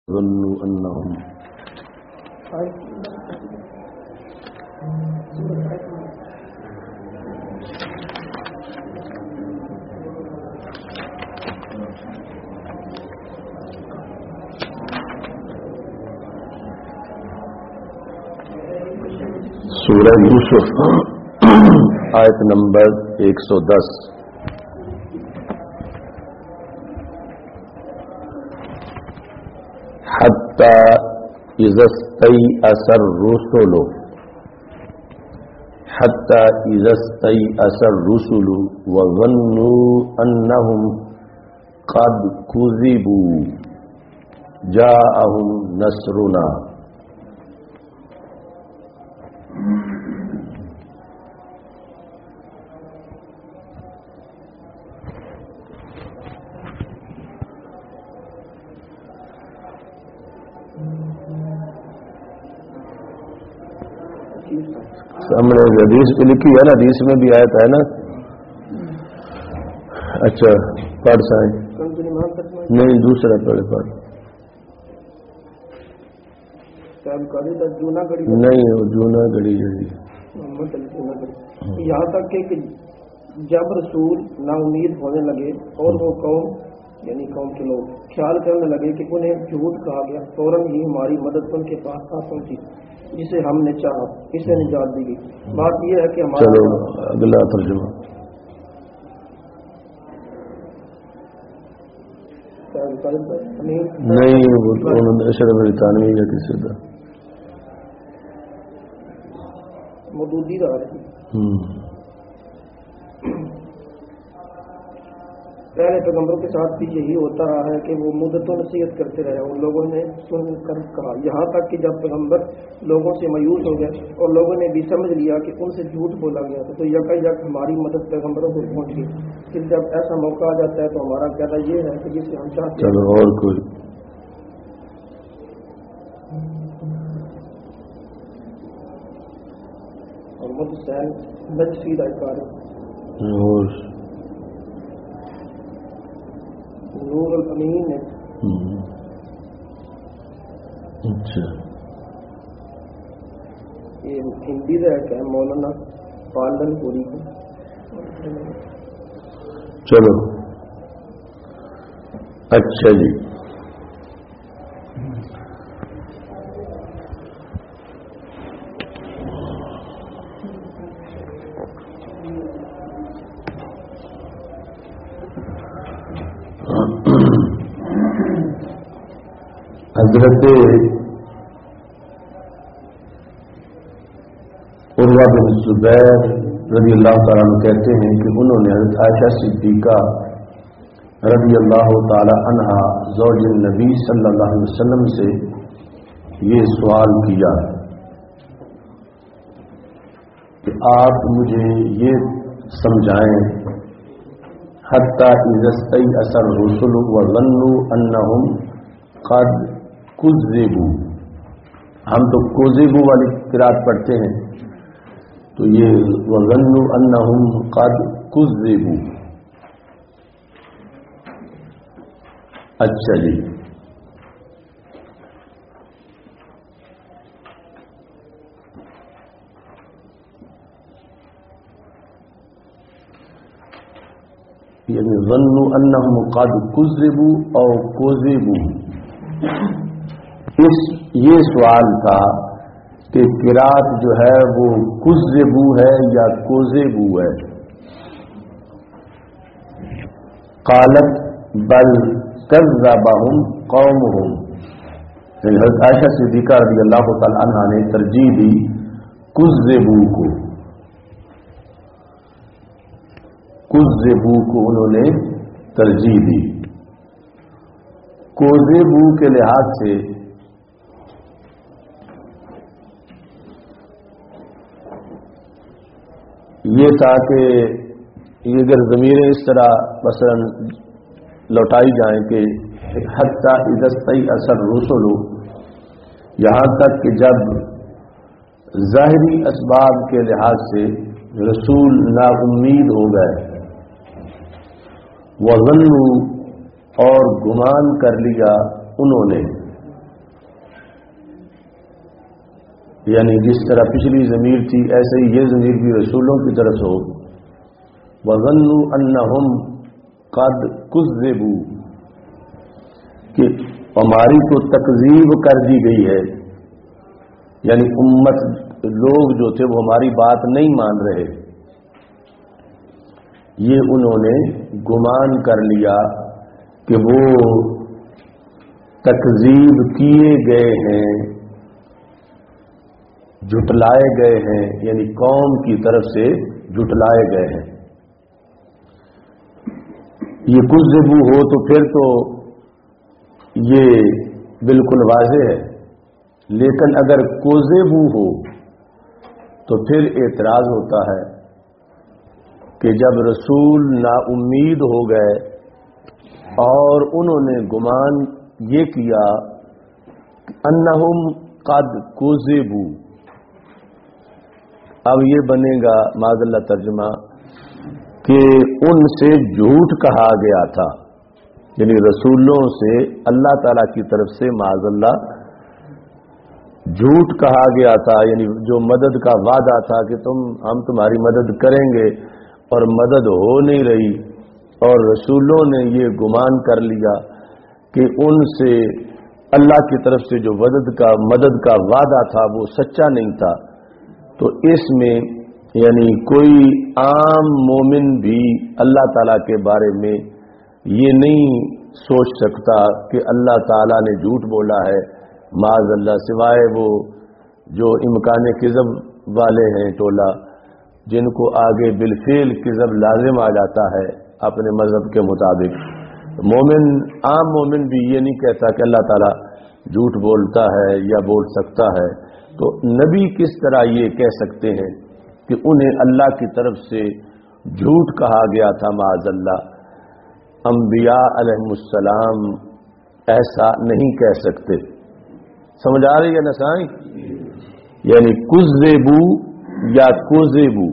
ظنوا انهم سورہ یوسف آیت نمبر 110 حتی اذا استیأس الرسل حتی اذا استیأس الرسل وظنوا انهم قد كذبوا جاءهم نصرنا سامنے حدیث پہ لکھی ہے نا، حدیث میں بھی آیت ہے نا. اچھا پڑھ سائیں نہیں دوسرا پڑھ نہیں جونا گڑی یہاں تک کہ جب رسول نا امید ہونے لگے اور وہ قوم یعنی قوم کے لوگ خیال کرنے لگے کہ انہیں جھوٹ کہا گیا، فوراً ہی ہماری مدد ان کے پاس آ پہنچی جسے ہم نے چاہا، اسے نجات دی گئی. بات یہ ہے کہ ہمارا چلو اگلا ترجمہ نہیں اشرف برطانوی یا کسی کا مودودی رہا ہے. پہلے پیغمبروں کے ساتھ بھی یہی ہوتا رہا ہے کہ وہ مدتوں نصیحت کرتے رہے، ان لوگوں نے سن کر کہا، یہاں تک کہ جب پیغمبر لوگوں سے مایوس ہو گئے اور لوگوں نے بھی سمجھ لیا کہ ان سے جھوٹ بولا گیا تھا، تو یک ہماری مدد پیغمبروں کو پہنچ گئی. پھر جب ایسا موقع آ جاتا ہے تو ہمارا کہنا یہ ہے کہ جسے ہم چاہتے ہیں. چلو اور کوئی محمد حسین نجفی رائے اور نور الامین نے اچھا یہ ہندی رہ کے مولانا پالن پوری کو. چلو اچھا جی. حضرت عروہ بن زبیر رضی اللہ تعالیٰ عنہ کہتے ہیں کہ انہوں نے حضرت عائشہ صدیقہ رضی اللہ تعالی عنہا زوج النبی صلی اللہ علیہ وسلم سے یہ سوال کیا کہ آپ مجھے یہ سمجھائیں حتی اذا استیأس الرسل وظنوا انہم قد کذبوا. ہم تو کذبوا والی قرات پڑھتے ہیں، تو یہ وظنوا انہم قد کذبوا. اچھا جی. یعنی ظنوا انہم قد کذبوا اور کذبوا، یہ سوال تھا کہ قرات جو ہے وہ کذبوا ہے یا کوذبوا ہے. قالت بل کذبہم قومہم، یعنی حضرت عائشہ صدیقہ رضی اللہ تعالی عنہا نے ترجیح دی کذبوا کو. کذبوا کو انہوں نے ترجیح دی. کوذبوا کے لحاظ سے یہ تھا کہ یہ اگر ضمیریں اس طرح مثلا لوٹائی جائیں کہ حتی اذا استیأس الرسل، یہاں تک کہ جب ظاہری اسباب کے لحاظ سے رسول نا امید ہو گئے، وظنوا اور گمان کر لیا انہوں نے یعنی جس طرح پچھلی ضمیر تھی ایسے ہی یہ ضمیر بھی رسولوں کی طرف ہو. وَظَنُّوا أَنَّهُمْ قَدْ كُذِّبُوا کہ ہماری تو تکذیب کر دی گئی ہے، یعنی امت لوگ جو تھے وہ ہماری بات نہیں مان رہے. یہ انہوں نے گمان کر لیا کہ وہ تکذیب کیے گئے ہیں، جھٹلائے گئے ہیں، یعنی قوم کی طرف سے جھٹلائے گئے ہیں. یہ کذبو ہو تو پھر تو یہ بالکل واضح ہے، لیکن اگر کوزیبو ہو تو پھر اعتراض ہوتا ہے کہ جب رسول نا امید ہو گئے اور انہوں نے گمان یہ کیا انہم قد کوزیبو، اب یہ بنے گا معاذ اللہ ترجمہ کہ ان سے جھوٹ کہا گیا تھا، یعنی رسولوں سے اللہ تعالی کی طرف سے معاذ اللہ جھوٹ کہا گیا تھا، یعنی جو مدد کا وعدہ تھا کہ ہم تمہاری مدد کریں گے اور مدد ہو نہیں رہی، اور رسولوں نے یہ گمان کر لیا کہ ان سے اللہ کی طرف سے جو مدد کا وعدہ تھا وہ سچا نہیں تھا. تو اس میں یعنی کوئی عام مومن بھی اللہ تعالیٰ کے بارے میں یہ نہیں سوچ سکتا کہ اللہ تعالیٰ نے جھوٹ بولا ہے معاذ اللہ، سوائے وہ جو امکان کذب والے ہیں ٹولہ، جن کو آگے بالفعل کذب لازم آ جاتا ہے اپنے مذہب کے مطابق. عام مومن بھی یہ نہیں کہتا کہ اللہ تعالیٰ جھوٹ بولتا ہے یا بول سکتا ہے. تو نبی کس طرح یہ کہہ سکتے ہیں کہ انہیں اللہ کی طرف سے جھوٹ کہا گیا تھا معاذ اللہ؟ انبیاء علیہ السلام ایسا نہیں کہہ سکتے. سمجھ آ رہی ہے نا سائیں؟ یعنی کذبو یا کوذبو.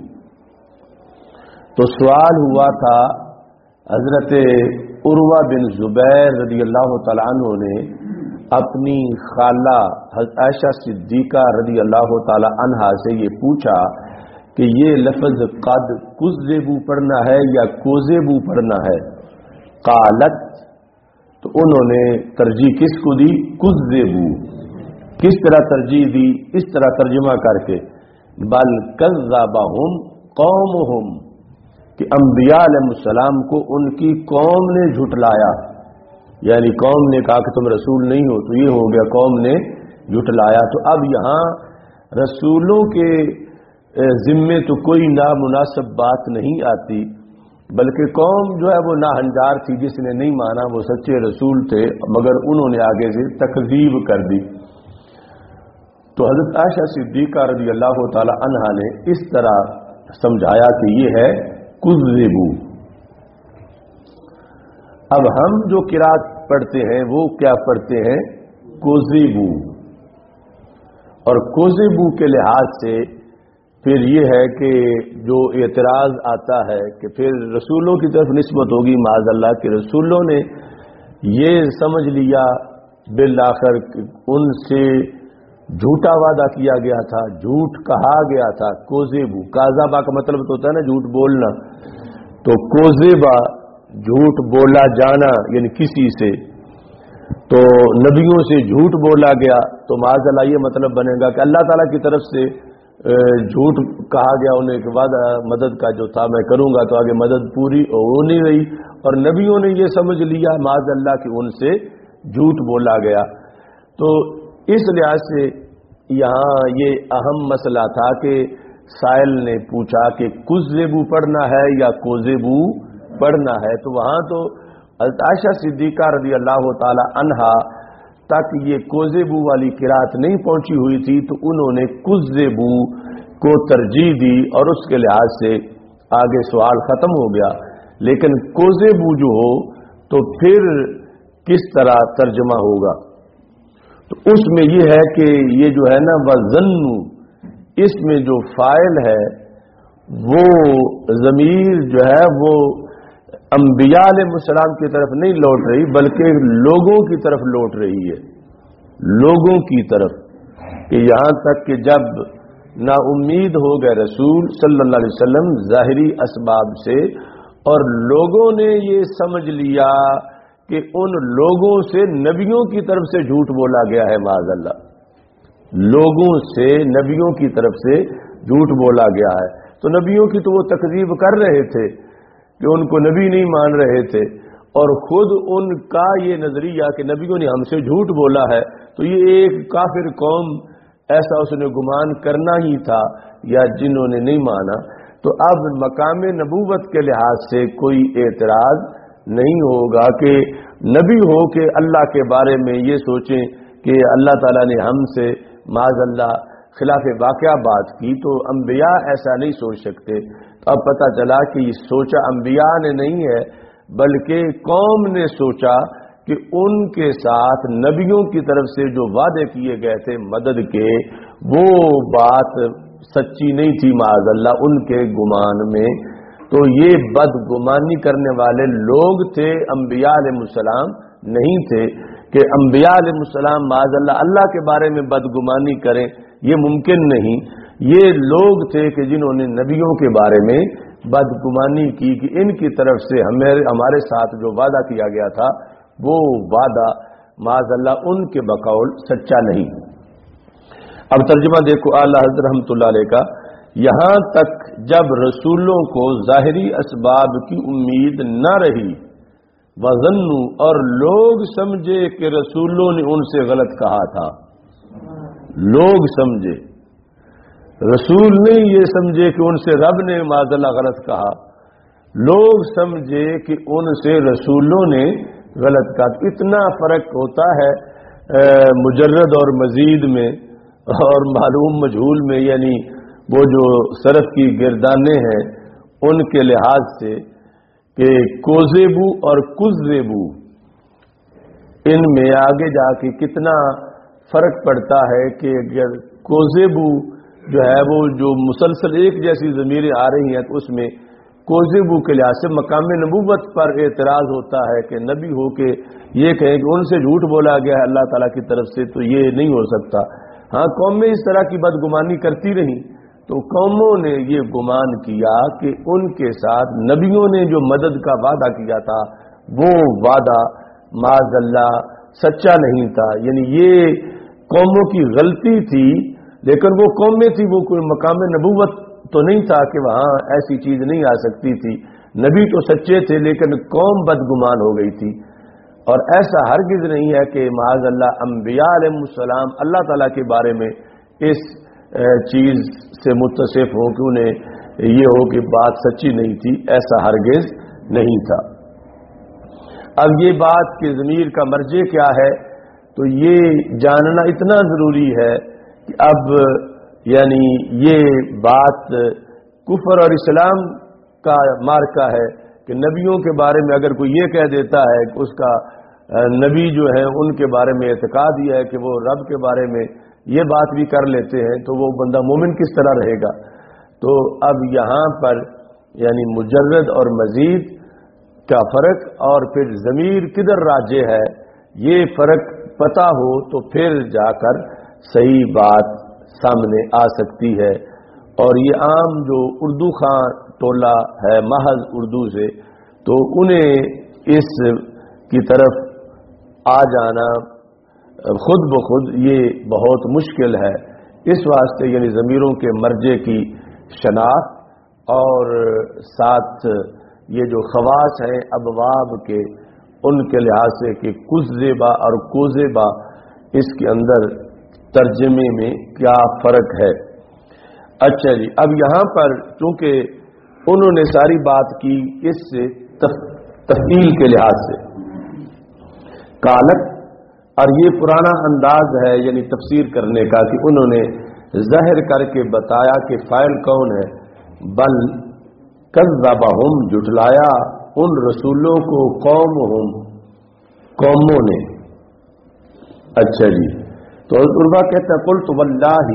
تو سوال ہوا تھا حضرت عروہ بن زبیر رضی اللہ تعالیٰ عنہ نے اپنی خالہ حضرت عائشہ صدیقہ رضی اللہ تعالیٰ عنہا سے یہ پوچھا کہ یہ لفظ قد کذبو پڑھنا ہے یا کوذبو پڑھنا ہے؟ قالت، تو انہوں نے ترجیح کس کو دی؟ کذبو. کس طرح ترجیح دی؟ اس طرح ترجمہ کر کے بل کذبہم قومہم، کہ انبیاء علیہ السلام کو ان کی قوم نے جھٹلایا. یعنی قوم نے کہا کہ تم رسول نہیں ہو، تو یہ ہو گیا قوم نے جھٹلایا. تو اب یہاں رسولوں کے ذمے تو کوئی نامناسب بات نہیں آتی، بلکہ قوم جو ہے وہ ناہنجار تھی، جس نے نہیں مانا. وہ سچے رسول تھے مگر انہوں نے آگے سے تکذیب کر دی. تو حضرت عائشہ صدیقہ رضی اللہ تعالی عنہا نے اس طرح سمجھایا کہ یہ ہے کذبو. اب ہم جو قرات پڑھتے ہیں وہ کیا پڑھتے ہیں؟ کوذبو. اور کوذبو کے لحاظ سے پھر یہ ہے کہ جو اعتراض آتا ہے کہ پھر رسولوں کی طرف نسبت ہوگی معاذ اللہ کہ رسولوں نے یہ سمجھ لیا بالآخر ان سے جھوٹا وعدہ کیا گیا تھا، جھوٹ کہا گیا تھا. کوذبو، کاذبہ کا مطلب تو ہوتا ہے نا جھوٹ بولنا. تو کوذبہ جھوٹ بولا جانا، یعنی کسی سے. تو نبیوں سے جھوٹ بولا گیا تو معاذ اللہ یہ مطلب بنے گا کہ اللہ تعالیٰ کی طرف سے جھوٹ کہا گیا انہیں کہ وعدہ مدد کا جو تھا میں کروں گا، تو آگے مدد پوری ہو نہیں رہی، اور نبیوں نے یہ سمجھ لیا معاذ اللہ کہ ان سے جھوٹ بولا گیا. تو اس لحاظ سے یہاں یہ اہم مسئلہ تھا کہ سائل نے پوچھا کہ کذبو پڑھنا ہے یا کوذبو پڑھنا ہے. تو وہاں تو حضرت عائشہ صدیقہ رضی اللہ تعالی عنہا تک یہ کوذبو والی قرات نہیں پہنچی ہوئی تھی، تو انہوں نے کذبو کو ترجیح دی اور اس کے لحاظ سے آگے سوال ختم ہو گیا. لیکن کوذبو جو ہو تو پھر کس طرح ترجمہ ہوگا؟ تو اس میں یہ ہے کہ یہ جو ہے نا وَظَنُّوا، اس میں جو فاعل ہے وہ ضمیر جو ہے وہ انبیاء علیہ السلام کی طرف نہیں لوٹ رہی بلکہ لوگوں کی طرف لوٹ رہی ہے، لوگوں کی طرف. کہ یہاں تک کہ جب نا امید ہو گئے رسول صلی اللہ علیہ وسلم ظاہری اسباب سے، اور لوگوں نے یہ سمجھ لیا کہ ان لوگوں سے نبیوں کی طرف سے جھوٹ بولا گیا ہے، معاذ اللہ، لوگوں سے نبیوں کی طرف سے جھوٹ بولا گیا ہے۔ تو نبیوں کی تو وہ تکذیب کر رہے تھے کہ ان کو نبی نہیں مان رہے تھے، اور خود ان کا یہ نظریہ کہ نبیوں نے ہم سے جھوٹ بولا ہے، تو یہ ایک کافر قوم ایسا اس نے گمان کرنا ہی تھا، یا جنہوں نے نہیں مانا۔ تو اب مقام نبوت کے لحاظ سے کوئی اعتراض نہیں ہوگا کہ نبی ہو کہ اللہ کے بارے میں یہ سوچیں کہ اللہ تعالیٰ نے ہم سے معاذ اللہ خلاف واقعہ بات کی، تو انبیاء ایسا نہیں سوچ سکتے۔ تو اب پتہ چلا کہ یہ سوچا انبیاء نے نہیں ہے، بلکہ قوم نے سوچا کہ ان کے ساتھ نبیوں کی طرف سے جو وعدے کیے گئے تھے مدد کے، وہ بات سچی نہیں تھی معاذ اللہ ان کے گمان میں۔ تو یہ بدگمانی کرنے والے لوگ تھے، انبیاء علیہ السلام نہیں تھے کہ انبیاء علیہ السلام معاذ اللہ اللہ کے بارے میں بدگمانی کریں، یہ ممکن نہیں۔ یہ لوگ تھے کہ جنہوں نے نبیوں کے بارے میں بدگمانی کی کہ ان کی طرف سے ہمارے ساتھ جو وعدہ کیا گیا تھا وہ وعدہ معاذ اللہ ان کے بقول سچا نہیں۔ اب ترجمہ دیکھو اعلیٰ حضرت رحمۃ اللہ علیہ کا، یہاں تک جب رسولوں کو ظاہری اسباب کی امید نہ رہی، وظنوا، اور لوگ سمجھے کہ رسولوں نے ان سے غلط کہا تھا، لوگ سمجھے، رسول نہیں یہ سمجھے کہ ان سے رب نے معاذ اللہ غلط کہا، لوگ سمجھے کہ ان سے رسولوں نے غلط کہا۔ اتنا فرق ہوتا ہے مجرد اور مزید میں اور معلوم مجہول میں، یعنی وہ جو صرف کی گردانے ہیں ان کے لحاظ سے، کہ کوزیبو اور کذبو، ان میں آگے جا کے کتنا فرق پڑتا ہے کہ اگر کوزیبو جو ہے وہ جو مسلسل ایک جیسی ضمیریں آ رہی ہیں تو اس میں کوزیبو کے لحاظ سے مقام نبوت پر اعتراض ہوتا ہے کہ نبی ہو کے یہ کہیں کہ ان سے جھوٹ بولا گیا ہے اللہ تعالیٰ کی طرف سے، تو یہ نہیں ہو سکتا۔ ہاں قومیں اس طرح کی بدگمانی کرتی رہیں، تو قوموں نے یہ گمان کیا کہ ان کے ساتھ نبیوں نے جو مدد کا وعدہ کیا تھا وہ وعدہ معاذ اللہ سچا نہیں تھا، یعنی یہ قوموں کی غلطی تھی، لیکن وہ قومیں تھی، وہ کوئی مقام نبوت تو نہیں تھا کہ وہاں ایسی چیز نہیں آ سکتی تھی، نبی تو سچے تھے لیکن قوم بدگمان ہو گئی تھی۔ اور ایسا ہرگز نہیں ہے کہ معاذ اللہ انبیاء علیہ السلام اللہ تعالیٰ کے بارے میں اس چیز سے متصف ہو کہ انہیں یہ ہو کہ بات سچی نہیں تھی، ایسا ہرگز نہیں تھا۔ اب یہ بات کہ ضمیر کا مرجع کیا ہے، تو یہ جاننا اتنا ضروری ہے کہ اب یعنی یہ بات کفر اور اسلام کا مارکا ہے کہ نبیوں کے بارے میں اگر کوئی یہ کہہ دیتا ہے کہ اس کا نبی جو ہے ان کے بارے میں اعتقاد یہ ہے کہ وہ رب کے بارے میں یہ بات بھی کر لیتے ہیں، تو وہ بندہ مومن کس طرح رہے گا؟ تو اب یہاں پر یعنی مجرد اور مزید کا فرق اور پھر ضمیر کدھر راجع ہے، یہ فرق پتہ ہو تو پھر جا کر صحیح بات سامنے آ سکتی ہے۔ اور یہ عام جو اردو خاں ٹولہ ہے محض اردو سے، تو انہیں اس کی طرف آ جانا خود بخود یہ بہت مشکل ہے۔ اس واسطے یعنی ضمیروں کے مرجع کی شناخت اور ساتھ یہ جو خواص ہیں ابواب کے، ان کے لحاظ سے کہ کذبا اور کوزبا، اس کے اندر ترجمے میں کیا فرق ہے۔ اچھا جی، اب یہاں پر چونکہ انہوں نے ساری بات کی اس سے تفصیل کے لحاظ سے کالک، اور یہ پرانا انداز ہے یعنی تفسیر کرنے کا کہ انہوں نے ظاہر کر کے بتایا کہ فاعل کون ہے، بل کذبہم، جھٹلایا ان رسولوں کو قومہم، قوموں نے۔ اچھا جی، تو عربہ کہتا ہے قلت واللہ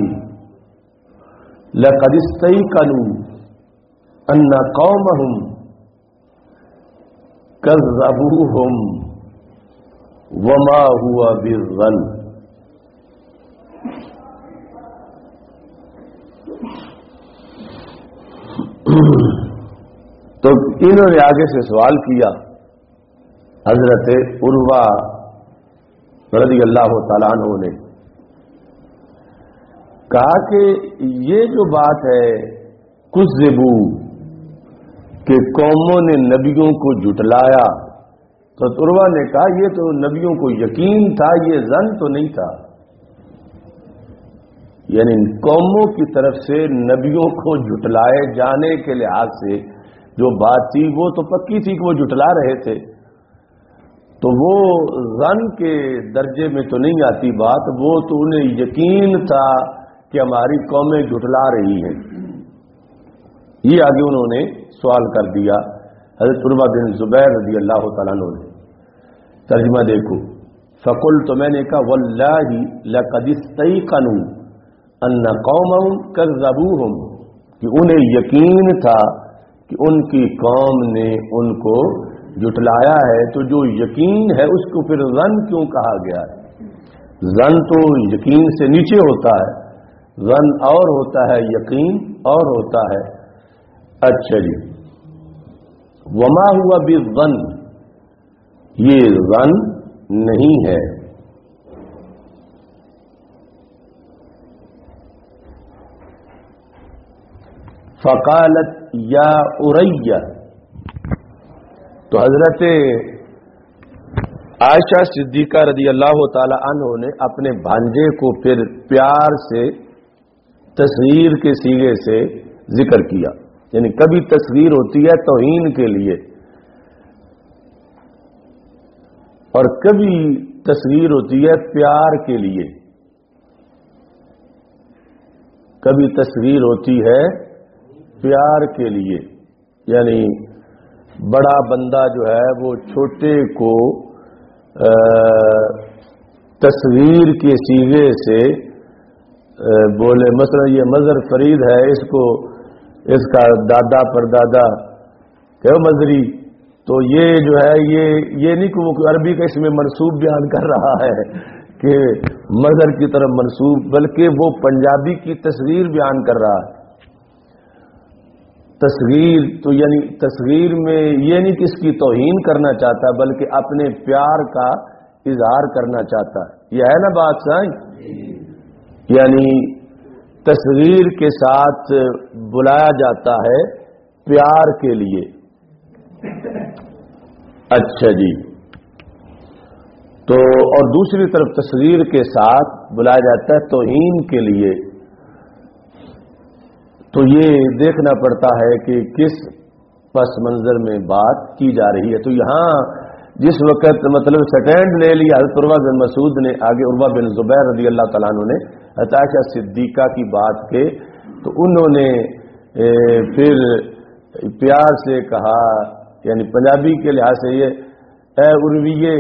لقد استيقنوا ان قومهم كذبوهم وما هو بالظن۔ تو انہوں نے آگے سے سوال کیا حضرت عروہ رضی اللہ تعالیٰ عنہ نے، کہا کہ یہ جو بات ہے کذبو کہ قوموں نے نبیوں کو جھٹلایا، تو عروہ نے کہا یہ تو نبیوں کو یقین تھا، یہ ظن تو نہیں تھا. یعنی قوموں کی طرف سے نبیوں کو جھٹلائے جانے کے لحاظ سے جو بات تھی وہ تو پکی تھی کہ وہ جھٹلا رہے تھے، تو وہ ظن کے درجے میں تو نہیں آتی بات، وہ تو انہیں یقین تھا کہ ہماری قومیں جھٹلا رہی ہیں. یہ آگے انہوں نے سوال کر دیا حضرت عروہ بن زبیر رضی اللہ تعالیٰ عنہ نے. ترجمہ دیکھو، فقلت تو میں نے کہا واللہ لقد استیقنوا ان قومهم کذبوہم، کہ انہیں یقین تھا کہ ان کی قوم نے ان کو جھٹلایا ہے. تو جو یقین ہے اس کو پھر ظن کیوں کہا گیا ہے؟ ظن تو یقین سے نیچے ہوتا ہے، ظن اور ہوتا ہے، یقین اور ہوتا ہے. اچھا جی، وما ہوا بالظن، یہ ظن نہیں ہے. فقالت یا اریہ، تو حضرت عائشہ صدیقہ رضی اللہ تعالی عنہ نے اپنے بھانجے کو پھر پیار سے تصغیر کے صیغے سے ذکر کیا. یعنی کبھی تصغیر ہوتی ہے توہین کے لیے اور کبھی تصغیر ہوتی ہے پیار کے لیے. کبھی تصغیر ہوتی ہے پیار کے لیے، یعنی بڑا بندہ جو ہے وہ چھوٹے کو تصغیر کے صیغے سے بولے. مثلا یہ مظہر فرید ہے، اس کا دادا پردادا کہ مظہری، تو یہ جو ہے یہ نہیں کہ وہ عربی کا اس میں منسوب بیان کر رہا ہے کہ مظہر کی طرف منسوب، بلکہ وہ پنجابی کی تصغیر بیان کر رہا ہے. تصغیر تو یعنی تصغیر میں یہ نہیں کہ اس کی توہین کرنا چاہتا بلکہ اپنے پیار کا اظہار کرنا چاہتا ہے. یہ ہے نا بات سائیں؟ یعنی تصغیر کے ساتھ بلایا جاتا ہے پیار کے لیے. اچھا جی، تو اور دوسری طرف تصغیر کے ساتھ بلایا جاتا ہے توہین کے لیے. تو یہ دیکھنا پڑتا ہے کہ کس پس منظر میں بات کی جا رہی ہے. تو یہاں جس وقت مطلب سیکنڈ لے لیا حضرت عروہ بن مسعود نے، آگے عروہ بن زبیر رضی اللہ تعالیٰ عنہ نے عائشہ صدیقہ کی بات کے، تو انہوں نے پھر پیار سے کہا، یعنی پنجابی کے لحاظ سے یہ اے عرویے،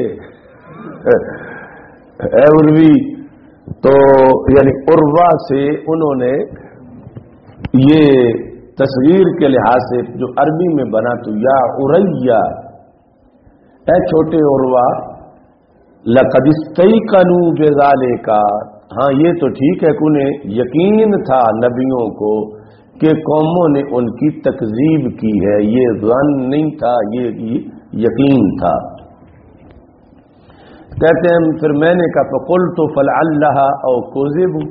اے عروی، تو یعنی عروہ سے انہوں نے یہ تصغیر کے لحاظ سے جو عربی میں بنا تو یا اریہ، اے چھوٹے عروہ، لقد استیقنوا بذالک، ہاں یہ تو ٹھیک ہے کہ انہیں یقین تھا نبیوں کو کہ قوموں نے ان کی تکذیب کی ہے، یہ ظن نہیں تھا، یہ یقین تھا. کہتے ہیں پھر میں نے کہا فقلت فلعلھا او کذبوا،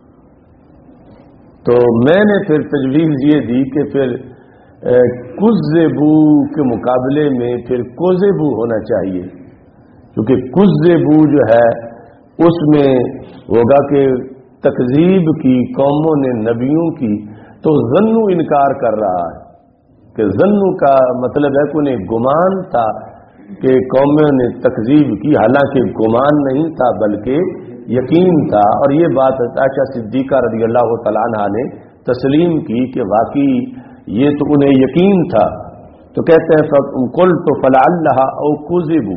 تو میں نے پھر تجویز یہ دی کہ پھر کذبو کے مقابلے میں پھر کذبو ہونا چاہیے، کیونکہ کذبو جو ہے اس میں ہوگا کہ تکذیب کی قوموں نے نبیوں کی، تو ظنو انکار کر رہا ہے کہ ظنو کا مطلب ہے کہ انہیں گمان تھا کہ قوموں نے تکذیب کی، حالانکہ گمان نہیں تھا بلکہ یقین تھا. اور یہ بات عائشہ صدیقہ رضی اللہ تعالیٰ عنہ نے تسلیم کی کہ واقعی یہ تو انہیں یقین تھا. تو کہتے ہیں قلت فلعلھا او کذبوا،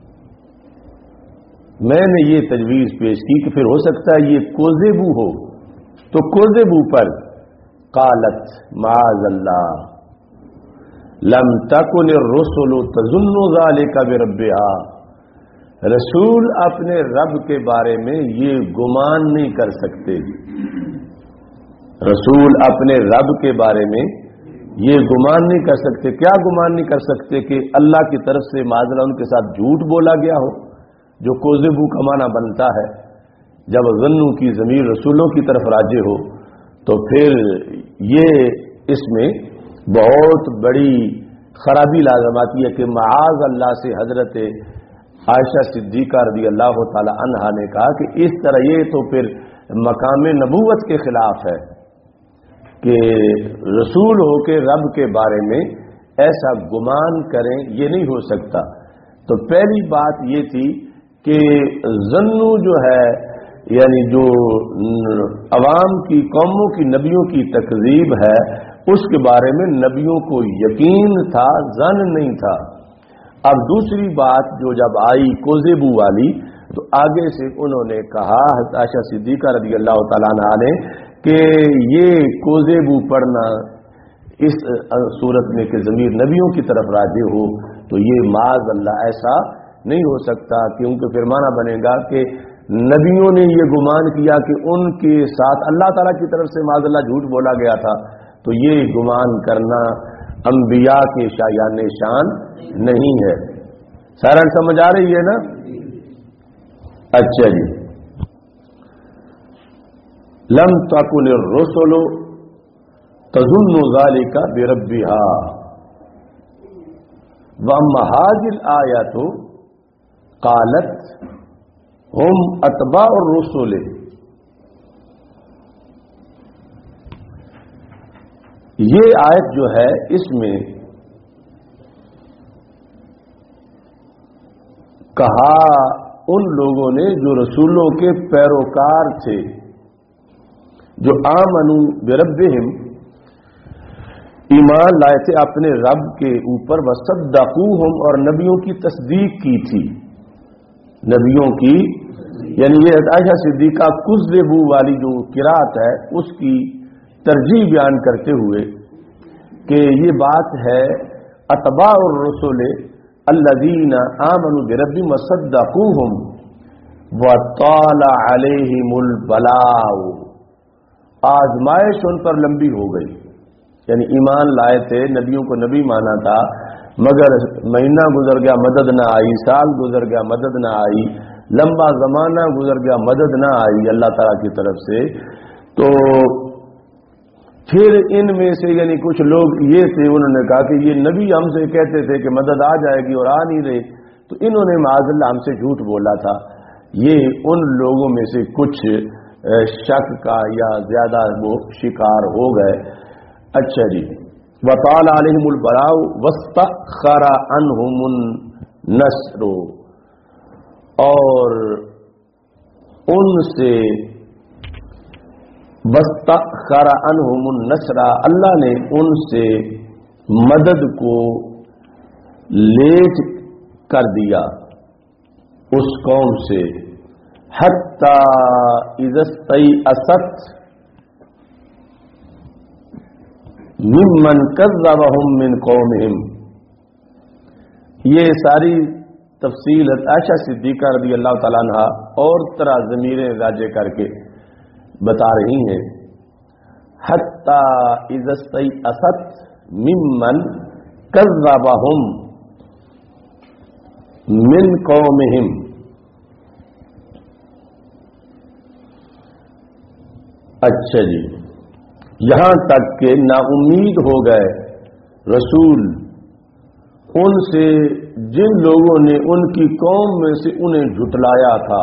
میں نے یہ تجویز پیش کی کہ پھر ہو سکتا ہے یہ کذبوا ہو. تو کذبوا پر قالت معاذ اللہ لم تکن الرسل تظن ذلك بربها، رسول اپنے رب کے بارے میں یہ گمان نہیں کر سکتے، رسول اپنے رب کے بارے میں یہ گمان نہیں کر سکتے. کیا گمان نہیں کر سکتے کہ اللہ کی طرف سے معاذ اللہ ان کے ساتھ جھوٹ بولا گیا ہو, جو کوذبو کا معنی بنتا ہے. جب ظنو کی ضمیر رسولوں کی طرف راجع ہو تو پھر یہ اس میں بہت بڑی خرابی لازم آتی ہے کہ معاذ اللہ سے حضرت عائشہ صدیقہ رضی اللہ تعالی عنہا نے کہا کہ اس طرح یہ تو پھر مقام نبوت کے خلاف ہے کہ رسول ہو کے رب کے بارے میں ایسا گمان کریں, یہ نہیں ہو سکتا. تو پہلی بات یہ تھی کہ ظنو جو ہے یعنی جو عوام کی قوموں کی نبیوں کی تکذیب ہے اس کے بارے میں نبیوں کو یقین تھا, ظن نہیں تھا. اب دوسری بات جو جب آئی کوذبو والی تو آگے سے انہوں نے کہا حضرت عائشہ صدیقہ رضی اللہ تعالیٰ عنہا نے کہ یہ کوذبو پڑھنا اس صورت میں کہ ضمیر نبیوں کی طرف راجع ہو تو یہ معاذ اللہ ایسا نہیں ہو سکتا, کیونکہ پھر معنی بنے گا کہ نبیوں نے یہ گمان کیا کہ ان کے ساتھ اللہ تعالیٰ کی طرف سے معاذ اللہ جھوٹ بولا گیا تھا. تو یہ گمان کرنا انبیاء کے شایان شان نہیں ہے. سارا سمجھ آ رہی ہے نا؟ اچھا جی. لم تکن الرسل تظن ذلك بربها واما هذه الآيات قالت هم اتباع الرسل. یہ آیت جو ہے اس میں کہا ان لوگوں نے جو رسولوں کے پیروکار تھے, جو آمنوا بربہم ایمان لائے تھے اپنے رب کے اوپر, وصدقوہم اور نبیوں کی تصدیق کی تھی. نبیوں کی یعنی یہ عائشہ صدیقہ کذبو والی جو قرات ہے اس کی ترجیح بیان کرتے ہوئے کہ یہ بات ہے اتباع الرسل الذین آمنوا بربہم وصدقوہم وطال علیہم البلاء. آزمائش ان پر لمبی ہو گئی, یعنی ایمان لائے تھے, نبیوں کو نبی مانا تھا, مگر مہینہ گزر گیا مدد نہ آئی, سال گزر گیا مدد نہ آئی, لمبا زمانہ گزر گیا مدد نہ آئی اللہ تعالیٰ کی طرف سے. تو پھر ان میں سے یعنی کچھ لوگ یہ تھے, انہوں نے کہا کہ یہ نبی ہم سے کہتے تھے کہ مدد آ جائے گی اور آ نہیں رہی, تو انہوں نے معاذ اللہ ہم سے جھوٹ بولا تھا. یہ ان لوگوں میں سے کچھ شک کا یا زیادہ وہ شکار ہو گئے. اچھا جی. وطال علیہم البلاء واستأخر عنہم النصر, اور ان سے واستأخر عنہم النصر, اللہ نے ان سے مدد کو لیٹ کر دیا اس قوم سے. حتی اذا استیأست ممن کذبہم من قومہم. یہ ساری تفصیل عائشہ صدیقہ رضی اللہ تعالیٰ عنہ اور طرح ضمیریں راجع کر کے بتا رہی ہیں. حتی اذا استیأست ممن کذبہم من قومہم. اچھا جی. یہاں تک کہ نا امید ہو گئے رسول ان سے جن لوگوں نے ان کی قوم میں سے انہیں جھٹلایا تھا,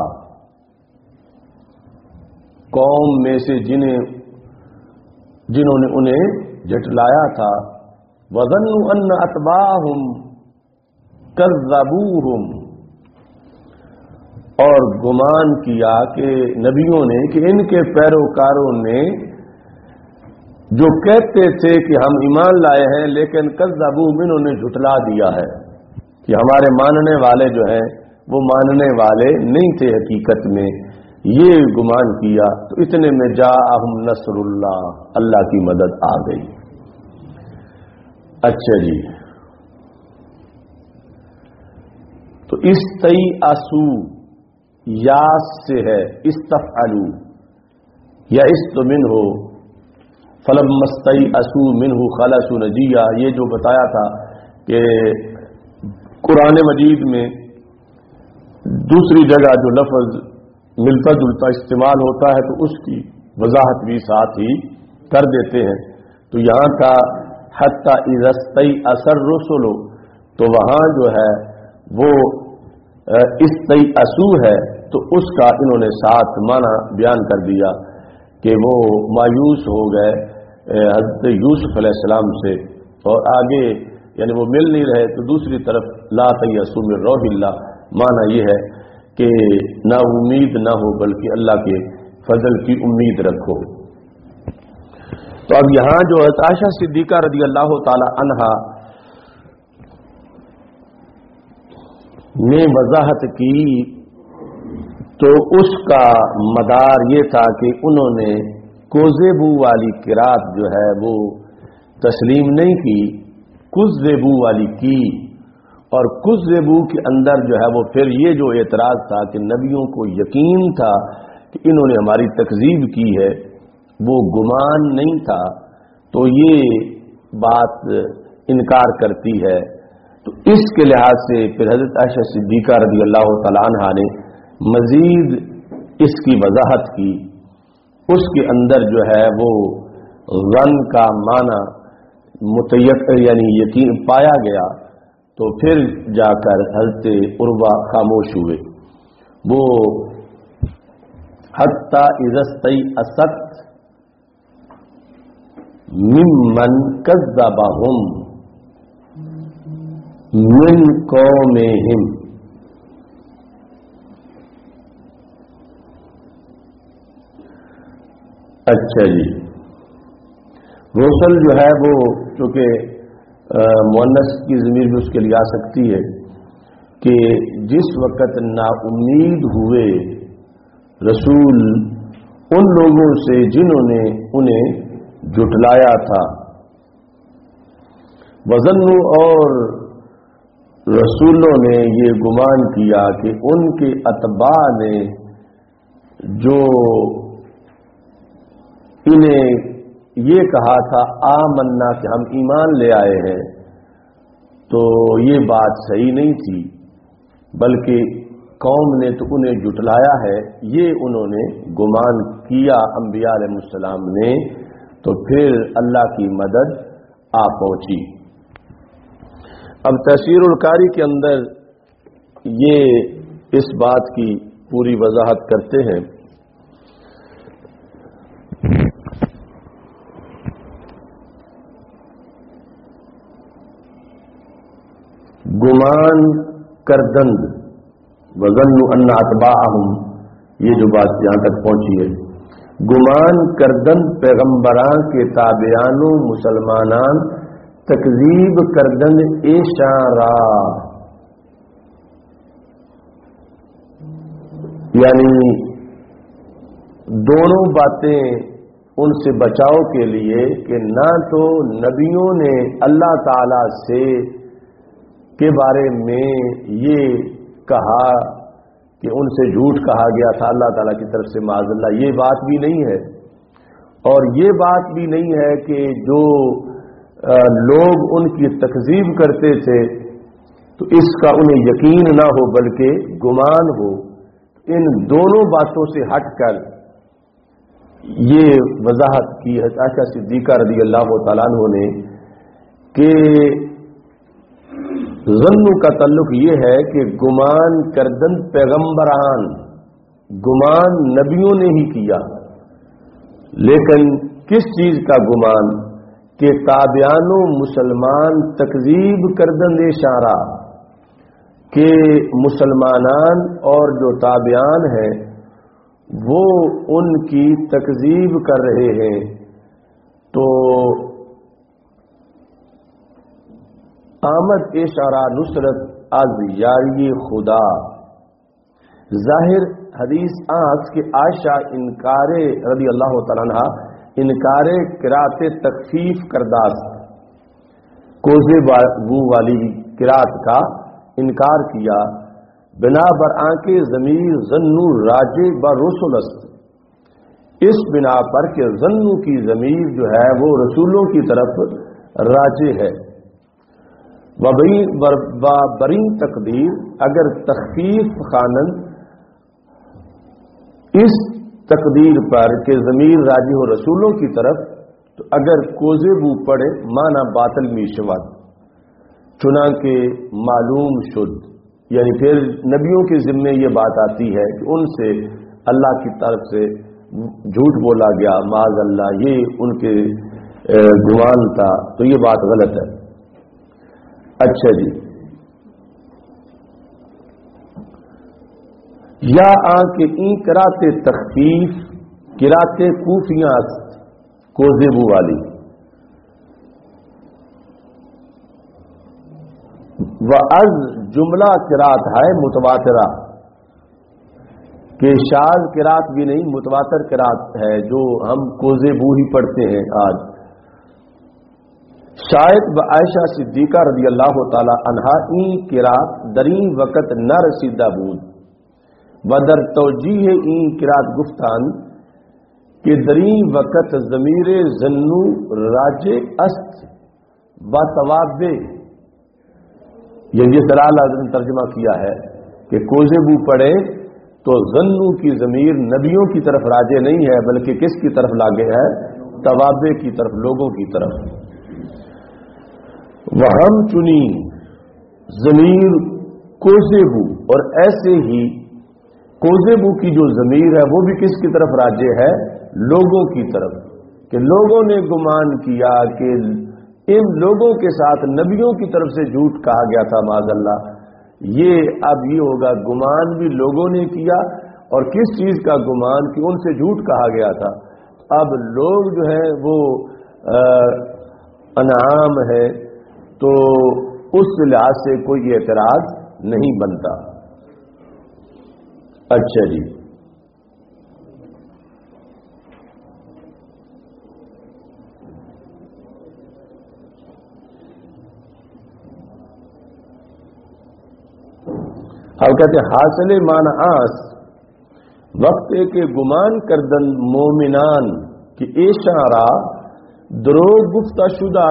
قوم میں سے جنہوں نے انہیں جھٹلایا تھا. وظنوا ان اتباعہم کذبوہم, اور گمان کیا کہ نبیوں نے کہ ان کے پیروکاروں نے جو کہتے تھے کہ ہم ایمان لائے ہیں لیکن کذبوہم, انہوں نے جھٹلا دیا ہے کہ ہمارے ماننے والے جو ہیں وہ ماننے والے نہیں تھے حقیقت میں. یہ گمان کیا تو اتنے میں جاءہم نصر اللہ, اللہ کی مدد آ گئی. اچھا جی. تو استیأسو یاس سے ہے, استفعلو یا استمن ہو, فلم مستئی اسو منہ خلص نجیہ، یہ جو بتایا تھا کہ قرآن مجید میں دوسری جگہ جو لفظ ملتا جلتا استعمال ہوتا ہے تو اس کی وضاحت بھی ساتھ ہی کر دیتے ہیں. تو یہاں کا حتی اذا استیأس الرسل، تو وہاں جو ہے وہ استیأسو ہے، تو اس کا انہوں نے ساتھ معنی بیان کر دیا کہ وہ مایوس ہو گئے حضرت یوسف علیہ السلام سے، اور آگے یعنی وہ مل نہیں رہے. تو دوسری طرف لا تیأسوا من روح اللہ، معنی یہ ہے کہ نہ امید نہ ہو بلکہ اللہ کے فضل کی امید رکھو. تو اب یہاں جو عائشہ صدیقہ رضی اللہ تعالی عنہا نے وضاحت کی تو اس کا مدار یہ تھا کہ انہوں نے کوزیبو والی قرات جو ہے وہ تسلیم نہیں کی، کذبو والی کی. اور کذبو کے اندر جو ہے وہ پھر یہ جو اعتراض تھا کہ نبیوں کو یقین تھا کہ انہوں نے ہماری تکذیب کی ہے، وہ گمان نہیں تھا، تو یہ بات انکار کرتی ہے. تو اس کے لحاظ سے پھر حضرت عائشہ صدیقہ رضی اللہ تعالیٰ عنہا نے مزید اس کی وضاحت کی. اس کے اندر جو ہے وہ ظن کا معنی متیقن یعنی یقین پایا گیا. تو پھر جا کر حضرت عروہ خاموش ہوئے. وہ حتی اذا استیأست ممن کذبہم من قومہم، اچھا جی، رسل جو ہے وہ چونکہ مؤنث کی ضمیر بھی اس کے لیے آ سکتی ہے کہ جس وقت نا امید ہوئے رسول ان لوگوں سے جنہوں نے انہیں جھٹلایا تھا، وظنوا، اور رسولوں نے یہ گمان کیا کہ ان کے اتباع نے جو انہیں یہ کہا تھا آمنا کہ ہم ایمان لے آئے ہیں، تو یہ بات صحیح نہیں تھی، بلکہ قوم نے تو انہیں جھٹلایا ہے، یہ انہوں نے گمان کیا انبیاء علیہ السلام نے. تو پھر اللہ کی مدد آ پہنچی. اب تفسیر القاری کے اندر یہ اس بات کی پوری وضاحت کرتے ہیں. گمان کردند وظنوا ان اتباعہم، یہ جو بات یہاں تک پہنچی ہے، گمان کردند پیغمبران کے تابعان و مسلمانان تکذیب کردند اشارہ، یعنی دونوں باتیں ان سے بچاؤ کے لیے کہ نہ تو نبیوں نے اللہ تعالی سے کے بارے میں یہ کہا کہ ان سے جھوٹ کہا گیا تھا اللہ تعالیٰ کی طرف سے معاذ اللہ، یہ بات بھی نہیں ہے. اور یہ بات بھی نہیں ہے کہ جو لوگ ان کی تکذیب کرتے تھے تو اس کا انہیں یقین نہ ہو بلکہ گمان ہو. ان دونوں باتوں سے ہٹ کر یہ وضاحت کی عائشہ صدیقہ رضی اللہ تعالیٰ عنہ نے کہ ظن کا تعلق یہ ہے کہ گمان کردن پیغمبران، گمان نبیوں نے ہی کیا، لیکن کس چیز کا گمان کہ تابعان و مسلمان تکذیب کردن اشارہ، کہ مسلمانان اور جو تابعان ہیں وہ ان کی تکذیب کر رہے ہیں. تو آمد اشارہ نصرت از یاری خدا، ظاہر حدیث آنکھ کہ عائشہ انکار رضی اللہ تعالیٰ عنہ انکار قرات تخفیف کرداست، کوزے وہ والی قرات کا انکار کیا، بنا بر آنکھ ضمیر ظنو راجع بر رسل است. اس بنا پر کہ ظنو کی ضمیر جو ہے وہ رسولوں کی طرف راجع ہے. بری تقدیر اگر تخفیف خوانند اس تقدیر پر کہ ضمیر راجع ہو رسولوں کی طرف تو اگر کوزے بو پڑے مانا باطل می شود چنانکہ معلوم شد، یعنی پھر نبیوں کے ذمے یہ بات آتی ہے کہ ان سے اللہ کی طرف سے جھوٹ بولا گیا، معاذ اللہ یہ ان کے گمان تھا، تو یہ بات غلط ہے. اچھا جی، یا آنکہ این کراتے تخفیف کراتے کوفیاں کوزیبو والی وَأَز جملہ قرات ہے متواترہ کہ شاذ قرات بھی نہیں، متواتر قرات ہے جو ہم کوزیبو ہی پڑھتے ہیں آج. شاید عائشہ صدیقہ رضی اللہ تعالی عنہا این قرات دری وقت نہ رسیدہ بود بدر توجیہ این قرات گفتان کہ دری وقت ضمیر ظنو راجع است بتواب، یہ جس طرح نے ترجمہ کیا ہے کہ کوزیبو پڑھے تو ظنو کی ضمیر نبیوں کی طرف راجع نہیں ہے بلکہ کس کی طرف لاگے ہے؟ توابے کی طرف، لوگوں کی طرف. وہم چنی ضمیر کوزیبو، اور ایسے ہی کوزیبو کی جو ضمیر ہے وہ بھی کس کی طرف راجع ہے؟ لوگوں کی طرف، کہ لوگوں نے گمان کیا کہ ان لوگوں کے ساتھ نبیوں کی طرف سے جھوٹ کہا گیا تھا معاذ اللہ. یہ اب یہ ہوگا گمان بھی لوگوں نے کیا، اور کس چیز کا گمان کہ ان سے جھوٹ کہا گیا تھا. اب لوگ جو ہے وہ انعام ہے تو اس لحاظ سے کوئی اعتراض نہیں بنتا. اچھا جی، اب کہتے حاصل مان آس وقت کے گمان کردن مومنان کی اشارہ درو گفتہ شدہ.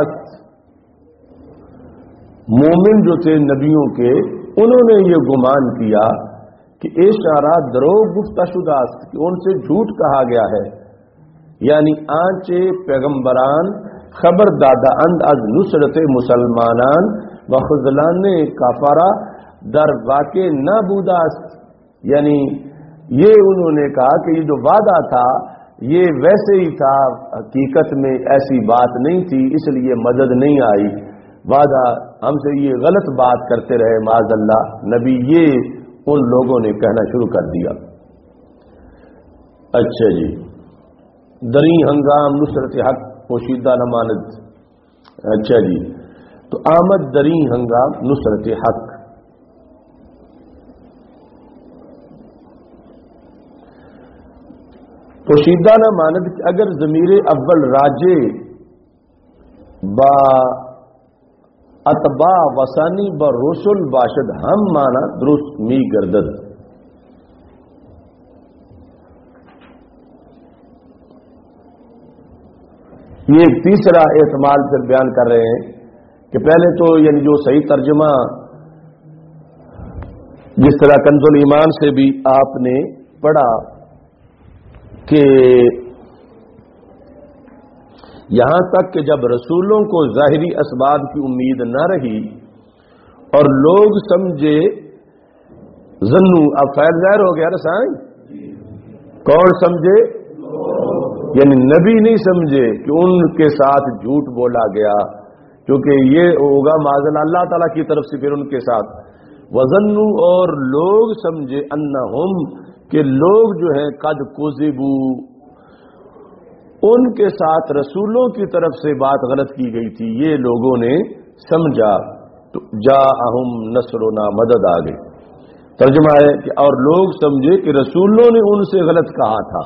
مومن جو تھے نبیوں کے انہوں نے یہ گمان کیا کہ اشارہ درو گفتہ شدہ کہ ان سے جھوٹ کہا گیا ہے، یعنی آنچے پیغمبران خبر دادا اند از نصرت مسلمانان و خذلان کافرہ در واقع نہ بوداست، یعنی یہ انہوں نے کہا کہ یہ جو وعدہ تھا یہ ویسے ہی تھا، حقیقت میں ایسی بات نہیں تھی، اس لیے مدد نہیں آئی. وعدہ ہم سے یہ غلط بات کرتے رہے معاذ اللہ نبی، یہ ان لوگوں نے کہنا شروع کر دیا. اچھا جی، دری ہنگام نصرت حق پوشیدہ نماند. اچھا جی، تو آمد دری ہنگام نصرت حق. پوشیدہ نہ ماند کہ اگر ضمیر اول راجع با اتباع وسانی با رسول باشد ہم مانا درست می گردد. یہ ایک تیسرا احتمال پھر بیان کر رہے ہیں کہ پہلے تو یعنی جو صحیح ترجمہ جس طرح کنز الایمان سے بھی آپ نے پڑھا کہ یہاں تک کہ جب رسولوں کو ظاہری اسباب کی امید نہ رہی اور لوگ سمجھے ظنو، اب فعل ظاہر ہو گیا رسائیں، کون سمجھے؟ یعنی نبی نہیں سمجھے کہ ان کے ساتھ جھوٹ بولا گیا، کیونکہ یہ ہوگا معاذ اللہ تعالیٰ کی طرف سے پھر ان کے ساتھ. وظنوا، اور لوگ سمجھے انہم کہ لوگ جو ہیں قد کذبو ان کے ساتھ رسولوں کی طرف سے بات غلط کی گئی تھی، یہ لوگوں نے سمجھا تو جاءہم نصرنا، مدد آ گئی. ترجمہ ہے کہ اور لوگ سمجھے کہ رسولوں نے ان سے غلط کہا تھا.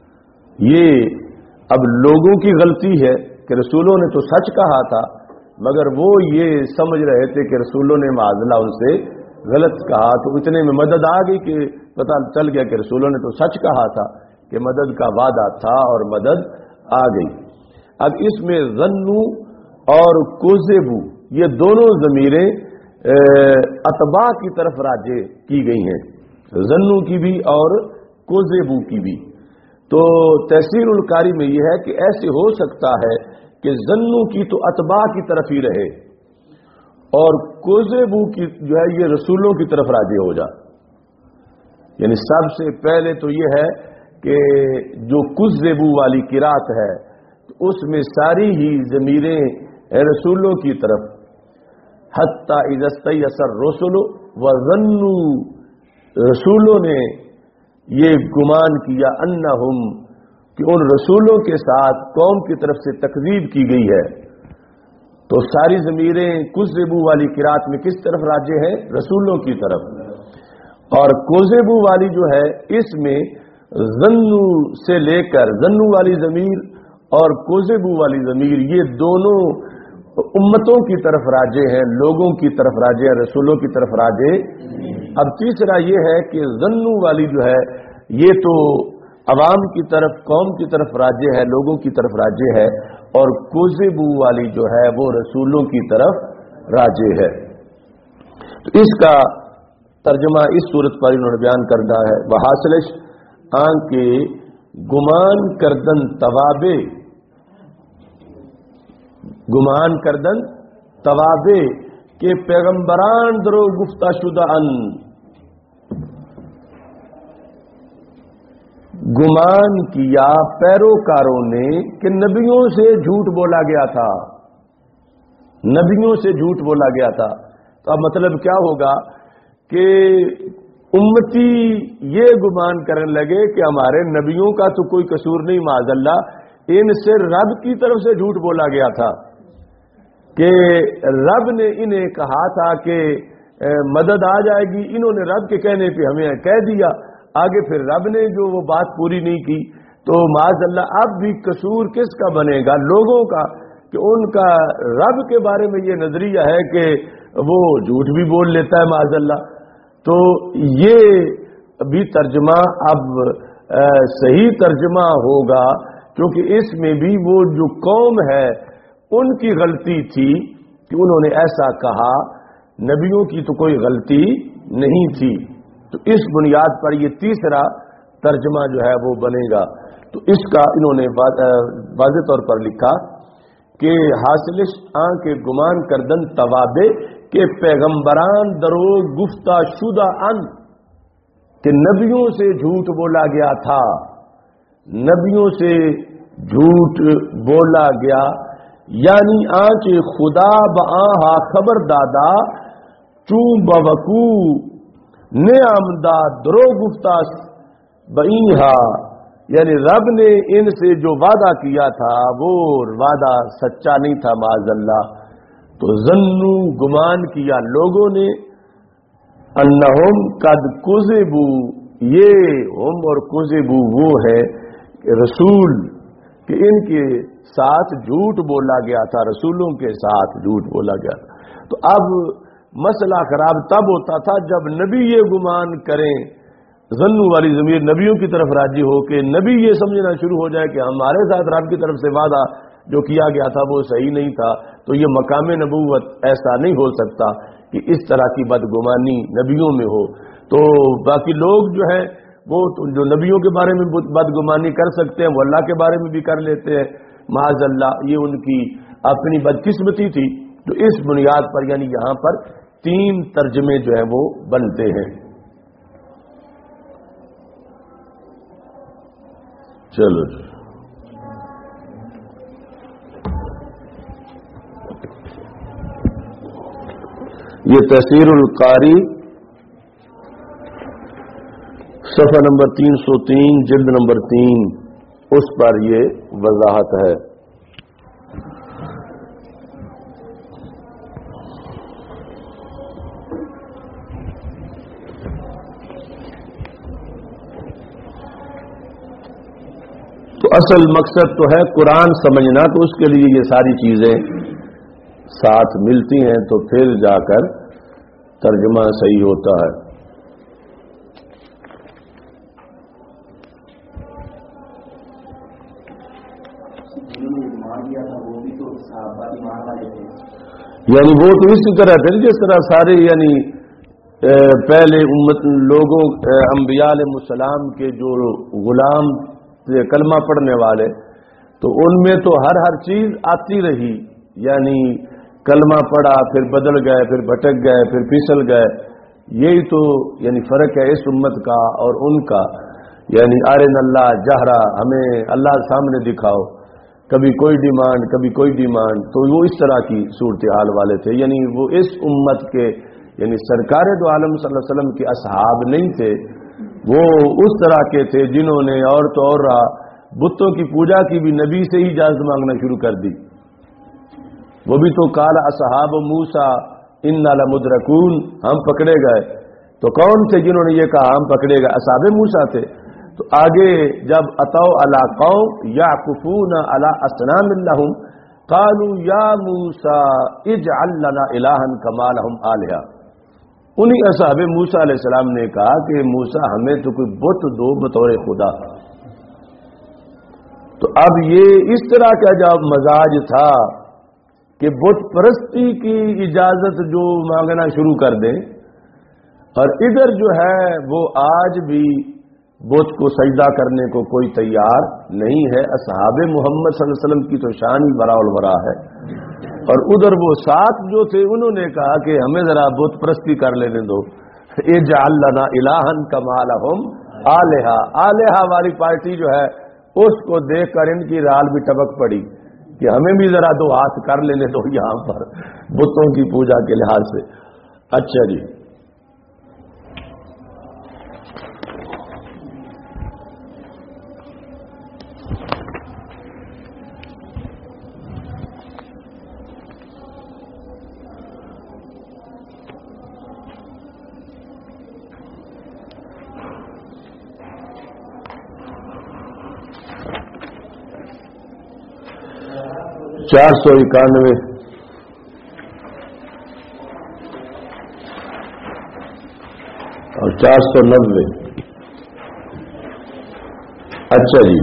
یہ اب لوگوں کی غلطی ہے کہ رسولوں نے تو سچ کہا تھا مگر وہ یہ سمجھ رہے تھے کہ رسولوں نے معاذ اللہ ان سے غلط کہا، تو اتنے میں مدد آ گئی کہ پتہ چل گیا کہ رسولوں نے تو سچ کہا تھا. کہ مدد کا وعدہ تھا اور مدد آ گئی۔ اب اس میں ظنو اور کوزبو یہ دونوں ضمیریں اتباع کی طرف راجع کی گئی ہیں، ظنو کی بھی اور کوزبو کی بھی۔ تو تحسین القاری میں یہ ہے کہ ایسے ہو سکتا ہے کہ ظنو کی تو اتباع کی طرف ہی رہے اور کوزبو کی جو ہے یہ رسولوں کی طرف راجع ہو جائے۔ یعنی سب سے پہلے تو یہ ہے کہ جو کذبو والی قرات ہے تو اس میں ساری ہی ضمیریں رسولوں کی طرف، حتی اذا استیأس الرسل وظنوا، رسولوں نے یہ گمان کیا انہم کہ ان رسولوں کے ساتھ قوم کی طرف سے تکذیب کی گئی ہے، تو ساری ضمیریں کذبو والی قرات میں کس طرف راجع ہے؟ رسولوں کی طرف۔ اور کوزبو والی جو ہے اس میں ظنو سے لے کر ظنو والی ضمیر اور کوزبو والی ضمیر یہ دونوں امتوں کی طرف راجع ہیں، لوگوں کی طرف راجع ہے، رسولوں کی طرف راجع۔ اب تیسرا یہ ہے کہ ظنو والی جو ہے یہ تو عوام کی طرف، قوم کی طرف راجع ہے، لوگوں کی طرف راجع ہے، اور کوزبو والی جو ہے وہ رسولوں کی طرف راجع ہے۔ تو اس کا ترجمہ اس صورت پر انہوں نے بیان کرنا ہے، وحاصلش آن کے گمان کردن توابے، گمان کردن توابے کہ پیغمبران درو گفتہ شدہ ان، گمان کیا پیروکاروں نے کہ نبیوں سے جھوٹ بولا گیا تھا، نبیوں سے جھوٹ بولا گیا تھا۔ تو اب مطلب کیا ہوگا کہ امتی یہ گمان کرنے لگے کہ ہمارے نبیوں کا تو کوئی قصور نہیں، معاذ اللہ ان سے رب کی طرف سے جھوٹ بولا گیا تھا کہ رب نے انہیں کہا تھا کہ مدد آ جائے گی، انہوں نے رب کے کہنے پہ ہمیں کہہ دیا، آگے پھر رب نے جو وہ بات پوری نہیں کی، تو معاذ اللہ اب بھی قصور کس کا بنے گا؟ لوگوں کا، کہ ان کا رب کے بارے میں یہ نظریہ ہے کہ وہ جھوٹ بھی بول لیتا ہے معاذ اللہ۔ تو یہ بھی ترجمہ اب صحیح ترجمہ ہوگا، کیونکہ اس میں بھی وہ جو قوم ہے ان کی غلطی تھی کہ انہوں نے ایسا کہا، نبیوں کی تو کوئی غلطی نہیں تھی۔ تو اس بنیاد پر یہ تیسرا ترجمہ جو ہے وہ بنے گا۔ تو اس کا انہوں نے واضح طور پر لکھا کہ حاصلش آن کے گمان کردن توابے کہ پیغمبران درو گفتہ شدہ ان، کہ نبیوں سے جھوٹ بولا گیا تھا، نبیوں سے جھوٹ بولا گیا، یعنی آنچ خدا بآہا خبر دادا چون بوکو نے آمدہ درو گفتہ بئیہا، یعنی رب نے ان سے جو وعدہ کیا تھا وہ وعدہ سچا نہیں تھا معاذ اللہ۔ تو ظنو گمان کیا لوگوں نے، انہم قد کذبو، یہ ہم اور کذبو وہ ہے کہ رسول، کہ ان کے ساتھ جھوٹ بولا گیا تھا، رسولوں کے ساتھ جھوٹ بولا گیا تھا۔ تو اب مسئلہ خراب تب ہوتا تھا جب نبی یہ گمان کریں، ظنو والی ضمیر نبیوں کی طرف راجی ہو کہ نبی یہ سمجھنا شروع ہو جائے کہ ہمارے ساتھ رب کی طرف سے وعدہ جو کیا گیا تھا وہ صحیح نہیں تھا، تو یہ مقام نبوت ایسا نہیں ہو سکتا کہ اس طرح کی بدگمانی نبیوں میں ہو۔ تو باقی لوگ جو ہیں وہ جو نبیوں کے بارے میں بدگمانی کر سکتے ہیں وہ اللہ کے بارے میں بھی کر لیتے ہیں معاذ اللہ، یہ ان کی اپنی بدقسمتی تھی۔ تو اس بنیاد پر یعنی یہاں پر 3 ترجمے جو ہیں وہ بنتے ہیں۔ چلو جی، یہ تفسیر القاری صفحہ نمبر 303 جلد نمبر 3 اس پر یہ وضاحت ہے۔ تو اصل مقصد تو ہے قرآن سمجھنا، تو اس کے لیے یہ ساری چیزیں ساتھ ملتی ہیں تو پھر جا کر ترجمہ صحیح ہوتا ہے۔ جنہوں نے مان لیا تھا وہ بھی تو صحابہ ایمان والے تھے. یعنی وہ تو اسی طرح تھے جس طرح سارے یعنی پہلے امت لوگوں انبیاء علیہ السلام کے جو غلام تھے کلمہ پڑھنے والے تو ان میں تو ہر چیز آتی رہی، یعنی کلمہ پڑھا پھر بدل گئے پھر بھٹک گئے پھر پھسل گئے. یہی تو یعنی فرق ہے اس امت کا اور ان کا. یعنی ارن اللہ جہرا، ہمیں اللہ سامنے دکھاؤ، کبھی کوئی ڈیمانڈ کبھی کوئی ڈیمانڈ. تو وہ اس طرح کی صورتحال والے تھے. یعنی وہ اس امت کے یعنی سرکار دو عالم صلی اللہ علیہ وسلم کے اصحاب نہیں تھے، وہ اس طرح کے تھے جنہوں نے اور تو اور بتوں کی پوجا کی بھی نبی سے ہی اجازت مانگنا شروع کر دی. وہ بھی تو قال اصحاب موسیٰ انا لمدرکون، ہم پکڑے گئے. تو کون تھے جنہوں نے یہ کہا ہم پکڑے گئے؟ اصحاب موسیٰ تھے. تو آگے جب اتوا علی قوم یعکفون علی اصنام لہم قالوا یا موسیٰ اجعل لنا الہا کما لہم آلہہ. انہی اصحاب موسیٰ علیہ السلام نے کہا کہ موسیٰ ہمیں تو کوئی بت دو بطور خدا. تو اب یہ اس طرح کا جب مزاج تھا کہ بت پرستی کی اجازت جو مانگنا شروع کر دیں، اور ادھر جو ہے وہ آج بھی بت کو سجدہ کرنے کو کوئی تیار نہیں ہے. اصحاب محمد صلی اللہ علیہ وسلم کی تو شان ہی برا البرا ہے، اور ادھر وہ ساتھ جو تھے انہوں نے کہا کہ ہمیں ذرا بت پرستی کر لینے دو. اجعل لنا الہا کما لہم آلہہ. آلہہ والی پارٹی جو ہے اس کو دیکھ کر ان کی رال بھی ٹپک پڑی کہ ہمیں بھی ذرا دو ہاتھ کر لینے دو یہاں پر بتوں کی پوجا کے لحاظ سے. اچھا جی، 491 اور 490. اچھا جی،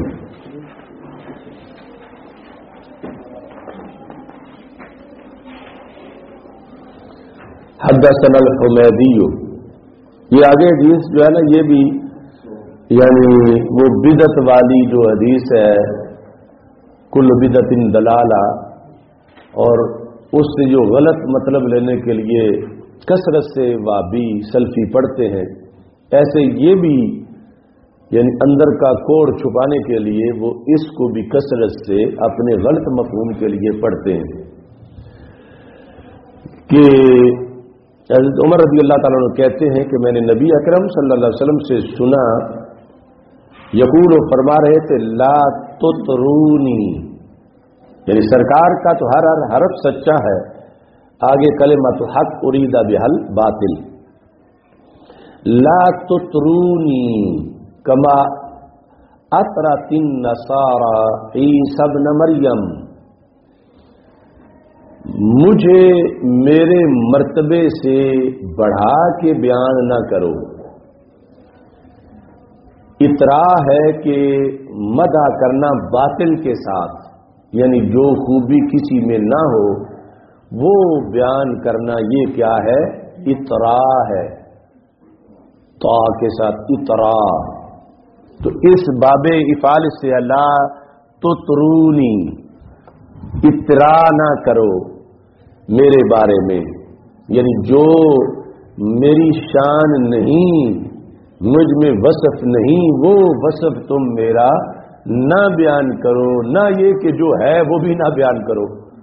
حدثنا الحمیدی. یہ آگے حدیث جو ہے نا یہ بھی یعنی وہ بدعت والی جو حدیث ہے کل بدعت دلالہ، اور اس سے جو غلط مطلب لینے کے لیے کثرت سے وابی سلفی پڑھتے ہیں، ایسے یہ بھی یعنی اندر کا کوڑ چھپانے کے لیے وہ اس کو بھی کثرت سے اپنے غلط مفہوم کے لیے پڑھتے ہیں. کہ حضرت عمر رضی اللہ تعالیٰ عنہ کہتے ہیں کہ میں نے نبی اکرم صلی اللہ علیہ وسلم سے سنا یقول و فرما رہے تھے لا تطرونی، یعنی سرکار کا تو ہر حرف سچا ہے. آگے کلمۃ حق ارید بہل باطل. لا تطرونی کما اطرت النصارى عیسی ابن مریم، مجھے میرے مرتبے سے بڑھا کے بیان نہ کرو. اطراء ہے کہ مدح کرنا باطل کے ساتھ، یعنی جو خوبی کسی میں نہ ہو وہ بیان کرنا، یہ کیا ہے؟ اطراء ہے، طا کے ساتھ اطراء. تو اس باب افعال سے لا تطرونی، اطراء نہ کرو میرے بارے میں، یعنی جو میری شان نہیں، مجھ میں وصف نہیں، وہ وصف تم میرا نہ بیان کرو، نہ یہ کہ جو ہے وہ بھی نہ بیان کرو.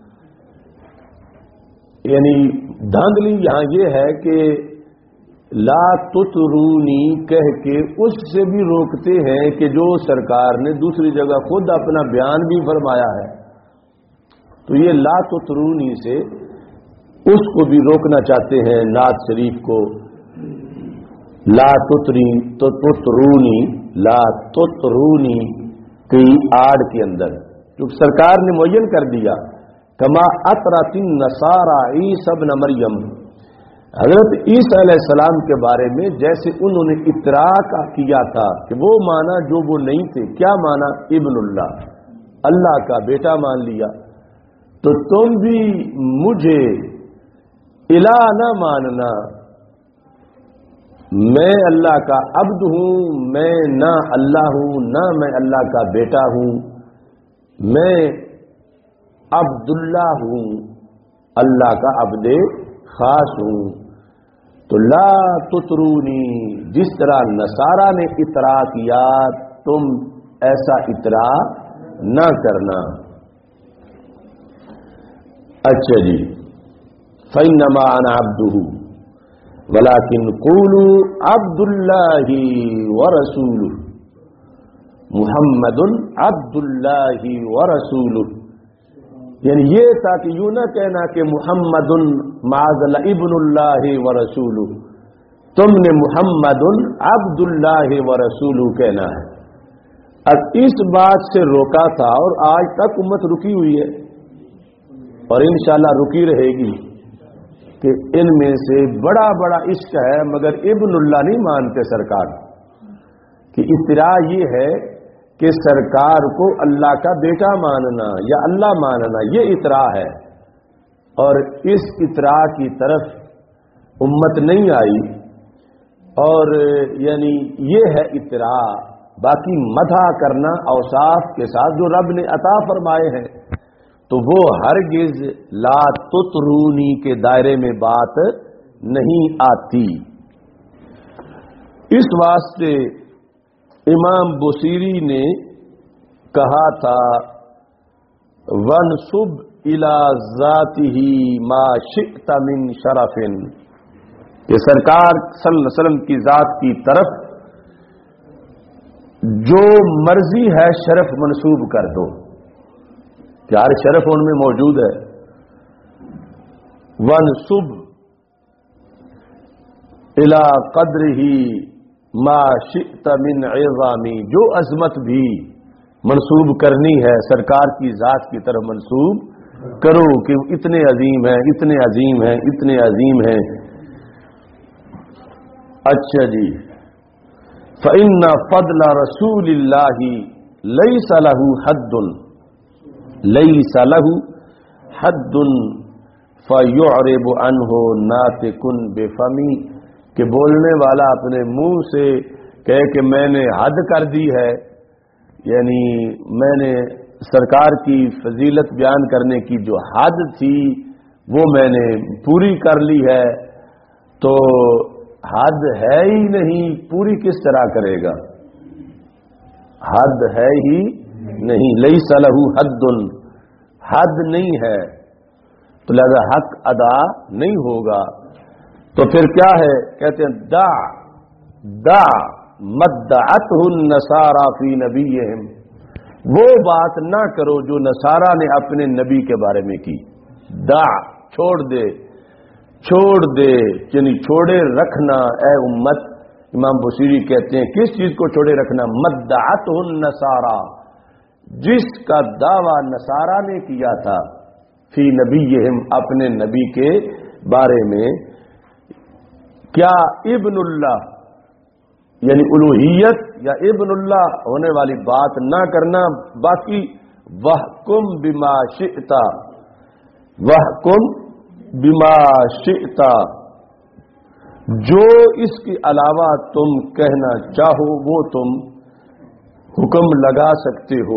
یعنی دھاندلی یہاں یہ ہے کہ لا تطرونی کہہ کے اس سے بھی روکتے ہیں کہ جو سرکار نے دوسری جگہ خود اپنا بیان بھی فرمایا ہے. تو یہ لا تطرونی سے اس کو بھی روکنا چاہتے ہیں نعت شریف کو. لا تطرونی، لا تطرونی کی آڑ کے اندر جو سرکار نے معین کر دیا کما اطرت النصارى عیسی ابن مریم، حضرت عیسی علیہ السلام کے بارے میں جیسے انہوں نے اطراء کا کیا تھا کہ وہ مانا جو وہ نہیں تھے. کیا مانا؟ ابن اللہ، اللہ کا بیٹا مان لیا تو تم بھی مجھے الہ نہ ماننا. میں اللہ کا عبد ہوں، میں نہ اللہ ہوں، نہ میں اللہ کا بیٹا ہوں، میں عبداللہ ہوں، اللہ کا عبد خاص ہوں. تو لا تطرونی، جس طرح نصارہ نے اطراء کیا تم ایسا اطراء نہ کرنا. اچھا جی، فإنما أنا عبده ولكن قولوا عبد الله ورسوله، محمد عبد الله ورسوله. یعنی یہ تھا کہ یوں نہ کہنا کہ محمد معاذ اللہ ابن اللہ ورسولہ، تم نے محمد عبد اللہ ورسولہ کہنا ہے. اب اس بات سے روکا تھا اور آج تک امت رکی ہوئی ہے اور انشاءاللہ رکی رہے گی کہ ان میں سے بڑا بڑا عشق ہے مگر ابن اللہ نہیں مانتے سرکار. کہ اطراء یہ ہے کہ سرکار کو اللہ کا بیٹا ماننا یا اللہ ماننا، یہ اطراء ہے. اور اس اطراء کی طرف امت نہیں آئی، اور یعنی یہ ہے اطراء. باقی مدح کرنا اوصاف کے ساتھ جو رب نے عطا فرمائے ہیں تو وہ ہرگز لا تطرونی کے دائرے میں بات نہیں آتی. اس واسطے امام بصیری نے کہا تھا وَنْسُبْ إِلَى ذَاتِهِ مَا شِئْتَ مِنْ شَرَفٍ، کہ سرکار صلی اللہ علیہ وسلم کی ذات کی طرف جو مرضی ہے شرف منسوب کر دو، کہ ہر شرف ان میں موجود ہے. وَنْسُبْ إِلَى قَدْرِهِ مَا شِئْتَ مِنْ عِظَامِ، جو عظمت بھی منسوب کرنی ہے سرکار کی ذات کی طرف منسوب کرو کہ اتنے عظیم ہیں، اتنے عظیم ہیں، اتنے عظیم ہیں. اچھا جی، فإن فضل رسول اللہ لیس لہ حد، لیس لہ حد فیعرب عنہ ناطق بفمی، کہ بولنے والا اپنے منہ سے کہے کہ میں نے حد کر دی ہے، یعنی میں نے سرکار کی فضیلت بیان کرنے کی جو حد تھی وہ میں نے پوری کر لی ہے. تو حد ہے ہی نہیں، پوری کس طرح کرے گا؟ حد ہے ہی نہیں، لیس لہ حد، حد نہیں ہے تو لہذا حق ادا نہیں ہوگا. تو پھر کیا ہے؟ کہتے ہیں دع مدعتہ النصارى فی نبیہم، وہ بات نہ کرو جو نصارہ نے اپنے نبی کے بارے میں کی. دع، چھوڑ دے، چھوڑ دے، یعنی چھوڑے رکھنا اے امت. امام بصیری کہتے ہیں کس چیز کو چھوڑے رکھنا؟ مدعتہ النصارى، جس کا دعویٰ نصارہ نے کیا تھا فی نبیہم، اپنے نبی کے بارے میں. کیا ابن اللہ، یعنی الوہیت یا ابن اللہ ہونے والی بات نہ کرنا. باقی وحکم بما شئت، وحکم بما شئت، جو اس کے علاوہ تم کہنا چاہو وہ تم حکم لگا سکتے ہو.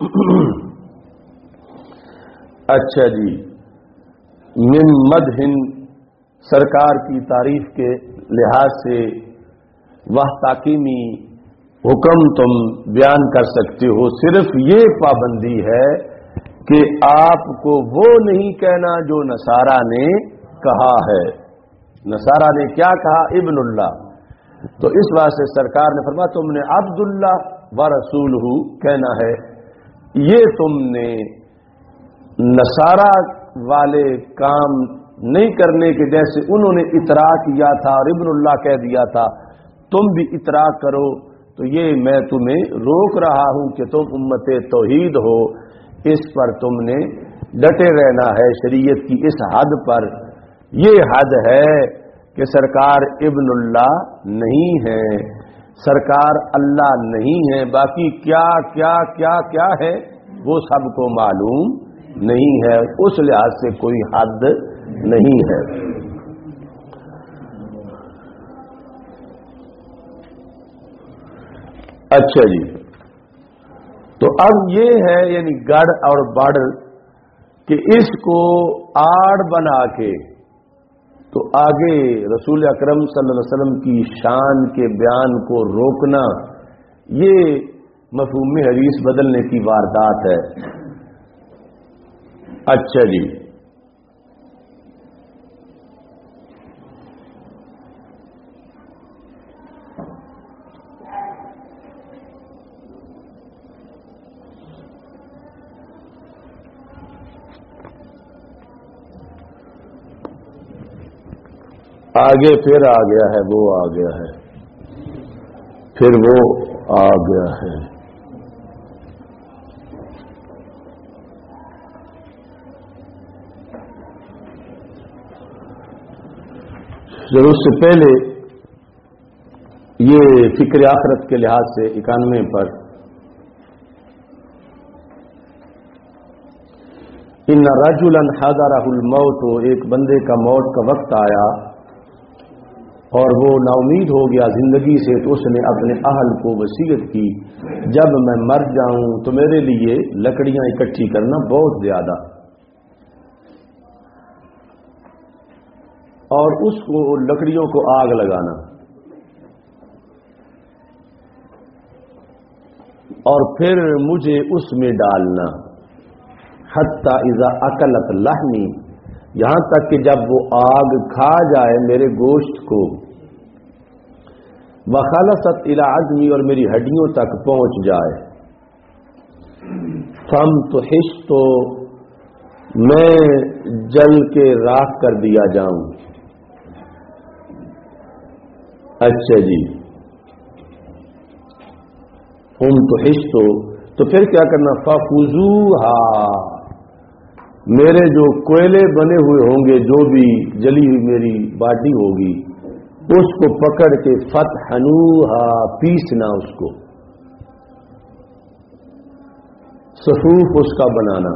اچھا جی، من مدح، سرکار کی تعریف کے لحاظ سے وہ تاکیمی حکم تم بیان کر سکتے ہو. صرف یہ پابندی ہے کہ آپ کو وہ نہیں کہنا جو نصارہ نے کہا ہے. نصارہ نے کیا کہا؟ ابن اللہ. تو اس واسطے سرکار نے فرمایا تم نے عبداللہ و رسولہ کہنا ہے. یہ تم نے نصارہ والے کام نہیں کرنے کے، جیسے انہوں نے اطراء کیا تھا اور ابن اللہ کہہ دیا تھا، تم بھی اطراء کرو. تو یہ میں تمہیں روک رہا ہوں کہ تم امت توحید ہو، اس پر تم نے ڈٹے رہنا ہے شریعت کی اس حد پر. یہ حد ہے کہ سرکار ابن اللہ نہیں ہے، سرکار اللہ نہیں ہے. باقی کیا کیا کیا کیا ہے؟ وہ سب کو معلوم نہیں ہے، اس لحاظ سے کوئی حد نہیں ہے۔ اچھا جی، تو اب یہ ہے یعنی گڑ اور بڑ کہ اس کو آڑ بنا کے تو آگے رسول اکرم صلی اللہ علیہ وسلم کی شان کے بیان کو روکنا، یہ مفہوم حدیث بدلنے کی واردات ہے۔ اچھا جی، آگے پھر آ گیا ہے، وہ آ گیا ہے، پھر وہ آ گیا ہے۔ جب اس سے پہلے یہ فکر آخرت کے لحاظ سے 91 پر ان رجلا حضرہ الموت، ایک بندے کا موت کا وقت آیا اور وہ نا امید ہو گیا زندگی سے، تو اس نے اپنے اہل کو وصیت کی جب میں مر جاؤں تو میرے لیے لکڑیاں اکٹھی کرنا بہت زیادہ، اور اس کو لکڑیوں کو آگ لگانا، اور پھر مجھے اس میں ڈالنا، حتی اذا اکلت لحمی، یہاں تک کہ جب وہ آگ کھا جائے میرے گوشت کو، وخلصت الی عظمی، اور میری ہڈیوں تک پہنچ جائے، فامتحشت، تو میں جل کے راکھ کر دیا جاؤں۔ اچھا جی، فامتحشت، تو پھر کیا کرنا، فخذوها، میرے جو کوئلے بنے ہوئے ہوں گے، جو بھی جلی ہوئی میری باڈی ہوگی، اس کو پکڑ کے فتحنوہا، پیسنا، اس کو صفوف اس کا بنانا۔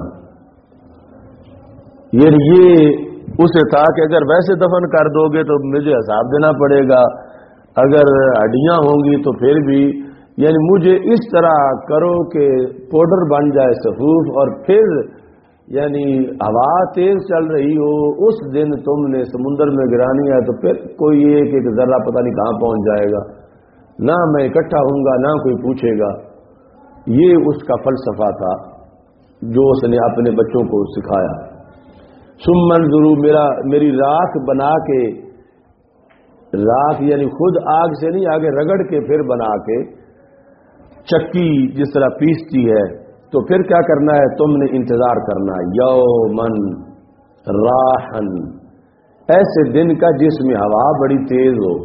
یہ اسے تھا کہ اگر ویسے دفن کر دو گے تو مجھے حساب دینا پڑے گا، اگر ہڈیاں ہوں گی تو پھر بھی، یعنی مجھے اس طرح کرو کہ پاؤڈر بن جائے صفوف، اور پھر یعنی ہوا تیز چل رہی ہو، اس دن تم نے سمندر میں گرانی ہے تو پھر کوئی ایک ذرہ پتہ نہیں کہاں پہنچ جائے گا، نہ میں اکٹھا ہوں گا نہ کوئی پوچھے گا۔ یہ اس کا فلسفہ تھا جو اس نے اپنے بچوں کو سکھایا۔ ثم انظروا، میری راکھ بنا کے، راکھ یعنی خود آگ سے نہیں، آگے رگڑ کے پھر بنا کے، چکی جس طرح پیستی ہے، تو پھر کیا کرنا ہے، تم نے انتظار کرنا یومن راحن، ایسے دن کا جس میں ہوا بڑی تیز ہو،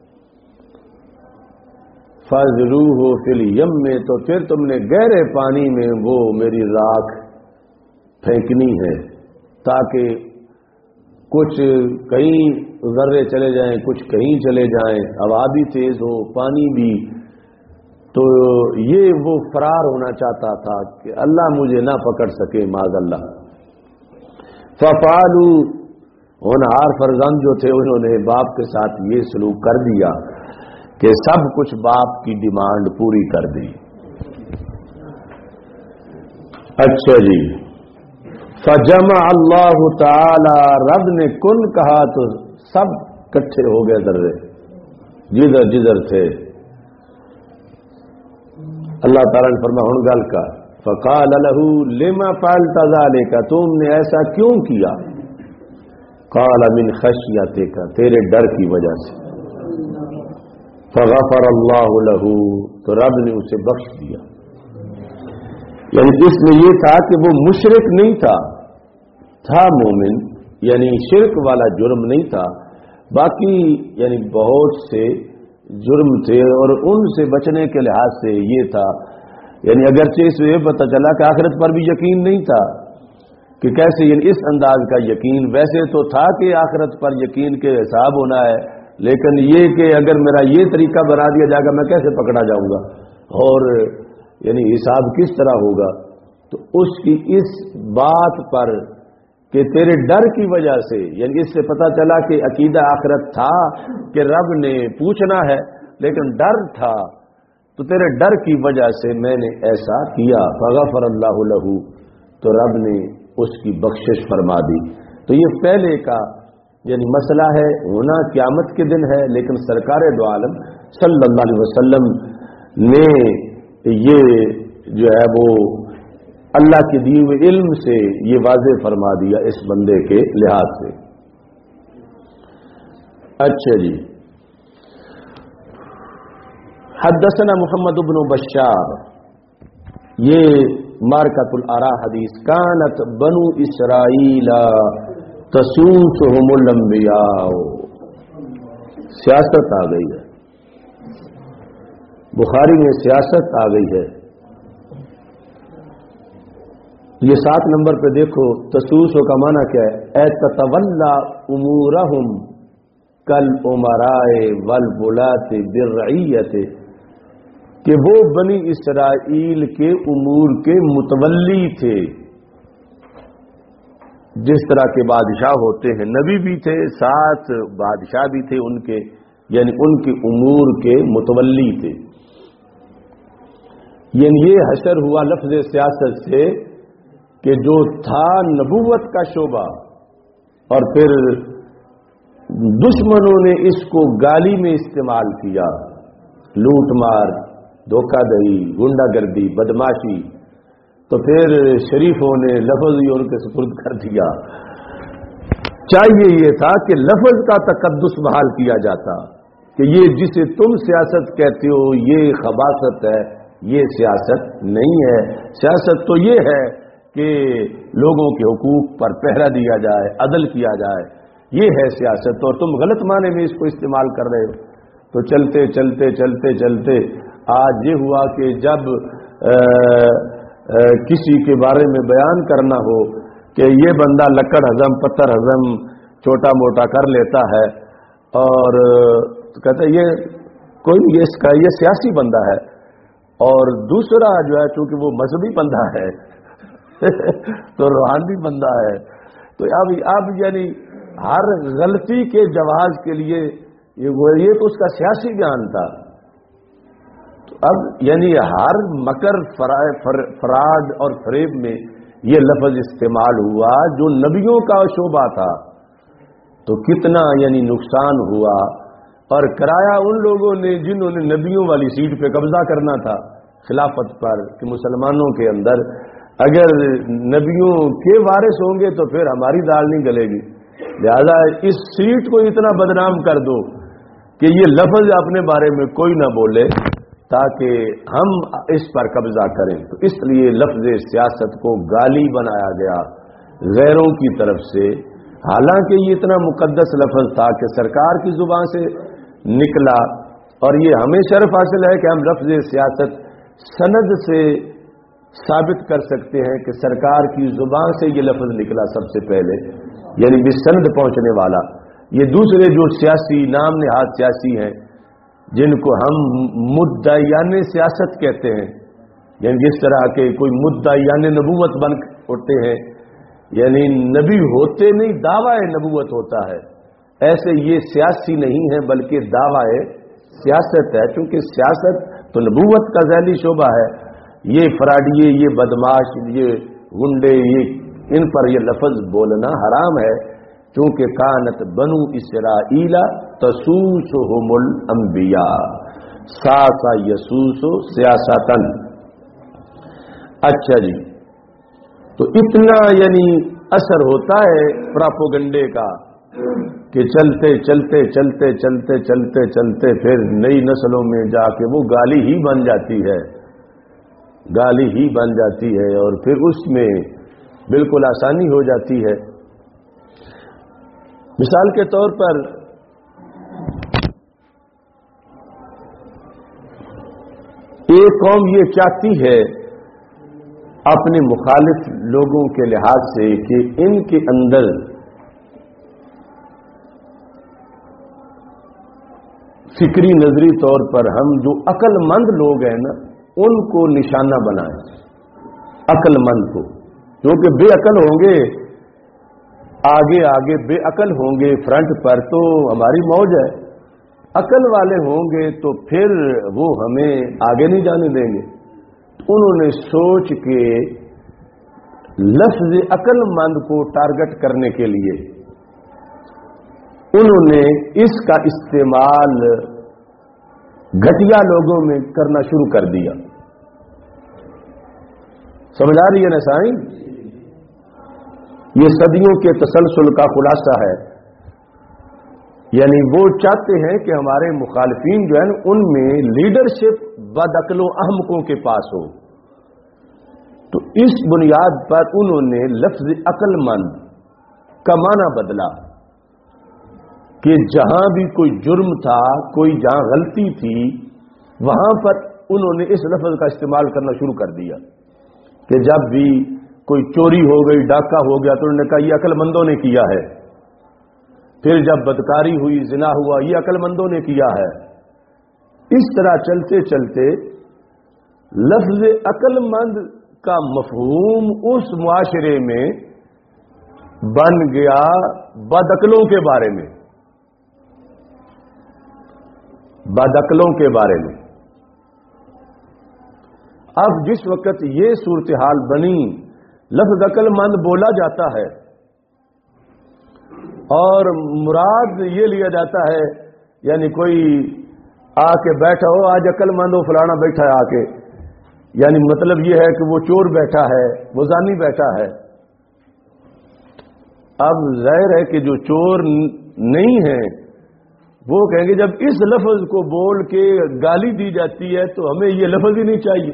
فَذْرُوهُ فِي الْيَمِّ، تو پھر تم نے گہرے پانی میں وہ میری راکھ پھینکنی ہے، تاکہ کچھ کہیں ذرے چلے جائیں، کچھ کہیں چلے جائیں، ہوا بھی تیز ہو، پانی بھی۔ تو یہ وہ فرار ہونا چاہتا تھا کہ اللہ مجھے نہ پکڑ سکے، معاذ اللہ۔ فَفَعَلُوا، ہونہار فرزند جو تھے انہوں نے باپ کے ساتھ یہ سلوک کر دیا کہ سب کچھ باپ کی ڈیمانڈ پوری کر دی۔ اچھا جی، فجمع اللہ تعالی، رب نے کن کہا تو سب کٹھے ہو گئے ذرے، جدھر جدھر تھے۔ اللہ تعالیٰ نے فرمایا ہن گل کا، فقال له لما فعلت ذلك، تم نے ایسا کیوں کیا؟ قال من خشیتک، تیرے ڈر کی وجہ سے۔ فغفر اللہ له، تو رب نے اسے بخش دیا۔ یعنی اس میں یہ تھا کہ وہ مشرک نہیں تھا مومن، یعنی شرک والا جرم نہیں تھا، باقی یعنی بہت سے جرم تھے، اور ان سے بچنے کے لحاظ سے یہ تھا، یعنی اگرچہ اس میں یہ پتہ چلا کہ آخرت پر بھی یقین نہیں تھا کہ کیسے، یعنی اس انداز کا یقین ویسے تو تھا کہ آخرت پر یقین کے حساب ہونا ہے، لیکن یہ کہ اگر میرا یہ طریقہ بنا دیا جائے گا میں کیسے پکڑا جاؤں گا، اور یعنی حساب کس طرح ہوگا، تو اس کی اس بات پر کہ تیرے ڈر کی وجہ سے، یعنی اس سے پتہ چلا کہ عقیدہ آخرت تھا کہ رب نے پوچھنا ہے، لیکن ڈر تھا، تو تیرے ڈر کی وجہ سے میں نے ایسا کیا، فغفر اللہ لہ، تو رب نے اس کی بخشش فرما دی۔ تو یہ پہلے کا یعنی مسئلہ ہے، ہونا قیامت کے دن ہے، لیکن سرکار دو عالم صلی اللہ علیہ وسلم نے یہ جو ہے وہ اللہ کے دیے ہوئے علم سے یہ واضح فرما دیا اس بندے کے لحاظ سے۔ اچھا جی، حدثنا محمد بن بشار، یہ مارکۃ الآراء حدیث، کانت بنو اسرائیل تسوسهم الانبیاء، سیاست آ گئی ہے، بخاری میں سیاست آ گئی ہے۔ یہ 7 نمبر پہ دیکھو، تسوسو کا معنی کیا ہے؟ اے تتولا امورہم کالامراء والولاۃ بالرعیۃ، کہ وہ بنی اسرائیل کے امور کے متولی تھے، جس طرح کے بادشاہ ہوتے ہیں، نبی بھی تھے، ساتھ بادشاہ بھی تھے ان کے، یعنی ان کے امور کے متولی تھے۔ یعنی یہ حشر ہوا لفظ سیاست سے کہ جو تھا نبوت کا شعبہ، اور پھر دشمنوں نے اس کو گالی میں استعمال کیا، لوٹ مار، دھوکہ دہی، گنڈا گردی، بدماشی، تو پھر شریفوں نے لفظ ہی ان کے سپرد کر دیا۔ چاہیے یہ تھا کہ لفظ کا تقدس بحال کیا جاتا، کہ یہ جسے تم سیاست کہتے ہو یہ خباثت ہے، یہ سیاست نہیں ہے۔ سیاست تو یہ ہے کہ لوگوں کے حقوق پر پہرا دیا جائے، عدل کیا جائے، یہ ہے سیاست، اور تم غلط معنی میں اس کو استعمال کر رہے ہو۔ تو چلتے چلتے چلتے چلتے آج یہ ہوا کہ جب کسی کے بارے میں بیان کرنا ہو کہ یہ بندہ لکڑ ہضم، پتھر ہضم، چھوٹا موٹا کر لیتا ہے، اور کہتے یہ کوئی اس کا یہ سیاسی بندہ ہے، اور دوسرا جو ہے چونکہ وہ مذہبی بندہ ہے تو روحانی بندہ ہے، تو اب یعنی ہر غلطی کے جواز کے لیے یہ تو اس کا سیاسی بیان تھا۔ اب یعنی ہر مکر، فراڈ اور فریب میں یہ لفظ استعمال ہوا جو نبیوں کا شعبہ تھا، تو کتنا یعنی نقصان ہوا، اور کرایا ان لوگوں نے جنہوں نے نبیوں والی سیٹ پہ قبضہ کرنا تھا خلافت پر، کہ مسلمانوں کے اندر اگر نبیوں کے وارث ہوں گے تو پھر ہماری دال نہیں گلے گی، لہذا اس سیٹ کو اتنا بدنام کر دو کہ یہ لفظ اپنے بارے میں کوئی نہ بولے، تاکہ ہم اس پر قبضہ کریں۔ تو اس لیے لفظ سیاست کو گالی بنایا گیا غیروں کی طرف سے، حالانکہ یہ اتنا مقدس لفظ تھا کہ سرکار کی زبان سے نکلا، اور یہ ہمیں شرف حاصل ہے کہ ہم لفظ سیاست سند سے ثابت کر سکتے ہیں کہ سرکار کی زبان سے یہ لفظ نکلا سب سے پہلے، یعنی بسند پہنچنے والا۔ یہ دوسرے جو سیاسی نام نہاد سیاسی ہیں، جن کو ہم مدعیان سیاست کہتے ہیں، یعنی جس طرح کے کوئی مدعیان نبوت بن اٹھتے ہیں، یعنی نبی ہوتے نہیں، دعویٰ نبوت ہوتا ہے، ایسے یہ سیاسی نہیں ہے بلکہ دعویٰ سیاست ہے، چونکہ سیاست تو نبوت کا ذیلی شعبہ ہے۔ یہ فراڈیے، یہ بدماش، یہ گنڈے، ان پر یہ لفظ بولنا حرام ہے، کیونکہ کانت بنو اسرائیل تسوسهم الانبیاء ساسا یسوسو سیاستن۔ اچھا جی، تو اتنا یعنی اثر ہوتا ہے پراپوگنڈے کا کہ چلتے چلتے چلتے چلتے چلتے چلتے پھر نئی نسلوں میں جا کے وہ گالی ہی بن جاتی ہے، گالی ہی بن جاتی ہے، اور پھر اس میں بالکل آسانی ہو جاتی ہے۔ مثال کے طور پر ایک قوم یہ چاہتی ہے اپنے مخالف لوگوں کے لحاظ سے کہ ان کے اندر فکری نظری طور پر ہم جو عقل مند لوگ ہیں نا، ان کو نشانہ بنائیں، अक्ल मंद को, क्योंकि बेअकल होंगे, आगे आगे बेअकल होंगे फ्रंट पर तो हमारी मौज है, अकल वाले होंगे तो फिर वो हमें आगे नहीं जाने देंगे। उन्होंने सोच के लफ्ज अक्लमंद को टारगेट करने के लिए उन्होंने इसका इस्तेमाल घटिया लोगों में करना शुरू कर दिया। समझ आ रही है ना साईं? ये सदियों के तसलसल का खुलासा है। यानी वो चाहते हैं कि हमारे मुखालिफिन जो है उनमें लीडरशिप बदअक्लों अहमकों के पास हो, तो इस बुनियाद पर उन्होंने लफ्ज अक्लमंद का माना बदला कि जहां भी कोई जुर्म था, कोई जहां गलती थी, वहां पर उन्होंने इस लफ्ज का इस्तेमाल करना शुरू कर दिया कि जब भी कोई चोरी हो गई, डाका हो गया, तो उन्होंने कहा ये अक्लमंदों ने किया है। फिर जब बदकारी हुई, जिना हुआ, ये अक्लमंदों ने किया है। इस तरह चलते चलते लफ्ज अक्लमंद का मफहूम उस मुआशरे में बन गया बदअक्लों के बारे में, बदअक्लों के बारे में। अब जिस वक्त ये सूरत हाल बनी, लफ्ज अक्लमंद बोला जाता है और मुराद ये लिया जाता है, यानी कोई आके बैठा हो, आज अक्लमंद हो फलाना बैठा है आके, यानी मतलब ये है कि वो चोर बैठा है, वो जानी बैठा है। अब जाहिर है कि जो चोर नहीं है वो कहेंगे जब इस लफ्ज को बोल के गाली दी जाती है तो हमें ये लफ्ज ही नहीं चाहिए।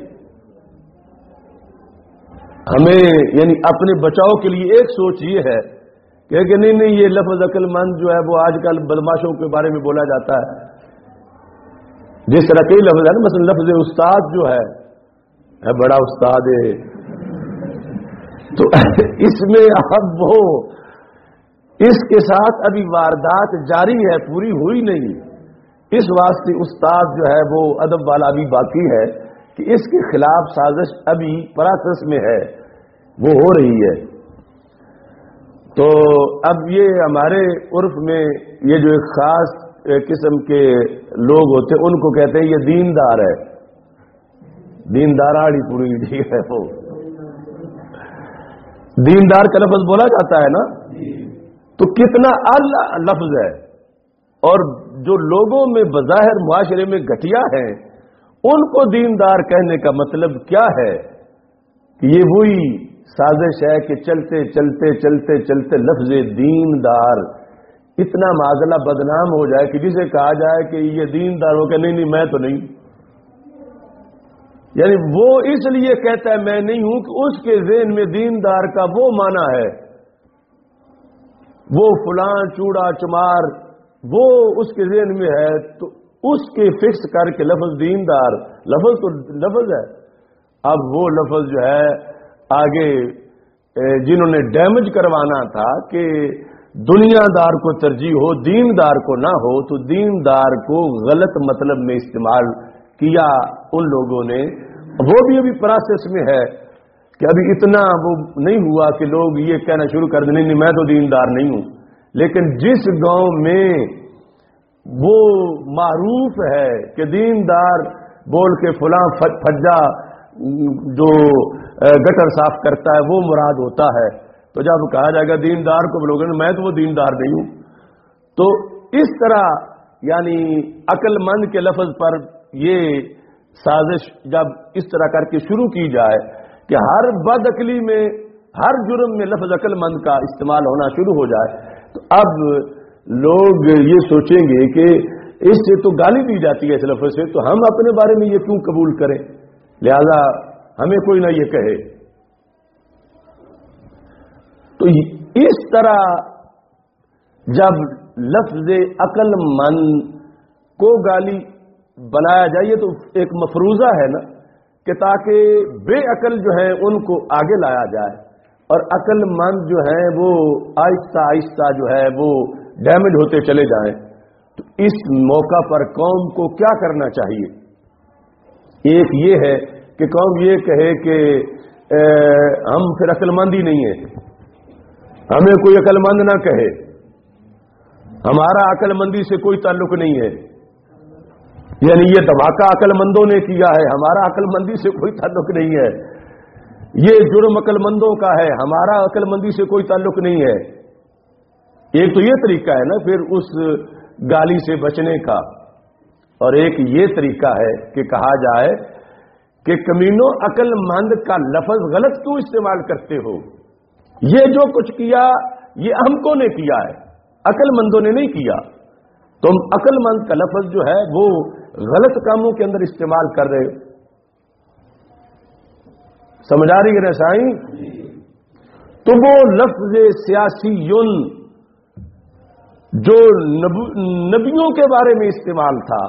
हमें यानी अपने बचाव के लिए एक सोच ये है कि नहीं ये लफ्ज अक्लमंद जो है वो आजकल बदमाशों के बारे में बोला जाता है। जिस तरह कई लफ्ज है ना, मसलन लफ्ज उस्ताद जो है बड़ा उस्ताद है, तो इसमें अब वो इसके साथ अभी वारदात जारी है, पूरी हुई नहीं। इस वास्ते उस्ताद जो है वो अदब वाला भी बाकी है कि इसके खिलाफ साजिश अभी प्रोसेस में है, वो हो रही है। तो अब ये हमारे उर्फ में ये जो एक खास किस्म के लोग होते हैं उनको कहते हैं ये दीनदार है, दीनदाराड़ी पूरी ठीक है। वो दीनदार का लफ्ज बोला जाता है ना, तो कितना अला लफ्ज है। और जो लोगों में बज़ाहिर मुआशरे में घटिया है उनको दीनदार कहने का मतलब क्या है कि ये वही साजिश है कि चलते चलते चलते चलते लफ्ज दीनदार इतना माजला बदनाम हो जाए कि जिसे कहा जाए कि ये दीनदार हो, नहीं नहीं मैं तो नहीं, यानी वो इसलिए कहता है मैं नहीं हूं कि उसके ज़हन में दीनदार का वो माना है, वो फलां चूड़ा चमार वो उसके ज़हन में है, तो उसके फिक्स करके लफ्ज दीनदार, लफ्ज तो लफ्ज है। अब वो लफ्ज जो है आगे जिन्होंने डैमेज करवाना था कि दुनियादार को तरजीह हो, दीनदार को ना हो, तो दीनदार को गलत मतलब में इस्तेमाल किया उन लोगों ने। वो भी अभी प्रोसेस में है कि अभी इतना वो नहीं हुआ कि लोग ये कहना शुरू कर दें नहीं मैं तो दीनदार नहीं हूं। लेकिन जिस गांव में वो मारूफ है कि दीनदार बोल के फलां फज्जा जो गटर साफ करता है वो मुराद होता है, तो जब कहा जाएगा दीनदार को बोलोगे मैं तो वो दीनदार नहीं हूं। तो इस तरह यानी अक्लमंद के लफ्ज पर ये साजिश जब इस तरह करके शुरू की जाए कि हर बदअक्ली में हर जुर्म में लफ्ज अक्लमंद का इस्तेमाल होना शुरू हो जाए, तो अब लोग ये सोचेंगे कि इससे तो गाली दी जाती है इस लफ्ज से, तो हम अपने बारे में ये क्यों कबूल करें, लिहाजा हमें कोई ना ये कहे। तो इस तरह जब लफ्ज अक्लमंद को गाली बनाया जाए तो एक मफरूजा है ना कि ताकि बेअकल जो है उनको आगे लाया जाए और अक्लमंद जो है वो आहिस्ता आहिस्ता जो है वो डैमेज होते चले जाएं। तो इस मौका पर कौम को क्या करना चाहिए? एक ये है कि कौम ये कहे कि ہم پھر عقلمند ہی نہیں ہیں، ہمیں کوئی عقلمند نہ کہے، ہمارا عقلمندی سے کوئی تعلق نہیں ہے، یعنی یہ دھماکہ عقلمندوں نے کیا ہے، ہمارا عقلمندی سے کوئی تعلق نہیں ہے، یہ جرم عقلمندوں کا ہے، ہمارا عقلمندی سے کوئی تعلق نہیں ہے۔ ایک تو یہ طریقہ ہے نا پھر اس گالی سے بچنے کا، اور ایک یہ طریقہ ہے کہ کہا جائے کہ کمینوں عقل مند کا لفظ غلط کیوں استعمال کرتے ہو، یہ جو کچھ کیا یہ ہم کو نے کیا ہے، عقل مندوں نے نہیں کیا، تم عقل مند کا لفظ جو ہے وہ غلط کاموں کے اندر استعمال کر رہے ہو۔ سمجھ آ رہی ہے نا سائیں؟ تو وہ لفظ سیاسی جو نبیوں کے بارے میں استعمال تھا،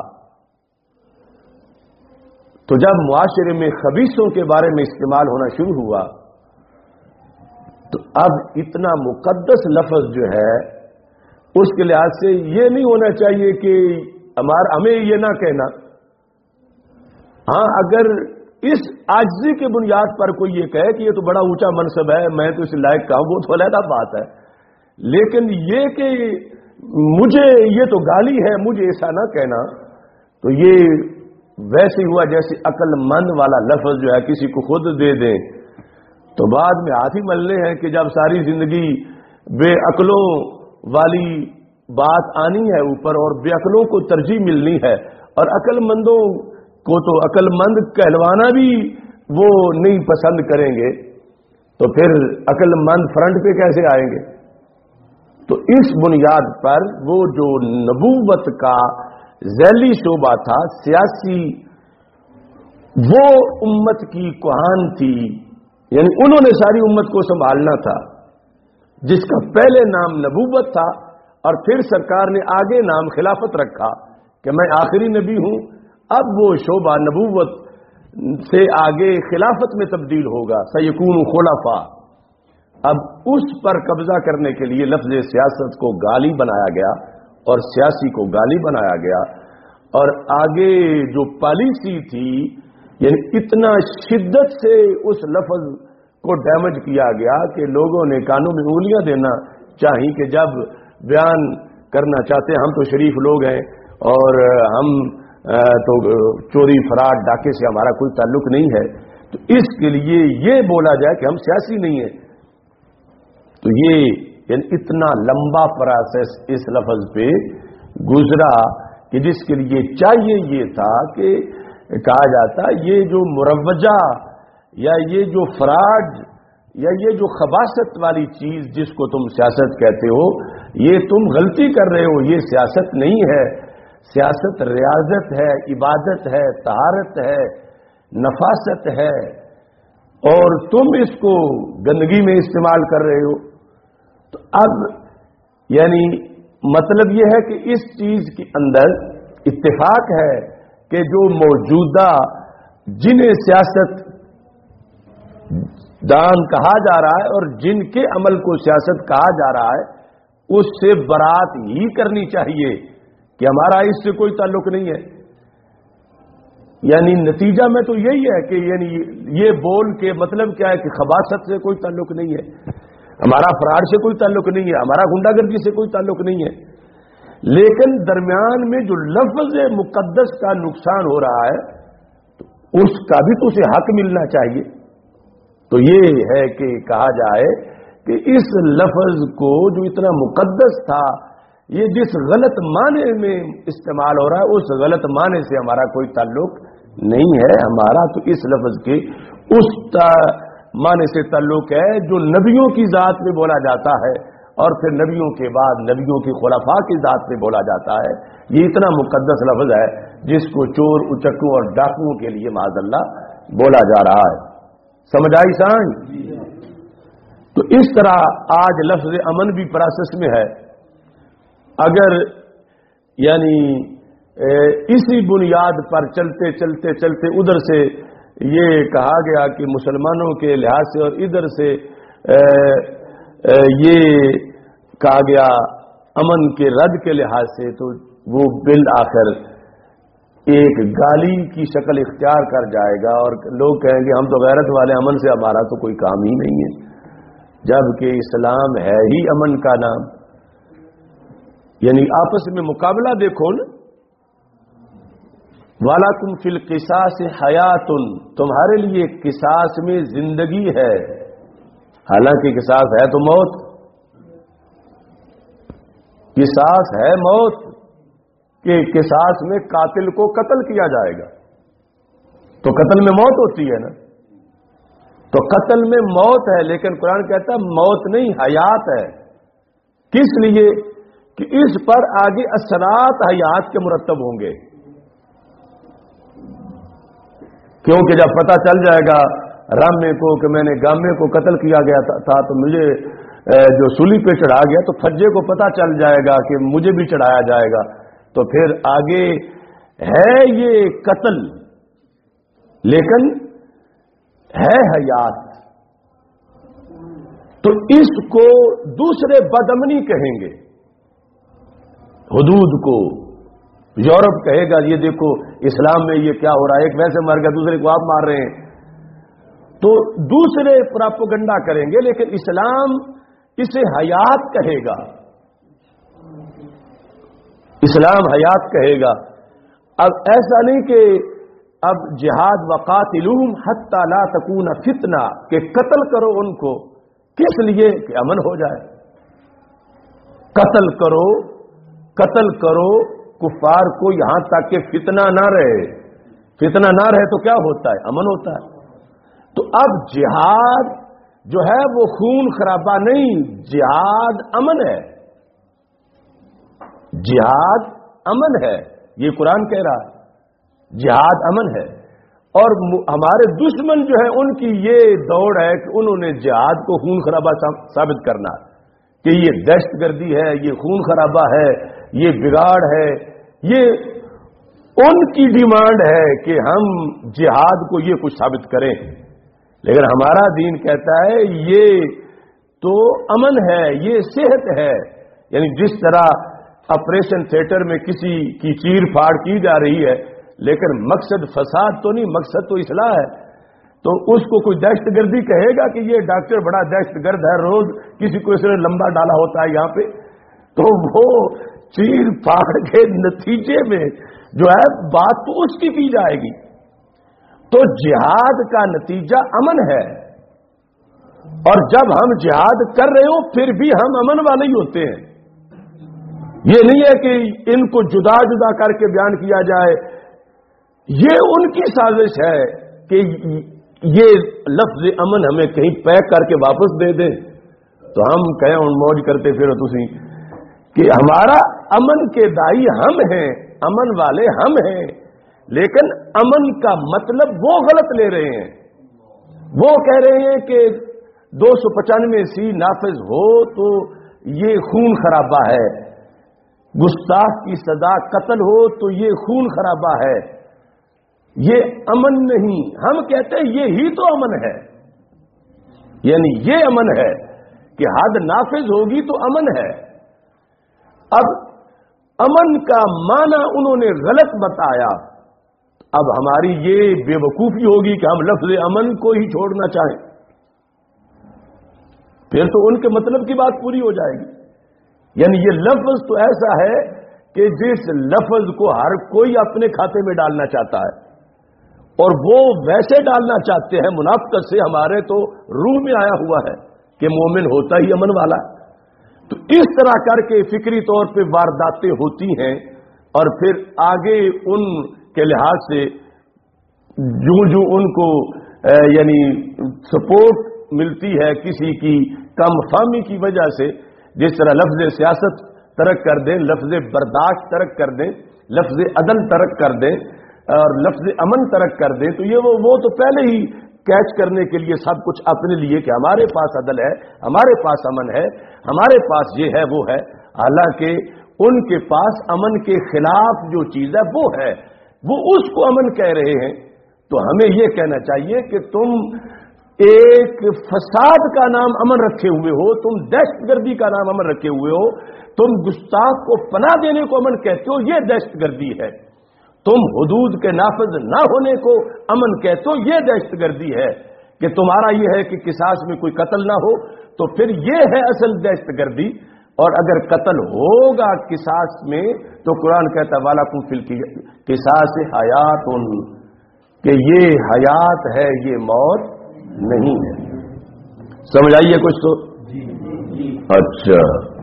تو جب معاشرے میں خبیثوں کے بارے میں استعمال ہونا شروع ہوا تو اب اتنا مقدس لفظ جو ہے اس کے لحاظ سے یہ نہیں ہونا چاہیے کہ ہمیں یہ نہ کہنا، ہاں اگر اس عاجزی کی بنیاد پر کوئی یہ کہے کہ یہ تو بڑا اونچا منصب ہے، میں تو اس لائق کا ہوں، وہ تو علیحدہ بات ہے، لیکن یہ کہ مجھے یہ تو گالی ہے، مجھے ایسا نہ کہنا، تو یہ ویسے ہوا جیسے عقل مند والا لفظ جو ہے کسی کو خود دے دیں تو بعد میں ہاتھ ہی ملنے ہیں کہ جب ساری زندگی بے عقلوں والی بات آنی ہے اوپر اور بے عقلوں کو ترجیح ملنی ہے، اور عقل مندوں کو تو عقل مند کہلوانا بھی وہ نہیں پسند کریں گے، تو پھر عقل مند فرنٹ پہ کیسے آئیں گے؟ تو اس بنیاد پر وہ جو نبوت کا ذیلی شعبہ تھا سیاسی، وہ امت کی کوہان تھی، یعنی انہوں نے ساری امت کو سنبھالنا تھا، جس کا پہلے نام نبوت تھا اور پھر سرکار نے آگے نام خلافت رکھا کہ میں آخری نبی ہوں، اب وہ شعبہ نبوت سے آگے خلافت میں تبدیل ہوگا، سیکون خلفاء۔ اب اس پر قبضہ کرنے کے لیے لفظ سیاست کو گالی بنایا گیا اور سیاسی کو گالی بنایا گیا، اور آگے جو پالیسی تھی یعنی اتنا شدت سے اس لفظ کو ڈیمیج کیا گیا کہ لوگوں نے کانوں میں انگلیاں دینا چاہی کہ جب بیان کرنا چاہتے ہیں ہم تو شریف لوگ ہیں اور ہم تو چوری فراد ڈاکے سے ہمارا کوئی تعلق نہیں ہے، تو اس کے لیے یہ بولا جائے کہ ہم سیاسی نہیں ہیں، تو یہ یعنی اتنا لمبا پروسیس اس لفظ پہ گزرا کہ جس کے لیے چاہیے یہ تھا کہ کہا جاتا یہ جو مروجہ یا یہ جو فراڈ یا یہ جو خباثت والی چیز جس کو تم سیاست کہتے ہو یہ تم غلطی کر رہے ہو، یہ سیاست نہیں ہے، سیاست ریاضت ہے، عبادت ہے، طہارت ہے، نفاست ہے، اور تم اس کو گندگی میں استعمال کر رہے ہو۔ تو اب یعنی مطلب یہ ہے کہ اس چیز کے اندر اتفاق ہے کہ جو موجودہ جنہیں سیاست دان کہا جا رہا ہے اور جن کے عمل کو سیاست کہا جا رہا ہے اس سے برات ہی کرنی چاہیے کہ ہمارا اس سے کوئی تعلق نہیں ہے۔ یعنی نتیجہ میں تو یہی ہے کہ یعنی یہ بول کے مطلب کیا ہے کہ خباثت سے کوئی تعلق نہیں ہے، ہمارا فراڈ سے کوئی تعلق نہیں ہے، ہمارا غنڈہ گردی سے کوئی تعلق نہیں ہے، لیکن درمیان میں جو لفظ مقدس کا نقصان ہو رہا ہے تو اس کا بھی تو اسے حق ملنا چاہیے۔ تو یہ ہے کہ کہا جائے کہ اس لفظ کو جو اتنا مقدس تھا یہ جس غلط معنی میں استعمال ہو رہا ہے اس غلط معنی سے ہمارا کوئی تعلق نہیں ہے، ہمارا تو اس لفظ کے اس معنی سے تعلق ہے جو نبیوں کی ذات میں بولا جاتا ہے اور پھر نبیوں کے بعد نبیوں کی خلفاء کی ذات میں بولا جاتا ہے۔ یہ اتنا مقدس لفظ ہے جس کو چور اچکوں اور ڈاکوؤں کے لیے معاذ اللہ بولا جا رہا ہے۔ سمجھ آئی سان؟ تو اس طرح آج لفظ امن بھی پروسیس میں ہے۔ اگر یعنی اسی بنیاد پر چلتے چلتے چلتے ادھر سے یہ کہا گیا کہ مسلمانوں کے لحاظ سے اور ادھر سے یہ کہا گیا امن کے رد کے لحاظ سے، تو وہ بالآخر ایک گالی کی شکل اختیار کر جائے گا اور لوگ کہیں گے ہم تو غیرت والے، امن سے ہمارا تو کوئی کام ہی نہیں ہے، جبکہ اسلام ہے ہی امن کا نام۔ یعنی آپس میں مقابلہ دیکھو نا، وَلَكُمْ فِي الْقِصَاصِ حَيَاتٌ، تمہارے لیے قصاص میں زندگی ہے، حالانکہ قصاص ہے تو موت، قصاص ہے موت، کہ قصاص میں قاتل کو قتل کیا جائے گا، تو قتل میں موت ہوتی ہے نا، تو قتل میں موت ہے، لیکن قرآن کہتا ہے موت نہیں حیات ہے۔ کس لیے؟ کہ اس پر آگے اثرات حیات کے مرتب ہوں گے، کیونکہ جب پتہ چل جائے گا رامے کو کہ میں نے گامے کو قتل کیا گیا تھا تو مجھے جو سولی پہ چڑھا گیا، تو فجے کو پتہ چل جائے گا کہ مجھے بھی چڑھایا جائے گا، تو پھر آگے ہے یہ قتل لیکن ہے حیات، تو اس کو دوسرے بدامنی کہیں گے، حدود کو۔ یورپ کہے گا یہ دیکھو اسلام میں یہ کیا ہو رہا ہے، ایک ویسے مر گیا دوسرے کو آپ مار رہے ہیں، تو دوسرے پراپوگنڈا کریں گے، لیکن اسلام اسے حیات کہے گا، اسلام حیات کہے گا۔ اب ایسا نہیں کہ اب جہاد وقاتلوہم حتی لا تکون فتنہ، کہ قتل کرو ان کو، کس لیے؟ کہ امن ہو جائے، قتل کرو کفار کو یہاں تک کہ فتنہ نہ رہے، فتنہ نہ رہے تو کیا ہوتا ہے؟ امن ہوتا ہے۔ تو اب جہاد جو ہے وہ خون خرابہ نہیں، جہاد امن ہے، جہاد امن ہے، یہ قرآن کہہ رہا ہے جہاد امن ہے۔ اور ہمارے دشمن جو ہے ان کی یہ دوڑ ہے کہ انہوں نے جہاد کو خون خرابہ ثابت کرنا، کہ یہ دہشت گردی ہے، یہ خون خرابہ ہے، یہ بگاڑ ہے، یہ ان کی ڈیمانڈ ہے کہ ہم جہاد کو یہ کچھ ثابت کریں۔ لیکن ہمارا دین کہتا ہے یہ تو امن ہے، یہ صحت ہے۔ یعنی جس طرح آپریشن تھیٹر میں کسی کی چیر پھاڑ کی جا رہی ہے لیکن مقصد فساد تو نہیں، مقصد تو اصلاح ہے، تو اس کو کوئی دہشت گردی کہے گا کہ یہ ڈاکٹر بڑا دہشت گرد ہے، روز کسی کو اس نے لمبا ڈالا ہوتا ہے یہاں پہ، تو وہ چیر پھاڑ کے نتیجے میں جو ہے بات تو اس کی کی جائے گی۔ تو جہاد کا نتیجہ امن ہے، اور جب ہم جہاد کر رہے ہو پھر بھی ہم امن والے ہی ہوتے ہیں۔ یہ نہیں ہے کہ ان کو جدا جدا کر کے بیان کیا جائے، یہ ان کی سازش ہے کہ یہ لفظ امن ہمیں کہیں پیک کر کے واپس دے دیں تو ہم کہیں ان موج کرتے پھر تسی کہ ہمارا امن کے دائی ہم ہیں، امن والے ہم ہیں، لیکن امن کا مطلب وہ غلط لے رہے ہیں۔ وہ کہہ رہے ہیں کہ 295 نافذ ہو تو یہ خون خرابہ ہے، گستاخ کی سزا قتل ہو تو یہ خون خرابہ ہے، یہ امن نہیں۔ ہم کہتے ہیں یہی تو امن ہے، یعنی یہ امن ہے کہ حد نافذ ہوگی تو امن ہے۔ اب امن کا معنی انہوں نے غلط بتایا، اب ہماری یہ بے وقوفی ہوگی کہ ہم لفظ امن کو ہی چھوڑنا چاہیں، پھر تو ان کے مطلب کی بات پوری ہو جائے گی۔ یعنی یہ لفظ تو ایسا ہے کہ جس لفظ کو ہر کوئی اپنے کھاتے میں ڈالنا چاہتا ہے، اور وہ ویسے ڈالنا چاہتے ہیں منافقت سے، ہمارے تو روح میں آیا ہوا ہے کہ مومن ہوتا ہی امن والا ہے۔ تو اس طرح کر کے فکری طور پہ وارداتیں ہوتی ہیں، اور پھر آگے ان کے لحاظ سے جو ان کو یعنی سپورٹ ملتی ہے کسی کی کم فہمی کی وجہ سے، جس طرح لفظ سیاست ترک کر دیں، لفظ برداشت ترک کر دیں، لفظ عدل ترک کر دیں، اور لفظ امن ترک کر دیں، تو یہ وہ تو پہلے ہی کیچ کرنے کے لیے سب کچھ اپنے لیے کہ ہمارے پاس عدل ہے، ہمارے پاس امن ہے، ہمارے پاس یہ ہے وہ ہے، حالانکہ ان کے پاس امن کے خلاف جو چیز ہے وہ ہے، وہ اس کو امن کہہ رہے ہیں۔ تو ہمیں یہ کہنا چاہیے کہ تم ایک فساد کا نام امن رکھے ہوئے ہو، تم دہشت گردی کا نام امن رکھے ہوئے ہو، تم گستاخ کو پناہ دینے کو امن کہتے ہو، یہ دہشت گردی ہے۔ तुम हुदूद के नाफिज ना होने को अमन कहते हो, ये दहशत गर्दी है कि तुम्हारा ये है कि किसास में कोई कत्ल ना हो, तो फिर ये है असल दहशत गर्दी। और अगर कत्ल होगा किसास में तो कुरान कहता है वाला कुम फिल किसास हयातुन, कि ये हयात है, ये मौत नहीं है। समझ आइए कुछ तो? अच्छा,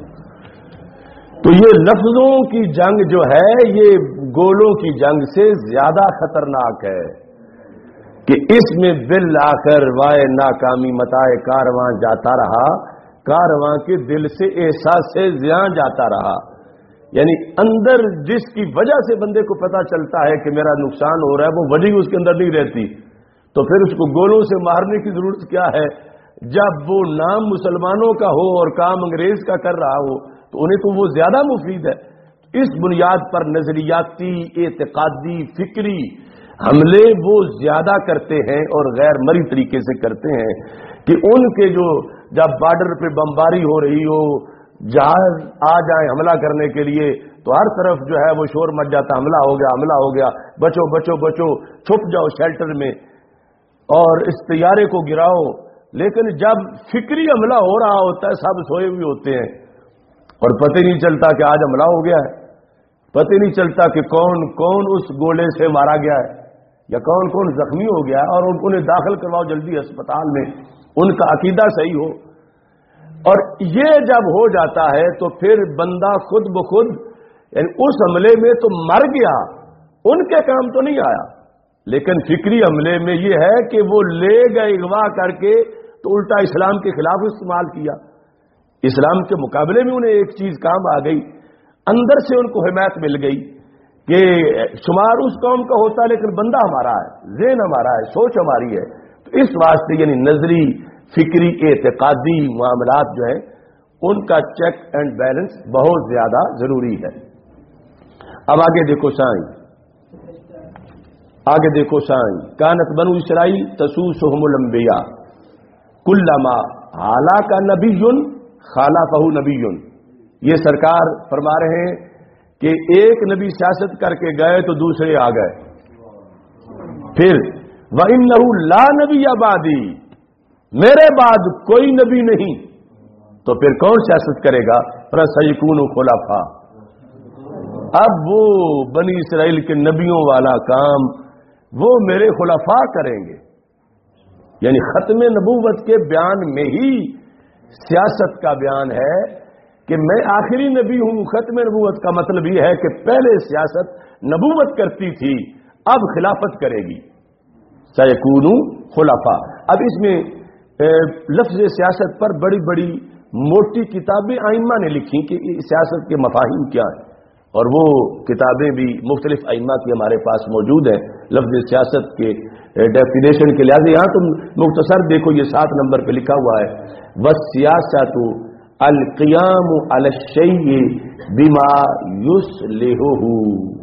तो ये लफ्जों की जंग जो है ये गोलों की जंग से ज्यादा खतरनाक है कि इसमें दिल आकर वाए नाकामी मताए कारवां जाता रहा, कारवां के दिल से एहसास से ज्यां जाता रहा। यानी अंदर जिसकी वजह से बंदे को पता चलता है कि मेरा नुकसान हो रहा है, वो वजह उसके अंदर नहीं रहती, तो फिर उसको गोलों से मारने की जरूरत क्या है? जब वो नाम मुसलमानों का हो और काम अंग्रेज का कर रहा हो तो उन्हें तो वो ज्यादा मुफीद है। इस बुनियाद पर नजरियाती, एतकादी, फिक्री हमले वो ज्यादा करते हैं और गैर मरी तरीके से करते हैं कि उनके जो जब बॉर्डर पे बमबारी हो रही हो, जहाज आ जाए हमला करने के लिए, तो हर तरफ जो है वो शोर मच जाता, हमला हो गया, हमला हो गया, बचो बचो बचो, छुप जाओ शेल्टर में और इस तैयारे को गिराओ। लेकिन जब फिक्री हमला हो रहा होता है सब सोए हुए होते हैं और पता नहीं चलता कि आज हमला हो गया है, पता नहीं चलता कि कौन कौन उस गोले से मारा गया है या कौन कौन जख्मी हो गया है, और उन्हें दाखिल करवाओ जल्दी अस्पताल में, उनका अकीदा सही हो। और ये जब हो जाता है तो फिर बंदा खुद ब खुद यानी उस हमले में तो मर गया, उनके काम तो नहीं आया, लेकिन फिक्री हमले में ये है कि वो ले गए अगवा करके तो उल्टा इस्लाम के खिलाफ इस्तेमाल किया। इस्लाम के मुकाबले में उन्हें एक चीज काम आ गई, अंदर से उनको हिमायत मिल गई कि शुमार उस कौम का होता है लेकिन बंदा हमारा है, ज़हन हमारा है, सोच हमारी है। तो इस वास्ते यानी नजरी, फिक्री, एतकादी मामलात जो है उनका चेक एंड बैलेंस बहुत ज्यादा जरूरी है। अब आगे देखो साईं, आगे देखो साईं, कानत बनु इसराइल तसूसुहुमुल अंबिया कुल्लमा हाला का नबीयुन खालाफहु नबीयुन। ये सरकार फरमा रहे हैं कि एक नबी सियासत करके गए तो दूसरे आ गए, फिर व इन्नहु ला नबी अबादी, मेरे बाद कोई नबी नहीं, तो फिर कौन सियासत करेगा? फसयकूनु खुलफा। अब वो बनी इसराइल के नबियों वाला काम वो मेरे खुलफा करेंगे। यानी खत्म नबूवत के बयान में ही सियासत का बयान है कि मैं आखिरी नबी हूं। खत्म नबूवत का मतलब यह है कि पहले सियासत नबूवत करती थी, अब खिलाफत करेगी। सयकूनु खुलफा। अब इसमें लफ्ज सियासत पर बड़ी बड़ी मोटी किताबें आइम्मा ने लिखी कि सियासत के मफाहिम क्या है, और वो किताबें भी मुख्तलिफ आइम्मा की हमारे पास मौजूद हैं लफ्ज सियासत के डेफिनेशन के लिहाज। यहां तुम मुख्तसर देखो, ये 7 नंबर पे लिखा हुआ है, वस्सियासतु अल क़ियामु अला शैइ बिमा युस्लिहुहु।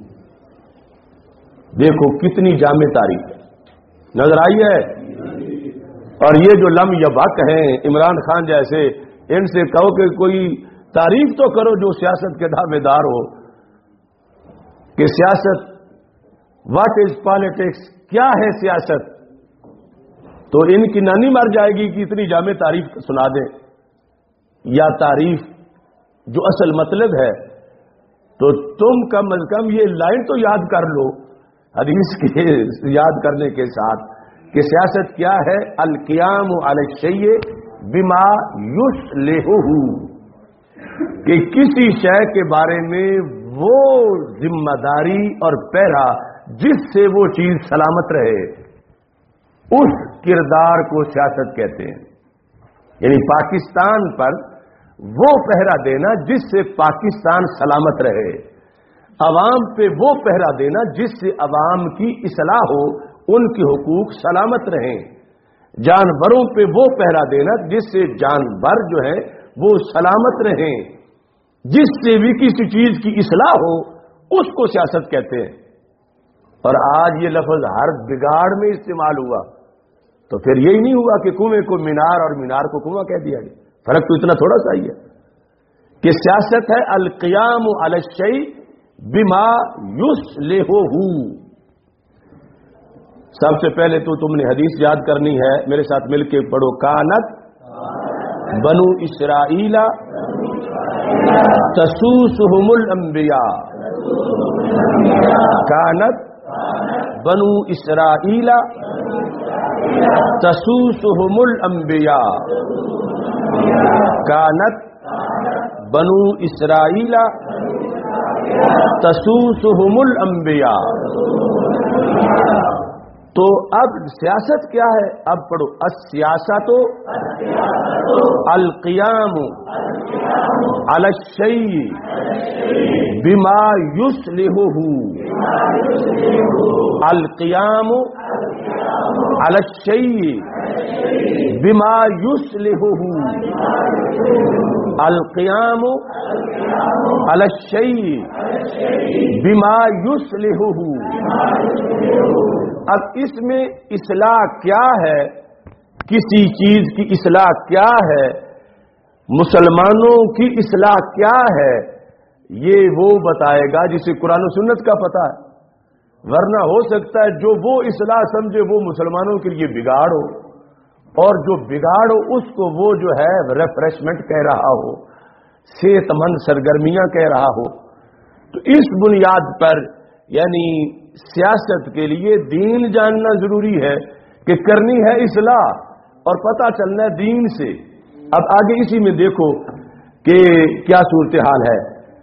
देखो कितनी जामे तारीफ नजर आई है। और ये जो लम यबक हैं इमरान खान जैसे, इनसे कहो कि कोई तारीफ तो करो जो सियासत के दावेदार हो कि सियासत, व्हाट इज पॉलिटिक्स, क्या है सियासत, तो इनकी नानी मर जाएगी कि इतनी जामे तारीफ सुना दे, या तारीफ जो असल मतलब है। तो तुम कम अज कम ये लाइन तो याद कर लो हदीस के याद करने के साथ कि सियासत क्या है, अल क़ियाम अला शैइ बिमा युस्लिहुहु, कि किसी शय के बारे में वो जिम्मेदारी और पहरा जिससे वो चीज सलामत रहे, उस किरदार को सियासत कहते हैं। यानी पाकिस्तान पर वो पहरा देना जिससे पाकिस्तान सलामत रहे, अवाम पे वो पहरा देना जिससे अवाम की इस्लाह हो, उनके हुकूक सलामत रहें, जानवरों पे वो पहरा देना जिससे जानवर जो है वो सलामत रहें, जिससे भी किसी चीज की इस्लाह हो उसको सियासत कहते हैं। और आज ये लफ्ज हर बिगाड़ में इस्तेमाल हुआ, तो फिर यही नहीं हुआ कि कुएं को मीनार और मीनार को कुआं कह दिया गया। फर्क तो इतना थोड़ा सा ही है कि सियासत है अल क़ियाम अला शैइ बिमा युस्लिहुहु। सबसे पहले तो तुमने हदीस याद करनी है, मेरे साथ मिलके पढ़ो। कानत बनु इसराइला तसूसुहुमुल अंबिया। कानत बनु इसराइला तसूसुहुमुल अंबिया। कानत बनु इसराइला तसूसुहुमुल अंबिया। तो अब सियासत क्या है, अब पढ़ो। अस्सियासतो अलक़ियामु अला शैइ बिमा युस्लिहुहु। अलक़ियामु अला शैइ बिमा युस्लिहुहु। अलक़ियामु अला शैइ बिमा युस्लिहुहु। अब इसमें इस्लाह क्या है, किसी चीज की इस्लाह क्या है, मुसलमानों की इस्लाह क्या है, ये वो बताएगा जिसे कुरान और सुन्नत का पता है। वरना हो सकता है जो वो इस्लाह समझे वो मुसलमानों के लिए बिगाड़ हो, और जो बिगाड़ हो उसको वो जो है रिफ्रेशमेंट कह रहा हो, सेहतमंद सरगर्मियां कह रहा हो। तो इस बुनियाद पर यानी सियासत के लिए दीन जानना जरूरी है कि करनी है इस्लाह और पता चलना है दीन से। अब आगे इसी में देखो कि क्या सूरत हाल है।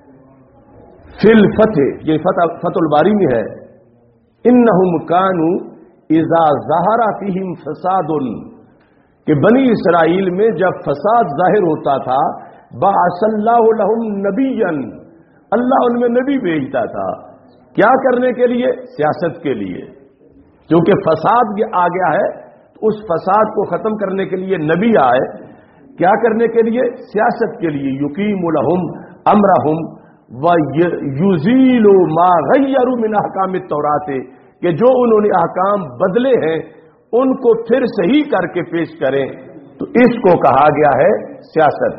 फिल फतह, ये फतहुल बारी में है। इन्नहुम कानू इज़ा ज़हरा फीहिम फसादुन, कि बनी इसराइल में जब फसाद जाहिर होता था, बअसल्लाहु लहुम नबिय्यन, अल्लाह उनमें नबी भेजता था। क्या करने के लिए? सियासत के लिए। क्योंकि फसाद आ गया है तो उस फसाद को खत्म करने के लिए नबी आए। क्या करने के लिए? सियासत के लिए। युकीमु लहुम अमरहुम व युज़ीलु मा गय्यरू मिन अहकामित तौरात, कि जो उन्होंने अहकाम बदले हैं उनको फिर सही करके पेश करें। तो इसको कहा गया है सियासत।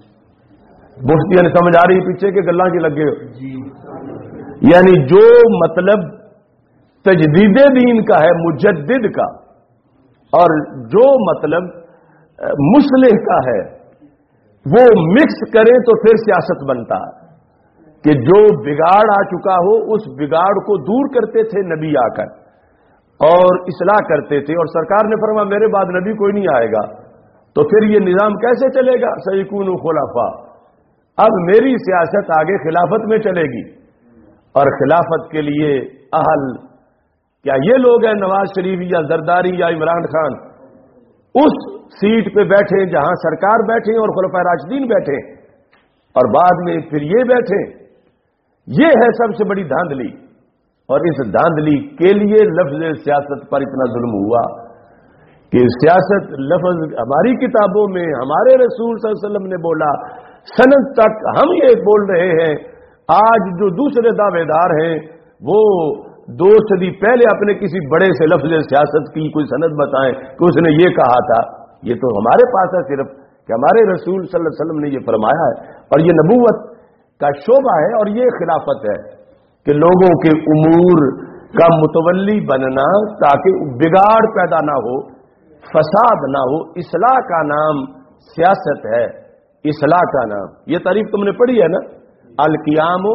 मुफ्ती ने समझ आ रही पीछे के गल्ला की लगे जी। यानी जो मतलब तजदीद दीन का है, मुजद्दिद का, और जो मतलब मुस्लिह का है, वो मिक्स करें तो फिर सियासत बनता है। कि जो बिगाड़ आ चुका हो उस बिगाड़ को दूर करते थे नबी आकर और इस्लाह करते थे। और सरकार ने फरमाया मेरे बाद नबी कोई नहीं आएगा, तो फिर ये निजाम कैसे चलेगा? सयकूनु खुलाफा। अब मेरी सियासत आगे खिलाफत में चलेगी, और खिलाफत के लिए अहल क्या ये लोग हैं नवाज शरीफ या जरदारी या इमरान खान, उस सीट पे बैठे जहां सरकार बैठे और खुलफाए राशिदीन बैठे और बाद में फिर ये बैठे। ये है सबसे बड़ी धांधली। और इस धांधली के लिए लफ्ज सियासत पर इतना जुल्म हुआ कि सियासत लफ्ज हमारी किताबों में हमारे रसूल सल्लल्लाहु अलैहि वसल्लम ने बोला, सनद तक हम ये बोल रहे हैं। आज जो दूसरे दावेदार हैं वो 2 सदी पहले अपने किसी बड़े से लफ्ज सियासत की कोई सनद बताएं कि उसने ये कहा था। ये तो हमारे पास है सिर्फ कि हमारे रसूल सल्लल्लाहु अलैहि वसल्लम ने ये फरमाया है, और ये नबूवत का शोभा है, और ये खिलाफत है कि लोगों के उमूर का मुतवल्ली बनना, ताकि बिगाड़ पैदा ना हो, फसाद ना हो। इस्लाह का नाम सियासत है, इस्लाह का नाम। ये तारीफ तुमने पढ़ी है ना, अल-क़ियाम।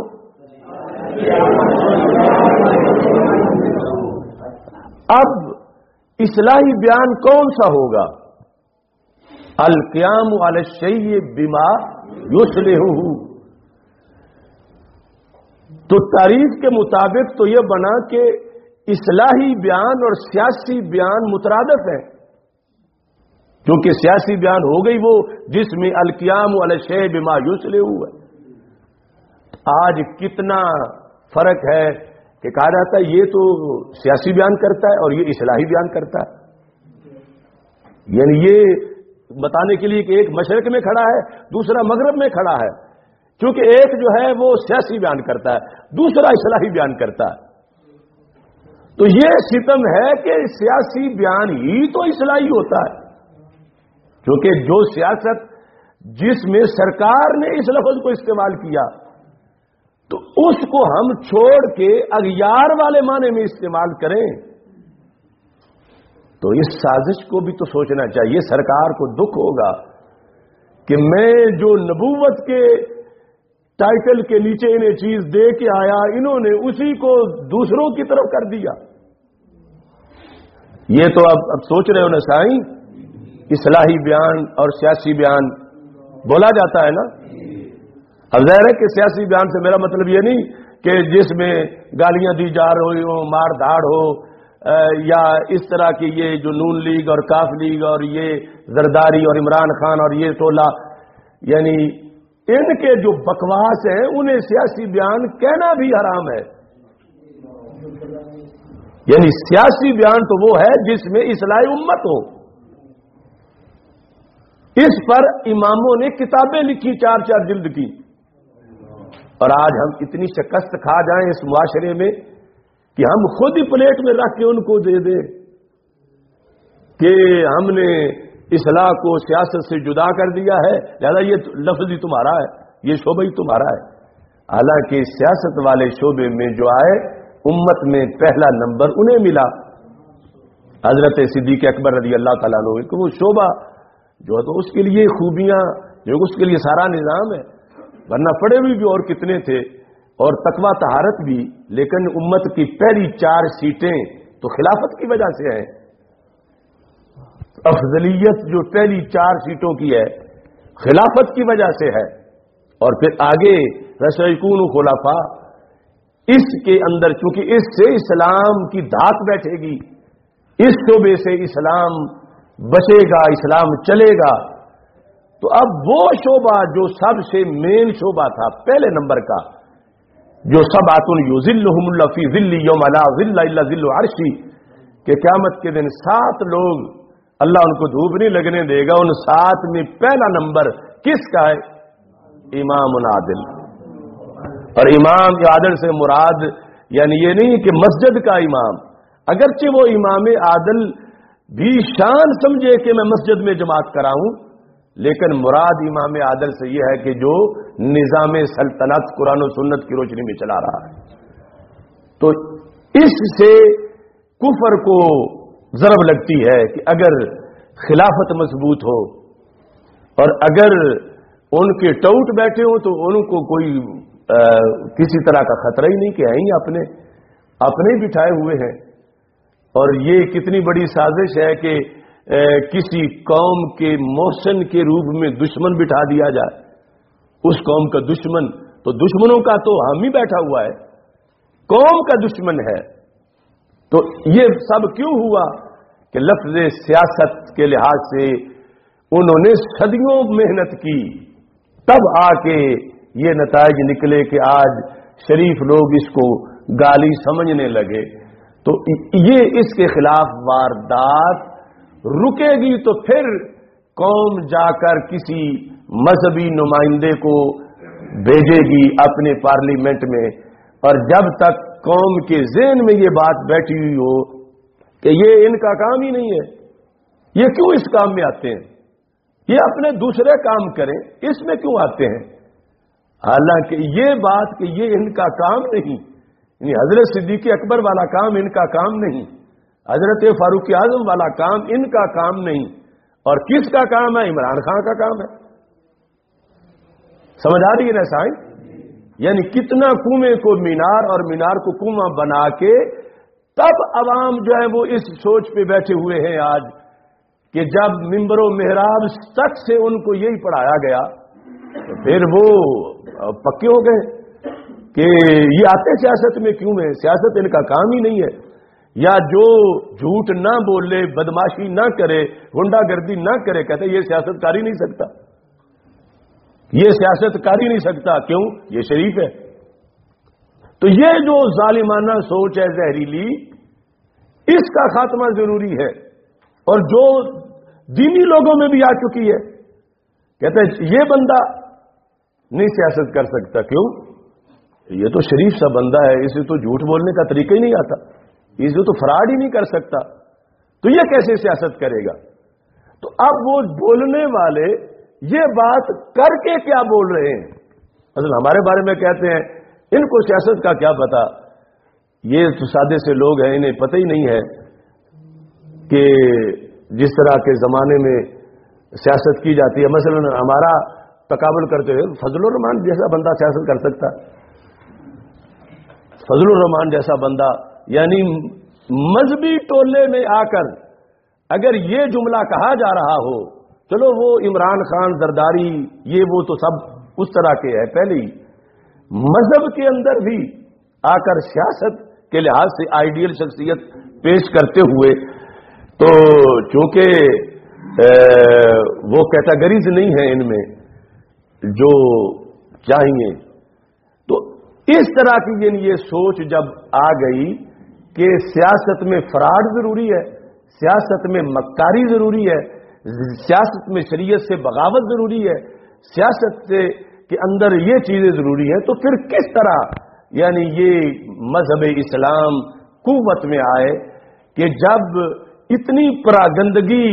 अब इस्लाही बयान कौन सा होगा? अल-क़ियाम अला शैइ बिमा युस्लिहुहु। तो तारीफ के मुताबिक तो यह बना कि इस्लाही बयान और सियासी बयान मुतरादिफ है, क्योंकि सियासी बयान हो गई वो जिसमें अल-क़ियाम अला शैइ बिमा युस्लिहुहु है। आज कितना फर्क है कि कहा जाता है ये तो सियासी बयान करता है और ये इस्लाही बयान करता है। यानी ये बताने के लिए कि एक मशरक में खड़ा है, दूसरा मगरब में खड़ा है, क्योंकि एक जो है वो सियासी बयान करता है, दूसरा इस्लाही बयान करता है। तो ये सितम है कि सियासी बयान ही तो इस्लाही होता है, क्योंकि जो सियासत जिसमें सरकार ने इस लफ्ज को इस्तेमाल किया تو اس کو ہم چھوڑ کے اغیار والے معنی میں استعمال کریں تو اس سازش کو بھی تو سوچنا چاہیے. سرکار کو دکھ ہوگا کہ میں جو نبوت کے ٹائٹل کے نیچے انہیں چیز دے کے آیا, انہوں نے اسی کو دوسروں کی طرف کر دیا. یہ تو اب سوچ رہے ہو نا سائیں, اصلاحی بیان اور سیاسی بیان بولا جاتا ہے نا. اب ظاہر ہے کہ سیاسی بیان سے میرا مطلب یہ نہیں کہ جس میں گالیاں دی جا رہی ہو, مار دھاڑ ہو, یا اس طرح کی یہ جو نون لیگ اور کاف لیگ اور یہ زرداری اور عمران خان اور یہ ٹولہ, یعنی ان کے جو بکواس ہیں انہیں سیاسی بیان کہنا بھی حرام ہے. یعنی سیاسی بیان تو وہ ہے جس میں اصلاح امت ہو. اس پر اماموں نے کتابیں لکھی 4 جلد کی, اور آج ہم اتنی شکست کھا جائیں اس معاشرے میں کہ ہم خود ہی پلیٹ میں رکھ کے ان کو دے دیں کہ ہم نے اصلاح کو سیاست سے جدا کر دیا ہے, لہذا یہ لفظ ہی تمہارا ہے, یہ شعبہ ہی تمہارا ہے. حالانکہ سیاست والے شعبے میں جو آئے امت میں پہلا نمبر انہیں ملا, حضرت صدیق اکبر رضی اللہ تعالیٰ عنہ. کہ وہ شعبہ جو ہے تو اس کے لیے خوبیاں, جو اس کے لیے سارا نظام ہے, ورنہ پڑے ہوئے بھی اور کتنے تھے, اور تقوی طہارت بھی. لیکن امت کی پہلی 4 سیٹیں تو خلافت کی وجہ سے ہیں. افضلیت جو پہلی 4 سیٹوں کی ہے خلافت کی وجہ سے ہے. اور پھر آگے رسیکون خلفاء, اس کے اندر چونکہ اس سے اسلام کی دھات بیٹھے گی, اس شعبے سے اسلام بچے گا, اسلام چلے گا. تو اب وہ شعبہ جو سب سے مین شعبہ تھا پہلے نمبر کا, جو سبعۃ یظلھم اللہ فی ظلہ یوم لا ظل الا ظل عرشی, کہ قیامت کے دن 7 لوگ اللہ ان کو دھوپ نہیں لگنے دے گا. ان 7 میں پہلا نمبر کس کا ہے؟ امام عادل. اور امام عادل سے مراد یعنی یہ نہیں کہ مسجد کا امام, اگرچہ وہ امام عادل بھی شان سمجھے کہ میں مسجد میں جماعت کراؤں, لیکن مراد امام عادل سے یہ ہے کہ جو نظام سلطنت قرآن و سنت کی روشنی میں چلا رہا ہے. تو اس سے کفر کو ضرب لگتی ہے کہ اگر خلافت مضبوط ہو اور اگر ان کے ٹوٹ بیٹھے ہوں تو ان کو کوئی کسی طرح کا خطرہ ہی نہیں کہ ہیں ہی اپنے بٹھائے ہوئے ہیں. اور یہ کتنی بڑی سازش ہے کہ کسی قوم کے محسن کے روپ میں دشمن بٹھا دیا جائے. اس قوم کا دشمن تو دشمنوں کا تو ہم ہی بیٹھا ہوا ہے, قوم کا دشمن ہے. تو یہ سب کیوں ہوا کہ لفظ سیاست کے لحاظ سے انہوں نے صدیوں محنت کی, تب آ کے یہ نتائج نکلے کہ آج شریف لوگ اس کو گالی سمجھنے لگے. تو یہ اس کے خلاف واردات رکے گی تو پھر قوم جا کر کسی مذہبی نمائندے کو بھیجے گی اپنے پارلیمنٹ میں. اور جب تک قوم کے ذہن میں یہ بات بیٹھی ہوئی ہو کہ یہ ان کا کام ہی نہیں ہے, یہ کیوں اس کام میں آتے ہیں, یہ اپنے دوسرے کام کریں, اس میں کیوں آتے ہیں. حالانکہ یہ بات کہ یہ ان کا کام نہیں, یعنی حضرت صدیق اکبر والا کام ان کا کام نہیں, حضرت فاروق اعظم والا کام ان کا کام نہیں, اور کس کا کام ہے؟ عمران خان کا کام ہے. سمجھ آ رہی ہے نا سائن؟ یعنی کتنا کنویں کو مینار اور مینار کو کنواں بنا کے تب عوام جو ہے وہ اس سوچ پہ بیٹھے ہوئے ہیں آج کہ جب ممبر و محراب تک سے ان کو یہی پڑھایا گیا تو پھر وہ پکے ہو گئے کہ یہ آتے سیاست میں کیوں ہیں, سیاست ان کا کام ہی نہیں ہے. یا جو جھوٹ نہ بولے, بدماشی نہ کرے, غنڈہ گردی نہ کرے, کہتے یہ سیاست کر ہی نہیں سکتا, یہ سیاست کر ہی نہیں سکتا. کیوں؟ یہ شریف ہے. تو یہ جو ظالمانہ سوچ ہے زہریلی, اس کا خاتمہ ضروری ہے. اور جو دینی لوگوں میں بھی آ چکی ہے, کہتے ہیں یہ بندہ نہیں سیاست کر سکتا. کیوں؟ یہ تو شریف سا بندہ ہے, اسے تو جھوٹ بولنے کا طریقہ ہی نہیں آتا, اسے تو فراڈ ہی نہیں کر سکتا, تو یہ کیسے سیاست کرے گا. تو اب وہ بولنے والے یہ بات کر کے کیا بول رہے ہیں. مثلا ہمارے بارے میں کہتے ہیں ان کو سیاست کا کیا پتا، یہ تو سادے سے لوگ ہیں، انہیں پتہ ہی نہیں ہے کہ جس طرح کے زمانے میں سیاست کی جاتی ہے. مثلا ہمارا تقابل کرتے ہوئے فضل الرحمان جیسا بندہ سیاست کر سکتا، فضل الرحمان جیسا بندہ، یعنی مذہبی ٹولے میں آ کر اگر یہ جملہ کہا جا رہا ہو، چلو وہ عمران خان زرداری یہ وہ تو سب اس طرح کے ہے، پہلے ہی مذہب کے اندر بھی آ کر سیاست کے لحاظ سے آئیڈیل شخصیت پیش کرتے ہوئے، تو چونکہ وہ کیٹیگریز نہیں ہیں ان میں جو چاہیے، تو اس طرح کی یہ سوچ جب آ گئی کہ سیاست میں فراڈ ضروری ہے، سیاست میں مکاری ضروری ہے، سیاست میں شریعت سے بغاوت ضروری ہے، سیاست کے اندر یہ چیزیں ضروری ہیں، تو پھر کس طرح یعنی یہ مذہب اسلام قوت میں آئے کہ جب اتنی پراگندگی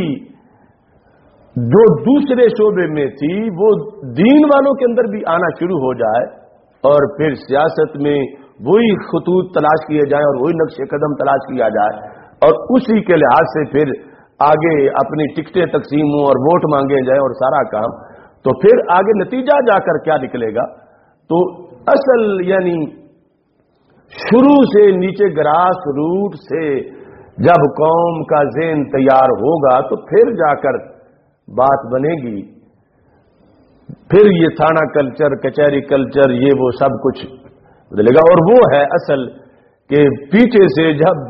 جو دوسرے شعبے میں تھی وہ دین والوں کے اندر بھی آنا شروع ہو جائے، اور پھر سیاست میں وہی خطوط تلاش کیے جائیں اور وہی نقش قدم تلاش کیا جائے، اور اسی کے لحاظ سے پھر آگے اپنی ٹکٹیں تقسیم ہوں اور ووٹ مانگے جائیں اور سارا کام، تو پھر آگے نتیجہ جا کر کیا نکلے گا. تو اصل یعنی شروع سے نیچے گراس روٹ سے جب قوم کا ذہن تیار ہوگا تو پھر جا کر بات بنے گی، پھر یہ تھانہ کلچر، کچہری کلچر، یہ وہ سب کچھ بدلے گا. اور وہ ہے اصل کہ پیچھے سے جب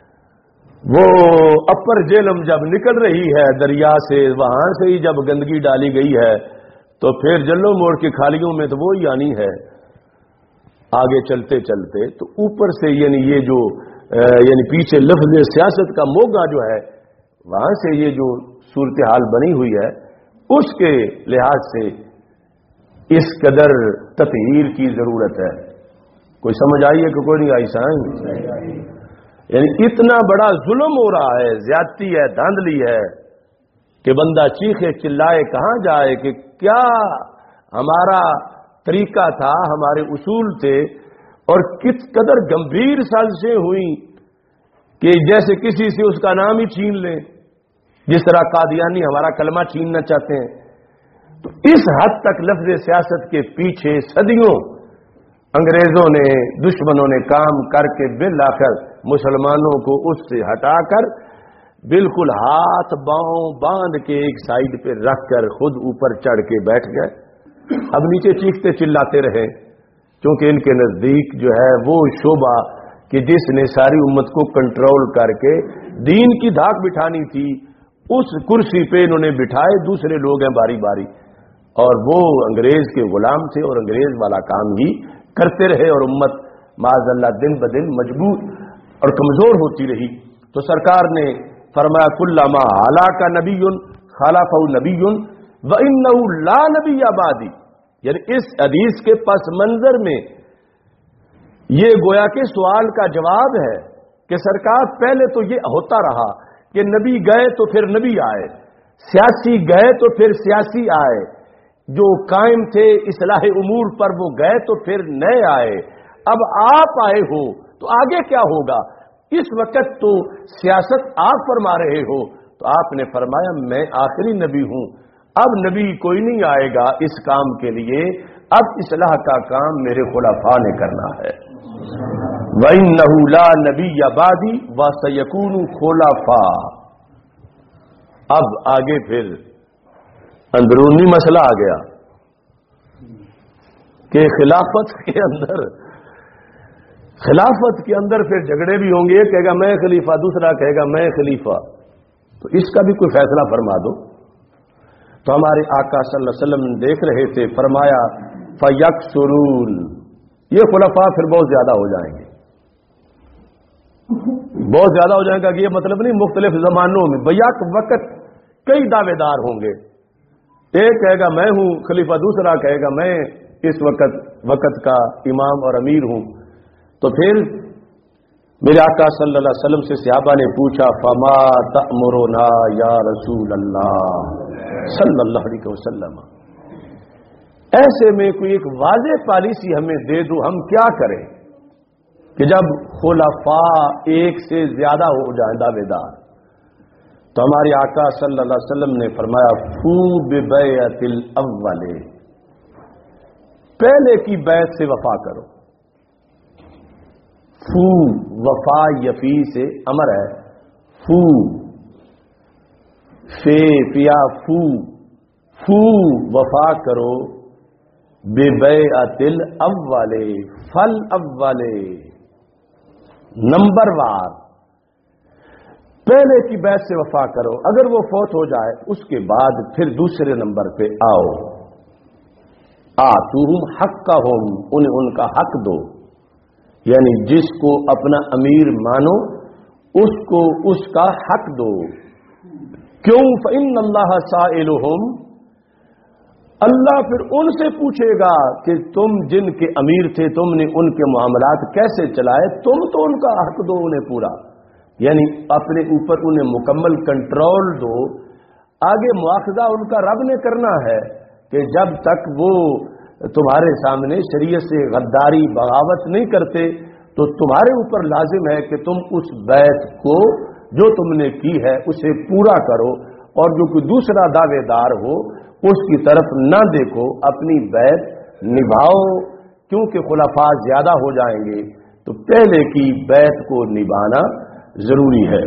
وہ اپر جیلم جب نکل رہی ہے دریا سے، وہاں سے ہی جب گندگی ڈالی گئی ہے تو پھر جلو موڑ کی کھالیوں میں تو وہی آنی ہے آگے چلتے چلتے. تو اوپر سے یعنی یہ جو یعنی پیچھے لفظ سیاست کا موگا جو ہے وہاں سے یہ جو صورتحال بنی ہوئی ہے اس کے لحاظ سے اس قدر تطہیر کی ضرورت ہے. کوئی سمجھ آئی ہے کہ کوئی نہیں آئی سائیں؟ یعنی اتنا بڑا ظلم ہو رہا ہے، زیادتی ہے، دھاندلی ہے کہ بندہ چیخے چلائے کہاں جائے کہ کیا ہمارا طریقہ تھا، ہمارے اصول تھے، اور کس قدر گمبھیر سازشیں ہوئیں کہ جیسے کسی سے اس کا نام ہی چھین لیں، جس طرح قادیانی ہمارا کلمہ چھیننا چاہتے ہیں. تو اس حد تک لفظ سیاست کے پیچھے صدیوں انگریزوں نے، دشمنوں نے کام کر کے بالآخر مسلمانوں کو اس سے ہٹا کر بالکل ہاتھ باؤں باندھ کے ایک سائیڈ پہ رکھ کر خود اوپر چڑھ کے بیٹھ گئے. اب نیچے چیختے چلاتے رہے، کیونکہ ان کے نزدیک جو ہے وہ شعبہ کہ جس نے ساری امت کو کنٹرول کر کے دین کی دھاک بٹھانی تھی، اس کرسی پہ انہوں نے بٹھائے دوسرے لوگ ہیں باری باری، اور وہ انگریز کے غلام تھے اور انگریز والا کام ہی کرتے رہے، اور امت معاذ اللہ دن بدن مجبور اور کمزور ہوتی رہی. تو سرکار نے فرمایا کلما ہلاک نبی خلفہ نبی وانہ لا نبی بعدی. یعنی اس حدیث کے پس منظر میں یہ گویا کہ سوال کا جواب ہے کہ سرکار پہلے تو یہ ہوتا رہا کہ نبی گئے تو پھر نبی آئے، سیاسی گئے تو پھر سیاسی آئے، جو قائم تھے اصلاح امور پر وہ گئے تو پھر نئے آئے، اب آپ آئے ہو تو آگے کیا ہوگا؟ اس وقت تو سیاست آپ فرما رہے ہو، تو آپ نے فرمایا میں آخری نبی ہوں، اب نبی کوئی نہیں آئے گا اس کام کے لیے، اب اصلاح کا کام میرے خلفاء نے کرنا ہے. وَإِنَّهُ لَا نَبِيَّ بَعْدِي وَسَيَكُونُ خُلَفَاءَ. اب آگے پھر اندرونی مسئلہ آ گیا کہ خلافت کے اندر پھر جھگڑے بھی ہوں گے، ایک کہے گا میں خلیفہ، دوسرا کہے گا میں خلیفہ. تو اس کا بھی کوئی فیصلہ فرما دو. تو ہمارے آقا صلی اللہ علیہ وسلم دیکھ رہے تھے، فرمایا فَيَكْسُرُونَ. یہ خلفاء پھر بہت زیادہ ہو جائیں گے، بہت زیادہ ہو جائیں گا کہ یہ مطلب نہیں مختلف زمانوں میں بیک وقت کئی دعوے دار ہوں گے. ایک کہے گا میں ہوں خلیفہ، دوسرا کہے گا میں اس وقت کا امام اور امیر ہوں. تو پھر میرے آقا صلی اللہ علیہ وسلم سے صحابہ نے پوچھا فما تأمرنا یا رسول اللہ صلی اللہ علیہ وسلم، ایسے میں کوئی ایک واضح پالیسی ہمیں دے دو، ہم کیا کریں کہ جب خلفاء ایک سے زیادہ ہو جائیں دعوے دار، تو ہمارے آقا صلی اللہ علیہ وسلم نے فرمایا فو ببیعت الاول، پہلے کی بیعت سے وفا کرو۔ فو وفا یفی سے امر ہے، فو فے پیا فو، فو وفا کرو ببیعت الاول، فل اول نمبر وار، پہلے کی بیعت سے وفا کرو، اگر وہ فوت ہو جائے اس کے بعد پھر دوسرے نمبر پہ آؤ۔ آتوہم حقہم، انہیں ان کا حق دو، یعنی جس کو اپنا امیر مانو اس کو اس کا حق دو۔ کیوں؟ فإن اللہ سائلہم، اللہ پھر ان سے پوچھے گا کہ تم جن کے امیر تھے تم نے ان کے معاملات کیسے چلائے، تم تو ان کا حق دو انہیں پورا، یعنی اپنے اوپر انہیں مکمل کنٹرول دو۔ آگے مواخذہ ان کا رب نے کرنا ہے کہ جب تک وہ تمہارے سامنے شریعت سے غداری بغاوت نہیں کرتے تو تمہارے اوپر لازم ہے کہ تم اس بیعت کو جو تم نے کی ہے اسے پورا کرو، اور جو کوئی دوسرا دعوے دار ہو اس کی طرف نہ دیکھو، اپنی بیعت نبھاؤ، کیونکہ خلفاء زیادہ ہو جائیں گے تو پہلے کی بیعت کو نبھانا ضروری ہے۔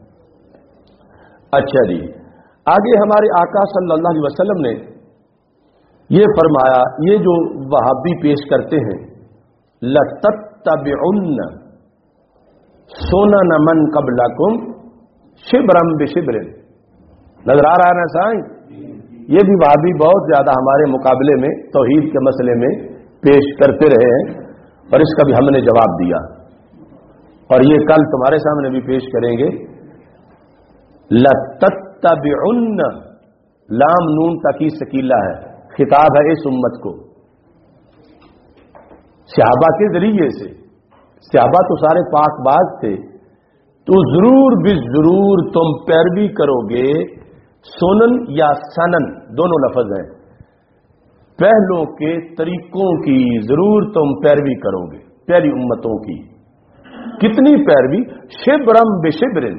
اچھا جی، آگے ہمارے آقا صلی اللہ علیہ وسلم نے یہ فرمایا، یہ جو وہابی پیش کرتے ہیں لَتَتَّبِعُنَّ سُنَنَ مَن قَبْلَكُمْ شِبْرًا بِشِبْرٍ، نظر آ رہا ہے نا سائیں؟ یہ بھی وہابی بہت زیادہ ہمارے مقابلے میں توحید کے مسئلے میں پیش کرتے رہے ہیں، اور اس کا بھی ہم نے جواب دیا، اور یہ کل تمہارے سامنے بھی پیش کریں گے۔ لَتَتَّبِعُنَّ، لام نون تاکید ثقیلہ ہے، خطاب ہے اس امت کو، صحابہ کے ذریعے سے، صحابہ تو سارے پاک باز تھے، تو ضرور بالضرور تم پیروی کرو گے، سنن یا سنن دونوں لفظ ہیں، پہلوں کے طریقوں کی ضرور تم پیروی کرو گے، پہلی امتوں کی۔ کتنی پیروی؟ شبرم بشبرن،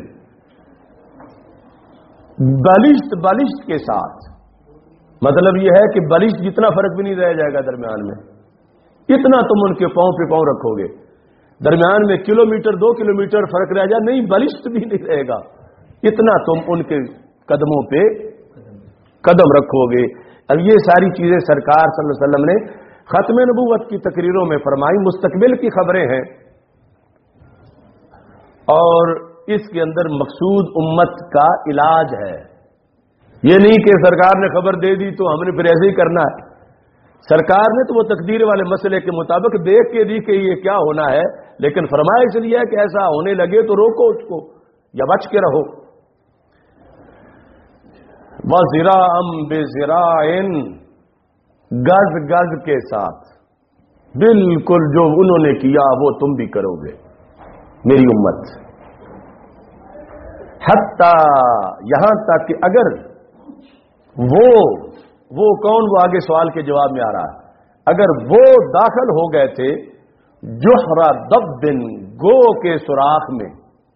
بالشت بالشت کے ساتھ، مطلب یہ ہے کہ بالشت جتنا فرق بھی نہیں رہ جائے گا درمیان میں، اتنا تم ان کے پاؤں پہ پاؤں رکھو گے، درمیان میں کلومیٹر 2 کلومیٹر فرق رہ جائے نہیں، بالشت بھی نہیں رہے گا، اتنا تم ان کے قدموں پہ قدم رکھو گے۔ اب یہ ساری چیزیں سرکار صلی اللہ علیہ وسلم نے ختم نبوت کی تقریروں میں فرمائی، مستقبل کی خبریں ہیں، اور اس کے اندر مقصود امت کا علاج ہے۔ یہ نہیں کہ سرکار نے خبر دے دی تو ہم نے پھر ایسے ہی کرنا ہے، سرکار نے تو وہ تقدیر والے مسئلے کے مطابق دیکھ کے دی کہ یہ کیا ہونا ہے، لیکن فرمایا اس لیے کہ ایسا ہونے لگے تو روکو اس کو یا بچ کے رہو۔ وَذِرَاعًا بِذِرَاعٍ، گز گز کے ساتھ، بالکل جو انہوں نے کیا وہ تم بھی کرو گے میری امت، حتیٰ یہاں تک کہ اگر وہ کون، وہ آگے سوال کے جواب میں آ رہا ہے، اگر وہ داخل ہو گئے تھے جوہرا دبن، گو کے سوراخ میں،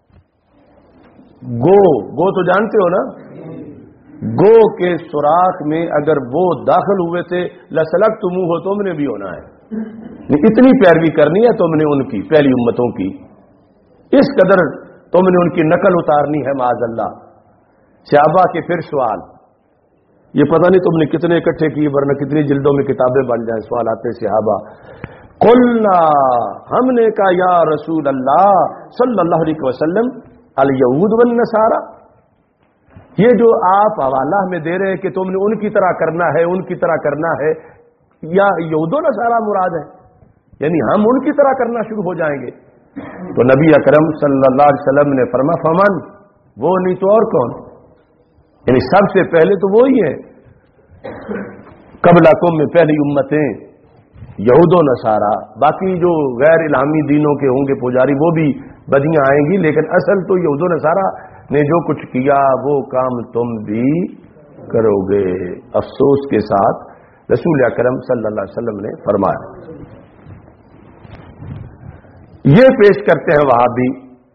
گو تو جانتے ہو نا، گو کے سوراخ میں اگر وہ داخل ہوئے تھے لسلکتموہ، تم نے بھی ہونا ہے، اتنی پیروی کرنی ہے تم نے ان کی، پہلی امتوں کی، اس قدر تم نے ان کی نقل اتارنی ہے معاذ اللہ۔ صحابہ کے پھر سوال، یہ پتہ نہیں تم نے کتنے اکٹھے کیے، ورنہ کتنی جلدوں میں کتابیں بن جائیں، سوال آتے صحابہ۔ قلنا، ہم نے کہا یا رسول اللہ صلی اللہ علیہ وسلم، الیہود والنصارى، یہ جو آپ حوالہ ہمیں دے رہے ہیں کہ تم نے ان کی طرح کرنا ہے، ان کی طرح کرنا ہے، یا یہود و نصارہ مراد ہے، یعنی ہم ان کی طرح کرنا شروع ہو جائیں گے؟ تو نبی اکرم صلی اللہ علیہ وسلم نے فرمایا فمن، وہ نہیں تو اور کون، یعنی سب سے پہلے تو وہی ہے، قبلکم میں پہلی امتیں یہود و نصارہ، باقی جو غیر الہامی دینوں کے ہوں گے پجاری وہ بھی بدیاں آئیں گی، لیکن اصل تو یہود و نصارہ نے جو کچھ کیا وہ کام تم بھی کرو گے۔ افسوس کے ساتھ رسول اکرم صلی اللہ علیہ وسلم نے فرمایا. یہ پیش کرتے ہیں وہابی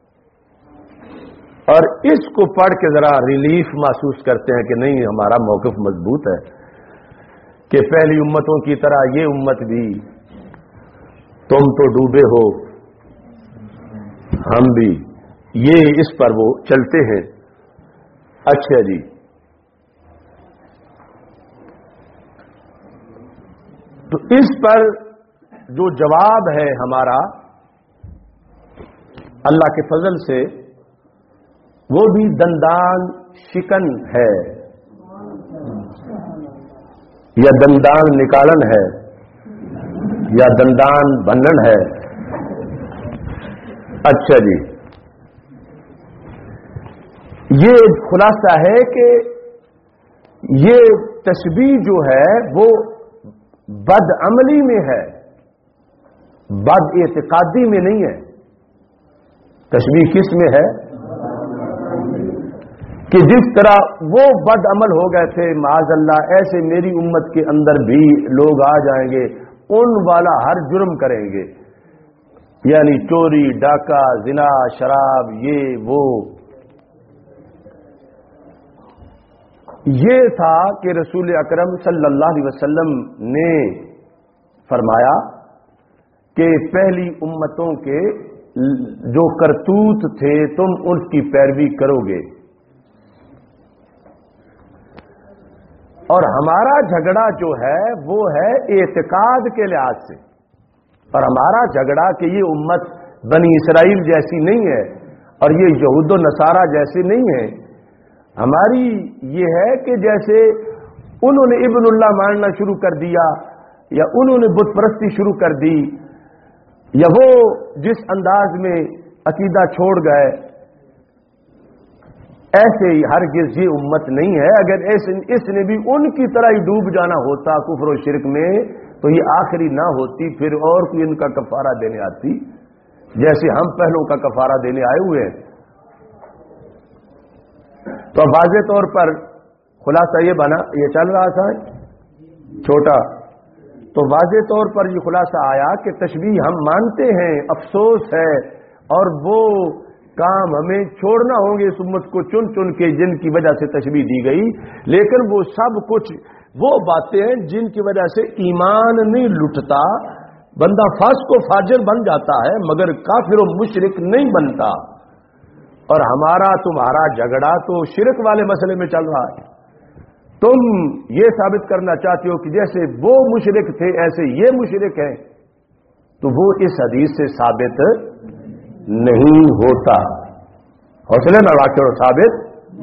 اور اس کو پڑھ کے ذرا ریلیف محسوس کرتے ہیں کہ نہیں ہمارا موقف مضبوط ہے کہ پہلی امتوں کی طرح یہ امت بھی تم تو ڈوبے ہو ہم بھی یہ اس پر وہ چلتے ہیں. اچھا جی تو اس پر جو جواب ہے ہمارا اللہ کے فضل سے وہ بھی دندان شکن ہے یا دندان نکالن ہے یا دندان بنن ہے. اچھا جی یہ خلاصہ ہے کہ یہ تشبیہ جو ہے وہ بد عملی میں ہے، بد اعتقادی میں نہیں ہے. تشبیہ کس میں ہے کہ جس طرح وہ بد عمل ہو گئے تھے معاذ اللہ، ایسے میری امت کے اندر بھی لوگ آ جائیں گے ان والا ہر جرم کریں گے، یعنی چوری ڈاکہ زنا شراب یہ وہ. یہ تھا کہ رسول اکرم صلی اللہ علیہ وسلم نے فرمایا کہ پہلی امتوں کے جو کرتوت تھے تم ان کی پیروی کرو گے، اور ہمارا جھگڑا جو ہے وہ ہے اعتقاد کے لحاظ سے، اور ہمارا جھگڑا کہ یہ امت بنی اسرائیل جیسی نہیں ہے اور یہ یہود و نصارہ جیسے نہیں ہے. ہماری یہ ہے کہ جیسے انہوں نے ابن اللہ ماننا شروع کر دیا یا انہوں نے بت پرستی شروع کر دی یا وہ جس انداز میں عقیدہ چھوڑ گئے، ایسے ہی ہرگز یہ امت نہیں ہے. اگر اس نے بھی ان کی طرح ہی ڈوب جانا ہوتا کفر و شرک میں تو یہ آخری نہ ہوتی، پھر اور کوئی ان کا کفارہ دینے آتی جیسے ہم پہلوں کا کفارہ دینے آئے ہوئے ہیں. تو واضح طور پر خلاصہ یہ بنا، یہ چل رہا تھا چھوٹا، تو واضح طور پر یہ خلاصہ آیا کہ تشبیہ ہم مانتے ہیں، افسوس ہے اور وہ کام ہمیں چھوڑنا ہوں گے اس امت کو چن چن کے جن کی وجہ سے تشبیہ دی گئی، لیکن وہ سب کچھ وہ باتیں ہیں جن کی وجہ سے ایمان نہیں لٹتا، بندہ فاسق و فاجر بن جاتا ہے مگر کافر و مشرک نہیں بنتا. اور ہمارا تمہارا جھگڑا تو شرک والے مسئلے میں چل رہا ہے. تم یہ ثابت کرنا چاہتے ہو کہ جیسے وہ مشرک تھے ایسے یہ مشرک ہیں، تو وہ اس حدیث سے ثابت نہیں ہوتا. حوصلے نہ رکھو، ثابت.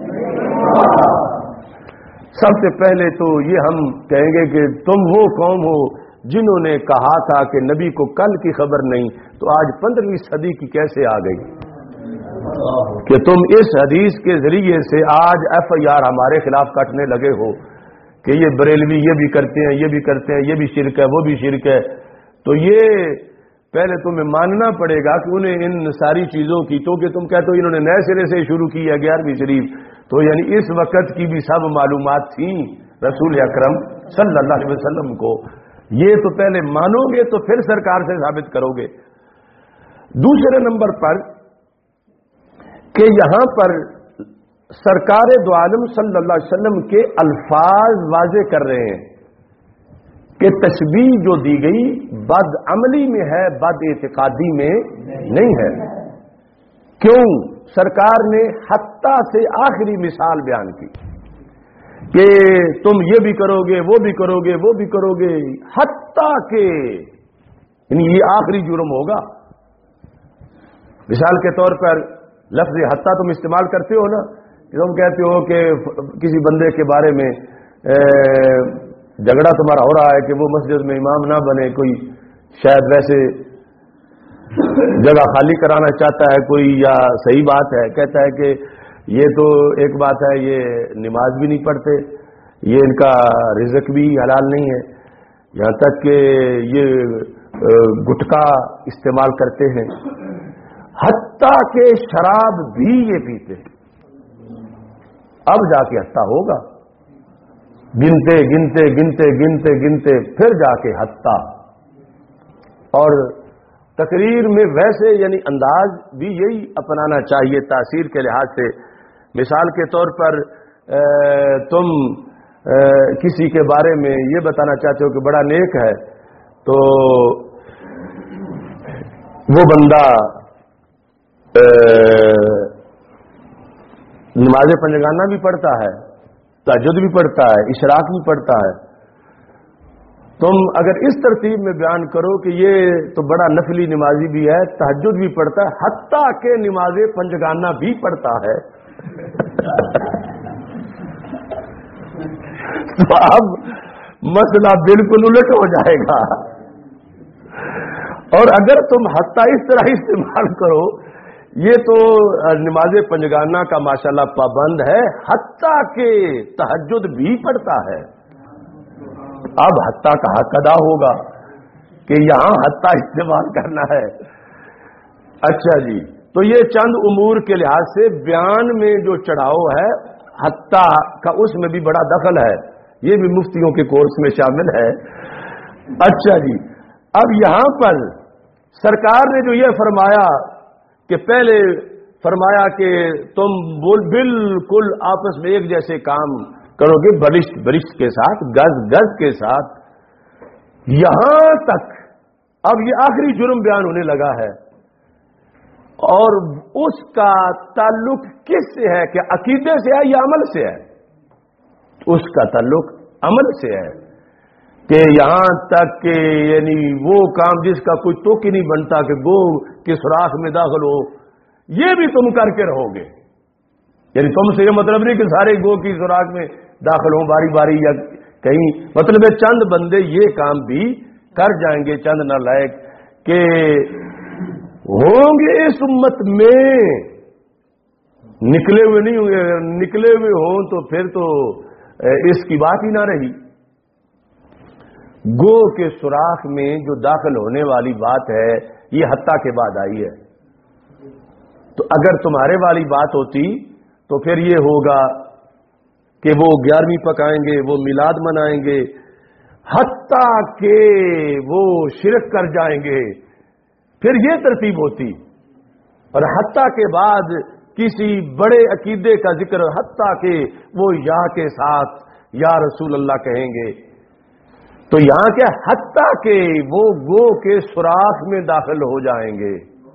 سب سے پہلے تو یہ ہم کہیں گے کہ تم وہ قوم ہو جنہوں نے کہا تھا کہ نبی کو کل کی خبر نہیں، تو آج 15ویں صدی کی کیسے آ گئی کہ تم اس حدیث کے ذریعے سے آج ایف آئی آر ہمارے خلاف کٹنے لگے ہو کہ یہ بریلوی یہ بھی کرتے ہیں یہ بھی کرتے ہیں، یہ بھی شرک ہے وہ بھی شرک ہے. تو یہ پہلے تمہیں ماننا پڑے گا کہ انہیں ان ساری چیزوں کی، تو کہ تم کہتے ہو انہوں نے نئے سرے سے شروع کی ہے 11ویں شریف، تو یعنی اس وقت کی بھی سب معلومات تھیں رسول اکرم صلی اللہ علیہ وسلم کو. یہ تو پہلے مانو گے تو پھر سرکار سے ثابت کرو گے. دوسرے نمبر پر کہ یہاں پر سرکار دو عالم صلی اللہ علیہ وسلم کے الفاظ واضح کر رہے ہیں کہ تشبیہ جو دی گئی بد عملی میں ہے، بد اعتقادی میں نہیں ہے. کیوں؟ سرکار نے حتیٰ سے آخری مثال بیان کی کہ تم یہ بھی کرو گے وہ بھی کرو گے وہ بھی کرو گے، حتیٰ کہ یعنی یہ آخری جرم ہوگا. مثال کے طور پر لفظ حتیٰ تم استعمال کرتے ہو نا، تم کہتے ہو کہ کسی بندے کے بارے میں جھگڑا تمہارا ہو رہا ہے کہ وہ مسجد میں امام نہ بنے، کوئی شاید ویسے جگہ خالی کرانا چاہتا ہے کوئی، یا صحیح بات ہے، کہتا ہے کہ یہ تو ایک بات ہے یہ نماز بھی نہیں پڑھتے، یہ ان کا رزق بھی حلال نہیں ہے، یہاں تک کہ یہ گٹکا استعمال کرتے ہیں، حتیٰ کہ شراب بھی یہ پیتے ہیں. اب جا کے حتیٰ ہوگا. गिनते गिनते गिनते गिनते गिनते फिर जाके हत्ता। और तकरीर में वैसे यानी अंदाज भी यही अपनाना चाहिए तासीर के लिहाज से। मिसाल के तौर पर तुम किसी के बारे में ये बताना चाहते हो कि बड़ा नेक है, तो वो बंदा नमाज़ पंजगाना भी पढ़ता है, तहज्जुद भी पढ़ता है, इशराक भी पढ़ता है। तुम अगर इस तरतीब में बयान करो कि ये तो बड़ा नफली नमाजी भी है, तहज्जुद भी पढ़ता है, हत्ता के नमाज़े पंजगाना भी पढ़ता है तो अब मसला बिल्कुल उलट हो जाएगा। और अगर तुम हत्ता इस तरह इस्तेमाल करो, ये तो नमाज पंजगाना का माशाल्लाह पाबंद है, हत्ता के तहज्जुद भी पढ़ता है। अब हत्ता का हक अदा होगा कि यहां हत्ता इस्तेमाल करना है। अच्छा जी, तो ये चंद उमूर के लिहाज से बयान में जो चढ़ाव है हत्ता का, उसमें भी बड़ा दखल है, ये भी मुफ्तियों के कोर्स में शामिल है। अच्छा जी, अब यहां पर सरकार ने जो ये फरमाया कि पहले फरमाया कि तुम बिल्कुल आपस में एक जैसे काम करोगे, बलिष्ठ बलिष्ठ के साथ, गज गज के साथ, यहां तक अब ये आखिरी जुर्म बयान होने लगा है। और उसका ताल्लुक किससे है, कि अकीदे से है या अमल से है? उसका ताल्लुक अमल से है कि यहां तक कि यानी वो काम जिसका कोई तुक ही नहीं बनता कि गो के सुराख में दाखिल हो, ये भी तुम करके रहोगे। यानी तुमसे ये मतलब नहीं कि सारे गो की सुराख में दाखिल हो बारी बारी या कहीं, मतलब चंद बंदे ये काम भी कर जाएंगे, चंद नालायक के होंगे इस उम्मत में, निकले हुए नहीं होंगे, निकले हुए हों तो फिर तो इसकी बात ही ना रही। गो के सुराख में जो दाखिल होने वाली बात है ये हत्ता के बाद आई है। तो अगर तुम्हारे वाली बात होती तो फिर ये होगा कि वो 11वीं पकाएंगे, वो मिलाद मनाएंगे, हत्ता के वो शिरक कर जाएंगे, फिर ये तरतीब होती। और हत्ता के बाद किसी बड़े अकीदे का जिक्र, हत्ता के वो या के साथ या रसूल अल्लाह कहेंगे, तो यहां क्या हत्ता के वो गो के सुराख में दाखिल हो जाएंगे।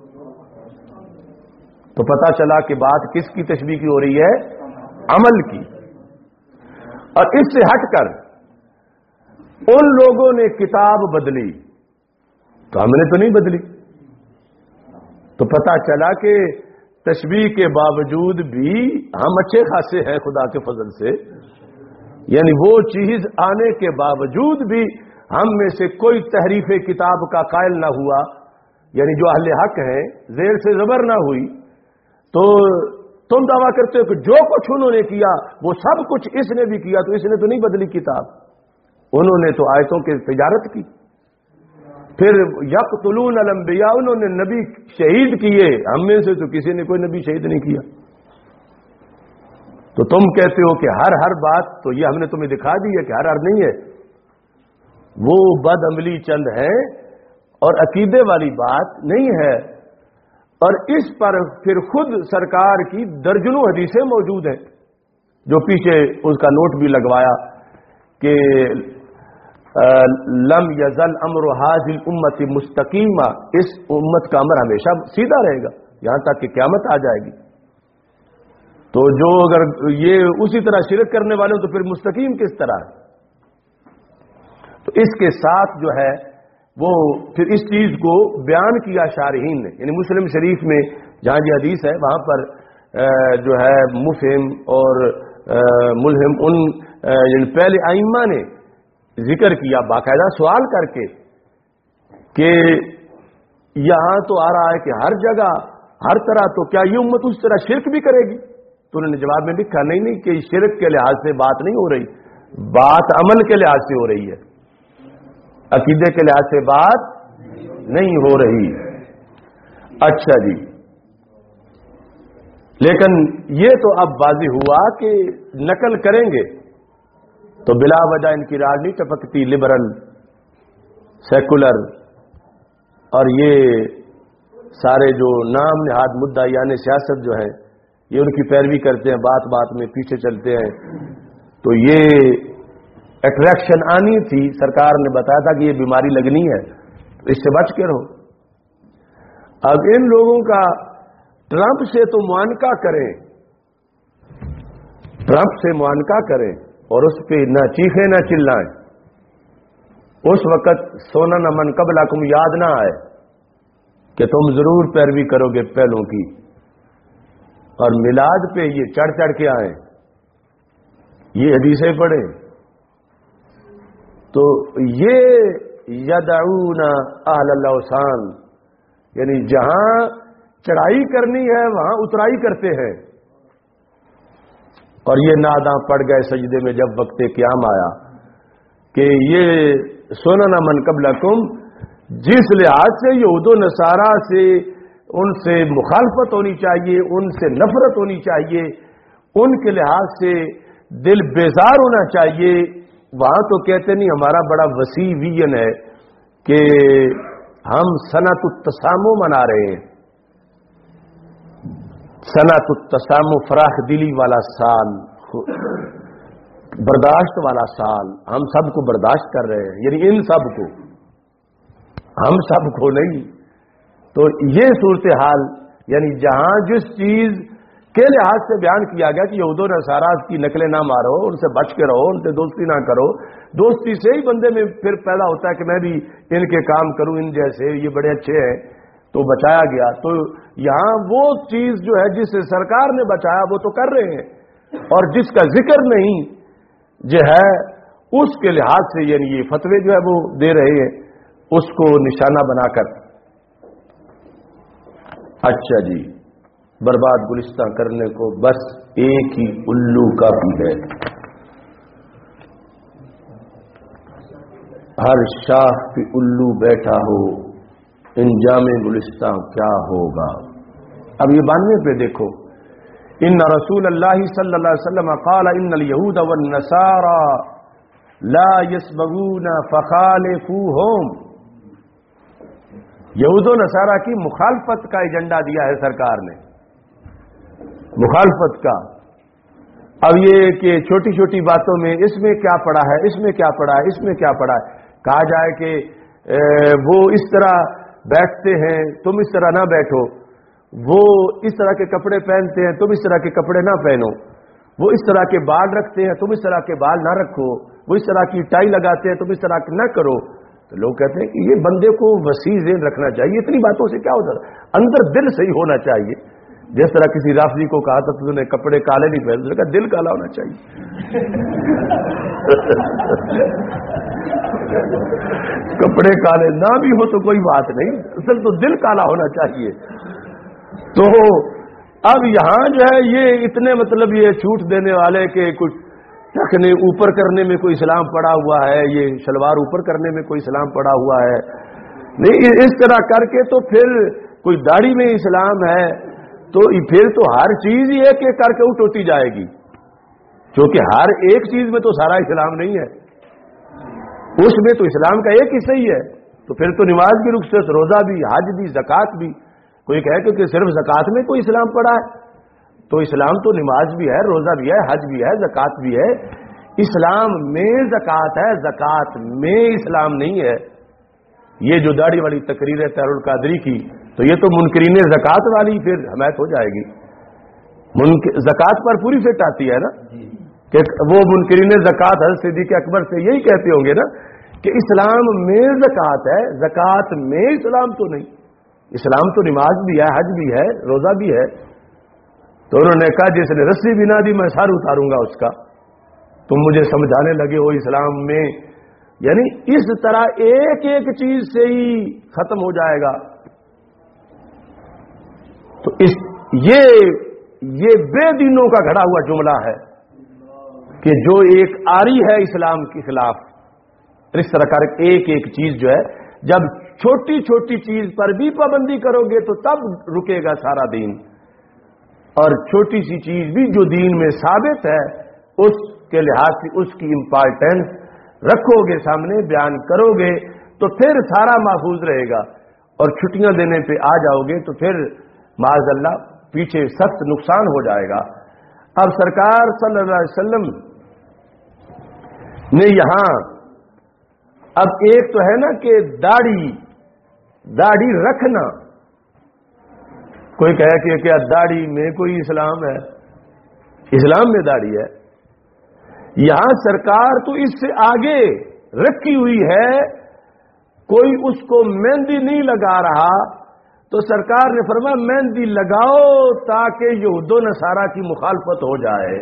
तो पता चला कि बात किसकी तशबीह की हो रही है? अमल की। और इससे हटकर उन लोगों ने किताब बदली, तो हमने तो नहीं बदली। तो पता चला कि तशबीह के बावजूद भी हम अच्छे खासे हैं खुदा के फजल से, यानी वो चीज आने के बावजूद भी हम में से कोई तहरीफ किताब का कायल ना हुआ, यानी जो अहले हक हैं जेर से जबर ना हुई। तो तुम दावा करते हो कि जो कुछ उन्होंने किया वो सब कुछ इसने भी किया, तो इसने तो नहीं बदली किताब, उन्होंने तो आयतों की तिजारत की। फिर यक़्तुलून अल-अंबिया, उन्होंने नबी शहीद किए, हम में से तो किसी ने कोई नबी शहीद नहीं किया। तो तुम कहते हो कि हर बात, तो ये हमने तुम्हें दिखा दी है कि हर नहीं है, वो बदअमली चंद है और अकीदे वाली बात नहीं है। और इस पर फिर खुद सरकार की दर्जनों हदीसें मौजूद हैं, जो पीछे उसका नोट भी लगवाया कि लम यजल अम्र हाजिल उम्मत मुस्तकीमा, इस उम्मत का अमर हमेशा सीधा रहेगा यहां तक कि क़यामत आ जाएगी। तो जो अगर ये उसी तरह शिरक करने वाले हो तो फिर मुस्तकीम किस तरह है? तो इसके साथ जो है वो फिर इस चीज को बयान किया शारहीन ने, यानी मुस्लिम शरीफ में जहां ये हदीस है वहां पर जो है मुफहिम और मुलहिम उन पहले आइम्मा ने जिक्र किया बाकायदा सवाल करके कि यहां तो आ रहा है कि हर जगह हर तरह, तो क्या ये उम्मत उस तरह शिरक भी करेगी? तो उन्होंने जवाब में लिखा नहीं कि शिरक के लिहाज से बात नहीं हो रही, बात अमल के लिहाज से हो रही है, अकीदे के लिहाज से बात नहीं हो रही। अच्छा जी, लेकिन ये तो अब वाज़ेह हुआ कि नकल करेंगे تو بلا وجہ ان کی راہ نہیں ٹپکتی لبرل، سیکولر اور یہ سارے جو نام نہاد مدعیان سیاست جو ہیں، یہ ان کی پیروی کرتے ہیں، بات بات میں پیچھے چلتے ہیں. تو یہ اٹریکشن آنی تھی، سرکار نے بتایا تھا کہ یہ بیماری لگنی ہے، اس سے بچ کے رہو. اب ان لوگوں کا ٹرمپ سے تو معانقہ کریں، ٹرمپ سے معانقہ کریں اور اس پہ نہ چیخیں نہ چلائیں. اس وقت سونا نہ من قبلکم یاد نہ آئے کہ تم ضرور پیروی کرو گے پہلوں کی، اور میلاد پہ یہ چڑھ چڑھ کے آئیں، یہ حدیثیں پڑھیں. تو یہ یدعون اہل الاوثان، یعنی جہاں چڑھائی کرنی ہے وہاں اترائی کرتے ہیں. اور یہ ناداں پڑ گئے سجدے میں جب وقت قیام آیا کہ یہ سنن من قبلکم، جس لحاظ سے یہود و نصارہ سے ان سے مخالفت ہونی چاہیے، ان سے نفرت ہونی چاہیے، ان کے لحاظ سے دل بیزار ہونا چاہیے، وہاں تو کہتے نہیں. ہمارا بڑا وسیع ویژن ہے کہ ہم صنعت التسامو منا رہے ہیں. صنعت التسامو فراخ دلی والا سال، برداشت والا سال، ہم سب کو برداشت کر رہے ہیں، یعنی ان سب کو، ہم سب کو نہیں. تو یہ صورتحال، یعنی جہاں جس چیز کے لحاظ سے بیان کیا گیا کہ یہود و نصارہ کی نقلیں نہ مارو، ان سے بچ کے رہو، ان سے دوستی نہ کرو، دوستی سے ہی بندے میں پھر پیدا ہوتا ہے کہ میں بھی ان کے کام کروں، ان جیسے یہ بڑے اچھے ہیں، تو بچایا گیا. تو یہاں وہ چیز جو ہے جسے سرکار نے بچایا وہ تو کر رہے ہیں، اور جس کا ذکر نہیں جو ہے اس کے لحاظ سے یعنی یہ فتوے جو ہے وہ دے رہے ہیں، اس کو نشانہ بنا کر اچھا جی برباد گلستہ کرنے کو بس ایک ہی الو کافی ہے. ہر شاخ پہ الو بیٹھا ہو، انجام گلستہ کیا ہوگا. اب یہ 92 پہ دیکھو، ان رسول اللہ صلی اللہ علیہ وسلم قال ان الیہود والنصارى لا یسبغون فخالفوہم. یہود و نصارہ کی مخالفت کا ایجنڈا دیا ہے سرکار نے، مخالفت کا. اب یہ کہ چھوٹی چھوٹی باتوں میں اس میں کیا پڑا ہے، اس میں کیا پڑا ہے، اس میں کیا پڑا ہے، کہا جائے کہ وہ اس طرح بیٹھتے ہیں تم اس طرح نہ بیٹھو، وہ اس طرح کے کپڑے پہنتے ہیں تم اس طرح کے کپڑے نہ پہنو، وہ اس طرح کے بال رکھتے ہیں تم اس طرح کے بال نہ رکھو، وہ اس طرح کی ٹائی لگاتے ہیں تم اس طرح نہ کرو. تو لوگ کہتے ہیں کہ یہ بندے کو وسیع ذہن رکھنا چاہیے، اتنی باتوں سے کیا ہوتا ہے، اندر دل صحیح ہونا چاہیے. جس طرح کسی رافضی کو کہا تھا تو نے کپڑے کالے نہیں پہن، کہا دل کالا ہونا چاہیے. کپڑے کالے نہ بھی ہو تو کوئی بات نہیں، اصل تو دل کالا ہونا چاہیے. تو اب یہاں جو ہے یہ اتنے مطلب یہ چھوٹ دینے والے کہ کچھ رکھنے اوپر کرنے میں کوئی اسلام پڑا ہوا ہے، یہ شلوار اوپر کرنے میں کوئی اسلام پڑا ہوا ہے، نہیں اس طرح کر کے تو پھر کوئی داڑھی میں اسلام ہے، تو پھر تو ہر چیز ہی ایک ایک کر کے اٹھتی جائے گی، کیونکہ ہر ایک چیز میں تو سارا اسلام نہیں ہے، اس میں تو اسلام کا ایک حصہ ہی ہے. تو پھر تو نماز بھی رخصت، روزہ بھی، حج بھی، زکوٰۃ بھی. کوئی کہے کہ صرف زکوٰۃ میں کوئی اسلام پڑا ہے، تو اسلام تو نماز بھی ہے، روزہ بھی ہے، حج بھی ہے، زکوٰۃ بھی ہے. اسلام میں زکوٰۃ ہے، زکوٰۃ میں اسلام نہیں ہے. یہ جو داڑھی والی تقریر ہے طاہر القادری کی، تو یہ تو منکرین زکوٰۃ والی پھر حمایت ہو جائے گی. زکوٰۃ پر پوری فٹ آتی ہے نا، کہ وہ منکرین زکوٰۃ حضرت صدیق اکبر سے یہی کہتے ہوں گے نا کہ اسلام میں زکوٰۃ ہے، زکوٰۃ میں اسلام تو نہیں. اسلام تو نماز بھی ہے، حج بھی ہے، روزہ بھی ہے. تو انہوں نے کہا جس نے رسی بھی نہ دی میں سر اتاروں گا اس کا. تم مجھے سمجھانے لگے ہو اسلام میں، یعنی اس طرح ایک ایک چیز سے ہی ختم ہو جائے گا. تو یہ بے دینوں کا گھڑا ہوا جملہ ہے کہ جو ایک آری ہے اسلام کے خلاف. اس طرح کا ایک ایک چیز جو ہے، جب چھوٹی چھوٹی چیز پر بھی پابندی کرو گے تو تب رکے گا سارا دین، اور چھوٹی سی چیز بھی جو دین میں ثابت ہے اس کے لحاظ سے اس کی امپارٹینس رکھو گے سامنے، بیان کرو گے تو پھر سارا محفوظ رہے گا، اور چھٹیاں دینے پہ آ جاؤ گے تو پھر معاذ اللہ پیچھے سخت نقصان ہو جائے گا۔ اب سرکار صلی اللہ علیہ وسلم نے یہاں اب ایک تو ہے نا کہ داڑھی رکھنا، کوئی کہے کہ کیا داڑھی میں کوئی اسلام ہے؟ اسلام میں داڑھی ہے، یہاں سرکار تو اس سے آگے رکھی ہوئی ہے، کوئی اس کو مہندی نہیں لگا رہا تو سرکار نے فرمایا مہندی لگاؤ تاکہ یہود و نصارہ کی مخالفت ہو جائے۔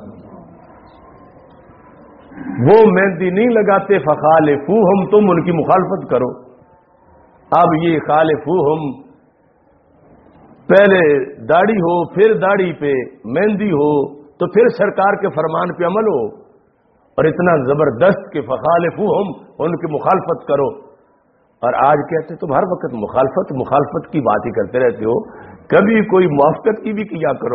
وہ مہندی نہیں لگاتے، فخالفوہم، تم ان کی مخالفت کرو۔ اب یہ خالفوہم پہلے داڑھی ہو، پھر داڑھی پہ مہندی ہو تو پھر سرکار کے فرمان پہ عمل ہو، اور اتنا زبردست کہ فخالفوہم، ان کی مخالفت کرو۔ اور آج کہتے تم ہر وقت مخالفت کی بات ہی کرتے رہتے ہو، کبھی کوئی موافقت کی بھی کیا کرو۔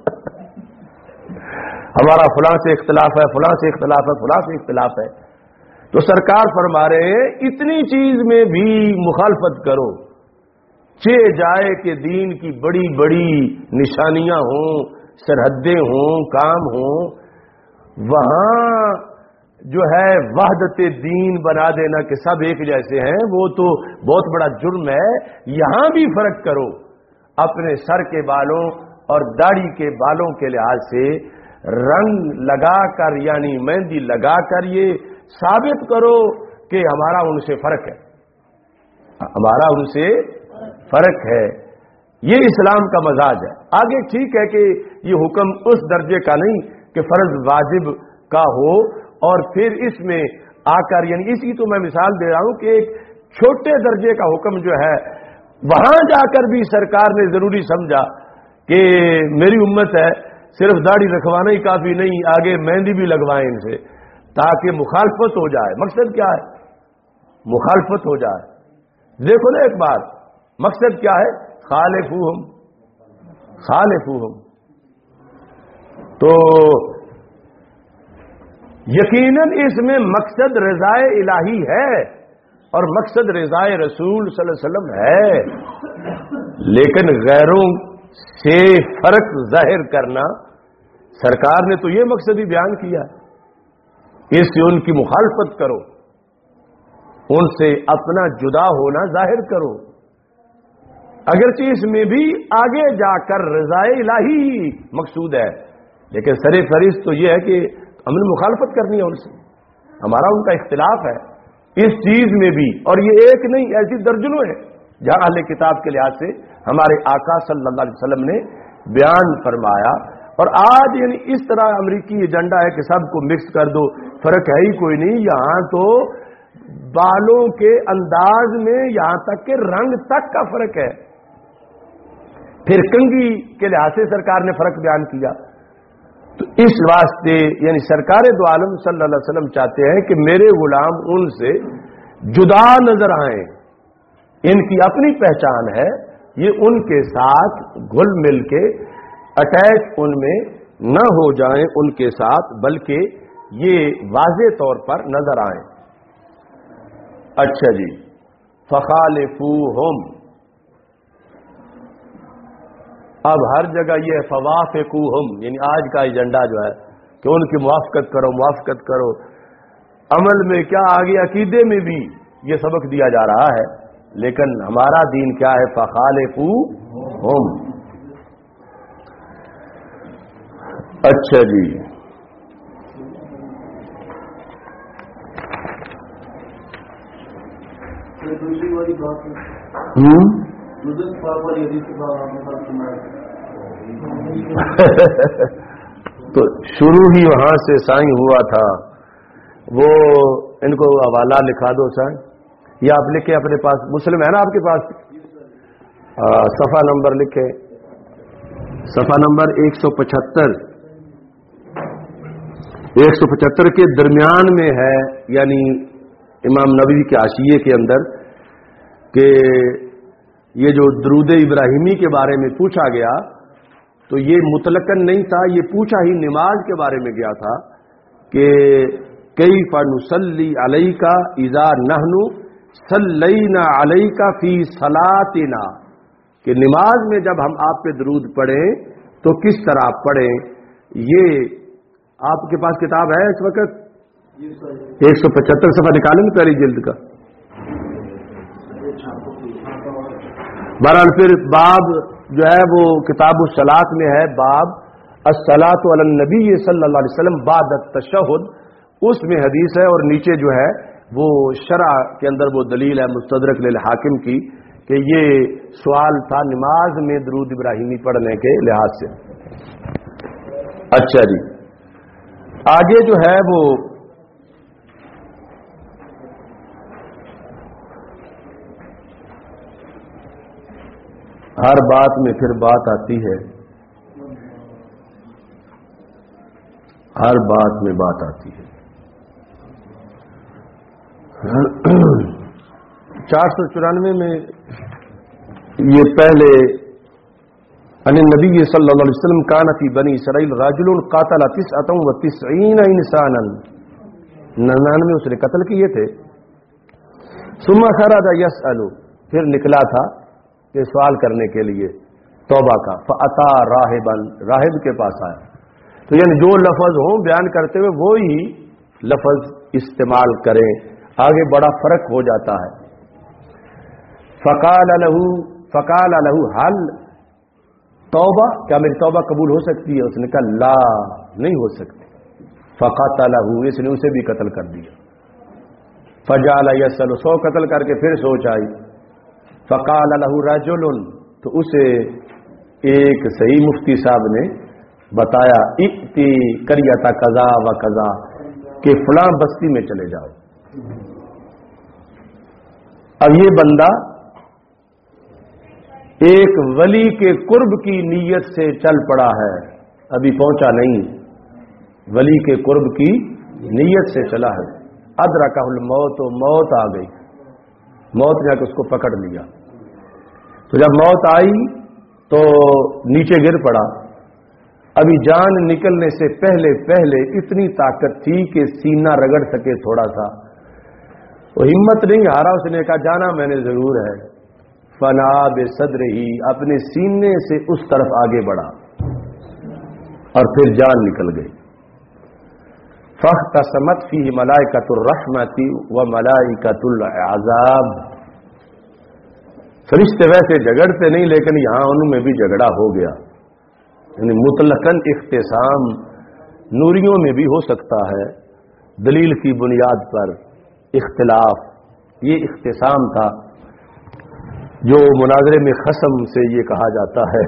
ہمارا فلاں سے اختلاف ہے، فلاں سے اختلاف ہے، فلاں سے اختلاف ہے، تو سرکار فرما رہے ہیں اتنی چیز میں بھی مخالفت کرو، چہ جائے کہ دین کی بڑی بڑی نشانیاں ہوں، سرحدیں ہوں، کام ہوں، وہاں جو ہے وحدت دین بنا دینا کہ سب ایک جیسے ہیں، وہ تو بہت بڑا جرم ہے۔ یہاں بھی فرق کرو، اپنے سر کے بالوں اور داڑھی کے بالوں کے لحاظ سے رنگ لگا کر، یعنی مہندی لگا کر یہ ثابت کرو کہ ہمارا ان سے فرق ہے، ہمارا ان سے فرق ہے۔ یہ اسلام کا مزاج ہے۔ آگے ٹھیک ہے کہ یہ حکم اس درجے کا نہیں کہ فرض واجب کا ہو، اور پھر اس میں آ کر، یعنی اس کی تو میں مثال دے رہا ہوں کہ ایک چھوٹے درجے کا حکم جو ہے وہاں جا کر بھی سرکار نے ضروری سمجھا کہ میری امت ہے، صرف داڑھی رکھوانا ہی کافی نہیں، آگے مہندی بھی لگوائیں ان سے تاکہ مخالفت ہو جائے۔ مقصد کیا ہے؟ مخالفت ہو جائے۔ دیکھو نا ایک بار، مقصد کیا ہے؟ خالفوہم۔ تو یقیناً اس میں مقصد رضائے الہی ہے اور مقصد رضائے رسول صلی اللہ علیہ وسلم ہے، لیکن غیروں سے فرق ظاہر کرنا، سرکار نے تو یہ مقصد ہی بیان کیا، اس سے ان کی مخالفت کرو، ان سے اپنا جدا ہونا ظاہر کرو، اگرچہ اس میں بھی آگے جا کر رضائے الہی مقصود ہے، لیکن سر فہرست تو یہ ہے کہ ہم نے مخالفت کرنی ہے ان سے، ہمارا ان کا اختلاف ہے اس چیز میں بھی، اور یہ ایک نہیں، ایسی درجنوں ہے جہاں اہل کتاب کے لحاظ سے ہمارے آقا صلی اللہ علیہ وسلم نے بیان فرمایا۔ اور آج یعنی اس طرح امریکی ایجنڈا ہے کہ سب کو مکس کر دو، فرق ہے ہی کوئی نہیں، یہاں تو بالوں کے انداز میں یہاں تک کہ رنگ تک کا فرق ہے، پھر کنگھی کے لحاظ سے سرکار نے فرق بیان کیا۔ تو اس واسطے یعنی سرکار دو عالم صلی اللہ علیہ وسلم چاہتے ہیں کہ میرے غلام ان سے جدا نظر آئیں، ان کی اپنی پہچان ہے، یہ ان کے ساتھ گھل مل کے اٹیچ ان میں نہ ہو جائیں ان کے ساتھ، بلکہ یہ واضح طور پر نظر آئیں۔ اچھا جی، فخالفوہم، اب ہر جگہ یہ فوافقوہم، یعنی آج کا ایجنڈا جو ہے کہ ان کی موافقت کرو، عمل میں کیا آگے عقیدے میں بھی یہ سبق دیا جا رہا ہے، لیکن ہمارا دین کیا ہے؟ فخالفوہم۔ اچھا جی، دوسری والی بات تو شروع ہی وہاں سے سائن ہوا تھا، وہ ان کو حوالہ لکھا دو سائن، یا آپ لکھیں اپنے پاس، مسلم ہے نا آپ کے پاس، صفحہ نمبر لکھیں، صفحہ نمبر 175 کے درمیان میں ہے، یعنی امام نبوی کے حاشیے کے اندر، کہ یہ جو درود ابراہیمی کے بارے میں پوچھا گیا تو یہ مطلقاً نہیں تھا، یہ پوچھا ہی نماز کے بارے میں گیا تھا، کہ کیف نصلی علیک اذا نحن صلینا علیک فی صلاتنا، کہ نماز میں جب ہم آپ پہ درود پڑھیں تو کس طرح پڑھیں. یہ آپ کے پاس کتاب ہے اس وقت 175 صفحہ نکالیں گے پہلی جلد کا. بہرحال پھر باب جو ہے وہ کتاب الصلاۃ میں ہے، باب الصلاۃ علی النبی صلی اللہ علیہ وسلم بعد التشہد، اس میں حدیث ہے. اور نیچے جو ہے وہ شرح کے اندر وہ دلیل ہے مستدرک للحاکم کی کہ یہ سوال تھا نماز میں درود ابراہیمی پڑھنے کے لحاظ سے. اچھا جی، آگے جو ہے وہ ہر بات میں پھر بات آتی ہے، ہر بات میں بات آتی ہے. 494 میں یہ پہلے ان النبی صلی اللہ علیہ وسلم کان فی بنی اسرائیل رجل قاتل 99 انسانا، 99 اس نے قتل کیے تھے. ثم خرج یسأل، پھر نکلا تھا یہ سوال کرنے کے لیے توبہ کا. فاتا راہبا، راہب کے پاس آیا. تو یعنی جو لفظ ہوں بیان کرتے ہوئے وہی لفظ استعمال کریں، آگے بڑا فرق ہو جاتا ہے. فقال له حل توبہ، کیا میری توبہ قبول ہو سکتی ہے؟ اس نے کہا لا، نہیں ہو سکتی. فقتله، اس نے اسے بھی قتل کر دیا. فجعل يسأل، 100 قتل کر کے پھر سوچ آئی. فقال له رجل، تو اسے ایک صحیح مفتی صاحب نے بتایا ائتی قریۃ کذا و کذا، کہ فلاں بستی میں چلے جاؤ. اب یہ بندہ ایک ولی کے قرب کی نیت سے چل پڑا ہے، ابھی پہنچا نہیں، ولی کے قرب کی نیت سے چلا ہے. ادرکہ الموت، موت آ گئی، موت نے اس کو پکڑ لیا. تو جب موت آئی تو نیچے گر پڑا. ابھی جان نکلنے سے پہلے پہلے اتنی طاقت تھی کہ سینہ رگڑ سکے تھوڑا سا، وہ ہمت نہیں ہارا. اس نے کہا جانا میں نے ضرور ہے. فنا بصدرہی، اپنے سینے سے اس طرف آگے بڑھا اور پھر جان نکل گئی. فاختصمت فیہ ملائکۃ الرحمۃ و ملائکۃ العذاب، فرشتے ویسے جھگڑتے نہیں لیکن یہاں ان میں بھی جھگڑا ہو گیا. یعنی مطلقاً اختصام نوریوں میں بھی ہو سکتا ہے، دلیل کی بنیاد پر اختلاف. یہ اختصام تھا جو مناظرے میں خصم سے یہ کہا جاتا ہے.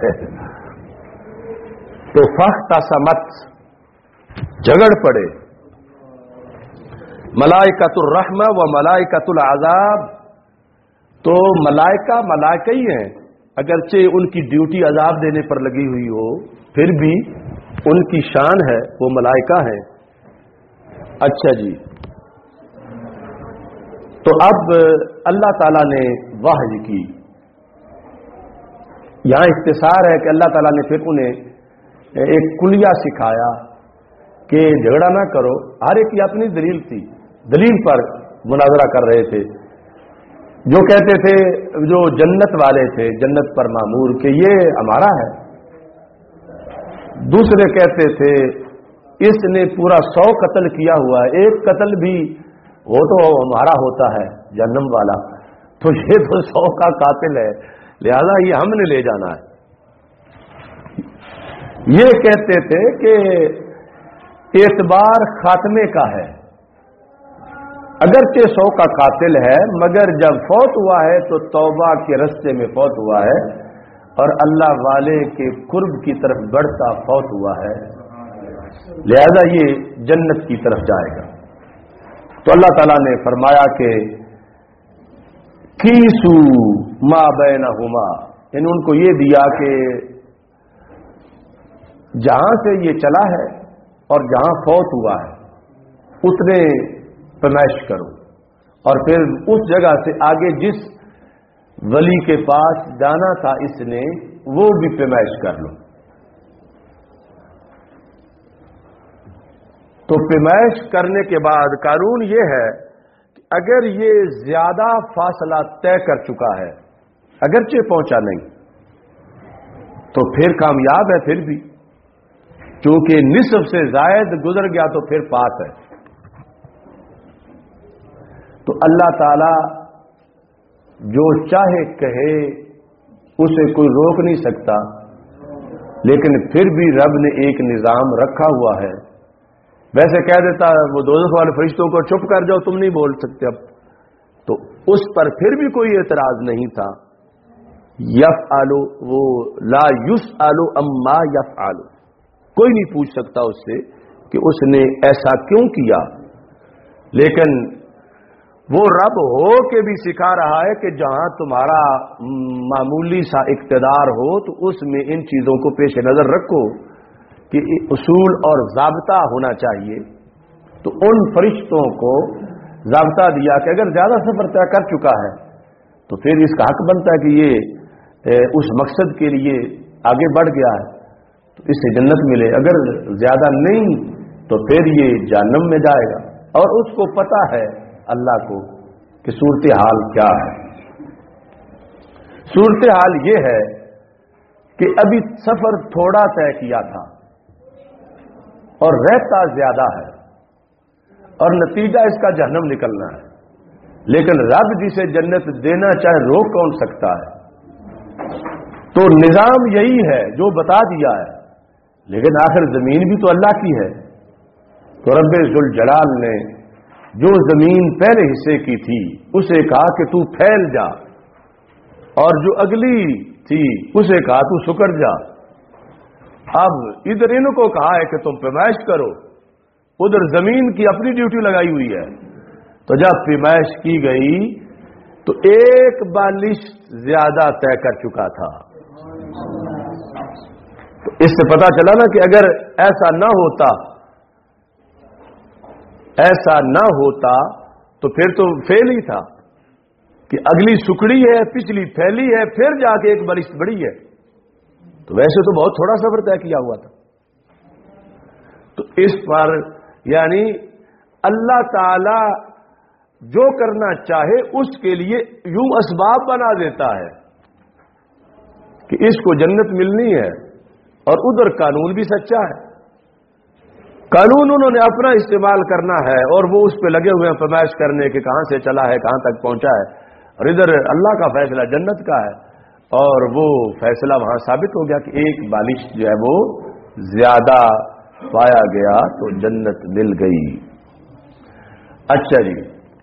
تو فاختصمت، جھگڑ پڑے. ملائکۃ الرحمہ و ملائکۃ العذاب، تو ملائکہ ہی ہیں، اگرچہ ان کی ڈیوٹی عذاب دینے پر لگی ہوئی ہو پھر بھی ان کی شان ہے، وہ ملائکہ ہیں. اچھا جی، تو اب اللہ تعالیٰ نے وحی کی، یہاں اختصار ہے کہ اللہ تعالیٰ نے پھر انہیں ایک کلیہ سکھایا کہ جھگڑا نہ کرو. ہر ایک کی اپنی دلیل تھی، دلیل پر مناظرہ کر رہے تھے. جو کہتے تھے، جو جنت والے تھے، جنت پر مامور، کہ یہ ہمارا ہے. دوسرے کہتے تھے اس نے پورا 100 قتل کیا ہوا ہے، ایک قتل بھی وہ تو ہمارا ہوتا ہے جہنم والا، تو یہ تو 100 کا قاتل ہے، لہذا یہ ہم نے لے جانا ہے. یہ کہتے تھے کہ اعتبار خاتمے کا ہے، اگرچہ 100 کا قاتل ہے مگر جب فوت ہوا ہے تو توبہ کے رستے میں فوت ہوا ہے اور اللہ والے کے قرب کی طرف بڑھتا فوت ہوا ہے، لہذا یہ جنت کی طرف جائے گا. تو اللہ تعالیٰ نے فرمایا کہ کیسو ما بینہما، یعنی ان کو یہ دیا کہ جہاں سے یہ چلا ہے اور جہاں فوت ہوا ہے اتنے پیمائش کرو، اور پھر اس جگہ سے آگے جس ولی کے پاس جانا تھا اس نے وہ بھی پیمائش کر لو. تو پیمائش کرنے کے بعد قانون یہ ہے کہ اگر یہ زیادہ فاصلہ طے کر چکا ہے، اگرچہ پہنچا نہیں، تو پھر کامیاب ہے، پھر بھی چونکہ نصف سے زائد گزر گیا تو پھر پاس ہے۔ تو اللہ تعالی جو چاہے کہے، اسے کوئی روک نہیں سکتا، لیکن پھر بھی رب نے ایک نظام رکھا ہوا ہے۔ ویسے کہہ دیتا وہ دوزخ والے فرشتوں کو چپ کر جاؤ، تم نہیں بول سکتے اب، تو اس پر پھر بھی کوئی اعتراض نہیں تھا۔ یفعل، وہ لا یسأل عما یفعل، کوئی نہیں پوچھ سکتا اس سے کہ اس نے ایسا کیوں کیا، لیکن وہ رب ہو کے بھی سکھا رہا ہے کہ جہاں تمہارا معمولی سا اقتدار ہو تو اس میں ان چیزوں کو پیش نظر رکھو کہ اصول اور ضابطہ ہونا چاہیے۔ تو ان فرشتوں کو ضابطہ دیا کہ اگر زیادہ سفر طے کر چکا ہے تو پھر اس کا حق بنتا ہے کہ یہ اس مقصد کے لیے آگے بڑھ گیا ہے تو اس سے جنت ملے، اگر زیادہ نہیں تو پھر یہ جہنم میں جائے گا، اور اس کو پتا ہے اللہ کو کہ صورتحال کیا ہے۔ صورتحال یہ ہے کہ ابھی سفر تھوڑا طے کیا تھا اور رہتا زیادہ ہے، اور نتیجہ اس کا جہنم نکلنا ہے، لیکن رب جسے جنت دینا چاہے روک کون سکتا ہے؟ تو نظام یہی ہے جو بتا دیا ہے، لیکن آخر زمین بھی تو اللہ کی ہے۔ تو رب ذوالجلال نے جو زمین پہلے حصے کی تھی اسے کہا کہ تو پھیل جا، اور جو اگلی تھی اسے کہا تو سکڑ جا۔ اب ادھر ان کو کہا ہے کہ تم پیمائش کرو، ادھر زمین کی اپنی ڈیوٹی لگائی ہوئی ہے۔ تو جب پیمائش کی گئی تو ایک بالش زیادہ طے کر چکا تھا۔ تو اس سے پتا چلا نا کہ اگر ایسا نہ ہوتا تو پھر تو فیل ہی تھا کہ اگلی سکڑی ہے، پچھلی پھیلی ہے، پھر جا کے ایک بالش بڑی ہے۔ تو ویسے تو بہت تھوڑا سفر طے کیا ہوا تھا۔ تو اس پر یعنی اللہ تعالی جو کرنا چاہے اس کے لیے یوں اسباب بنا دیتا ہے کہ اس کو جنت ملنی ہے، اور ادھر قانون بھی سچا ہے، قانون انہوں نے اپنا استعمال کرنا ہے، اور وہ اس پہ لگے ہوئے ہیں پیمائش کرنے کے کہاں سے چلا ہے، کہاں تک پہنچا ہے، اور ادھر اللہ کا فیصلہ جنت کا ہے، اور وہ فیصلہ وہاں ثابت ہو گیا کہ ایک بالش جو ہے وہ زیادہ پایا گیا تو جنت مل گئی۔ اچھا جی،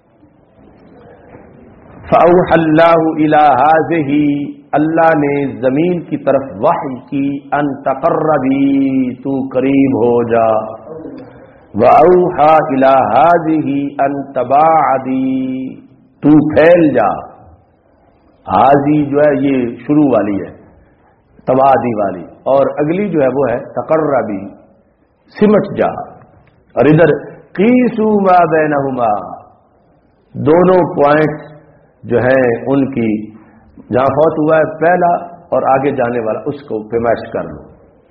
فَأَوْحَى اللَّهُ إِلَى هَٰذِهِ، اللہ نے زمین کی طرف وحی کی، ان تقربی، تو قریب ہو جا، وَأَوْحَى إِلَى هَٰذِهِ ان تَبَاعَدِي، تو پھیل جا۔ حاضی جو ہے یہ شروع والی ہے، تبادی والی، اور اگلی جو ہے وہ ہے تقربی، سمٹ جا۔ اور ادھر قیسوا ما بینہما، دونوں پوائنٹ جو ہیں ان کی جہاں فوت ہوا ہے پہلا اور آگے جانے والا اس کو پیمائش کر لو۔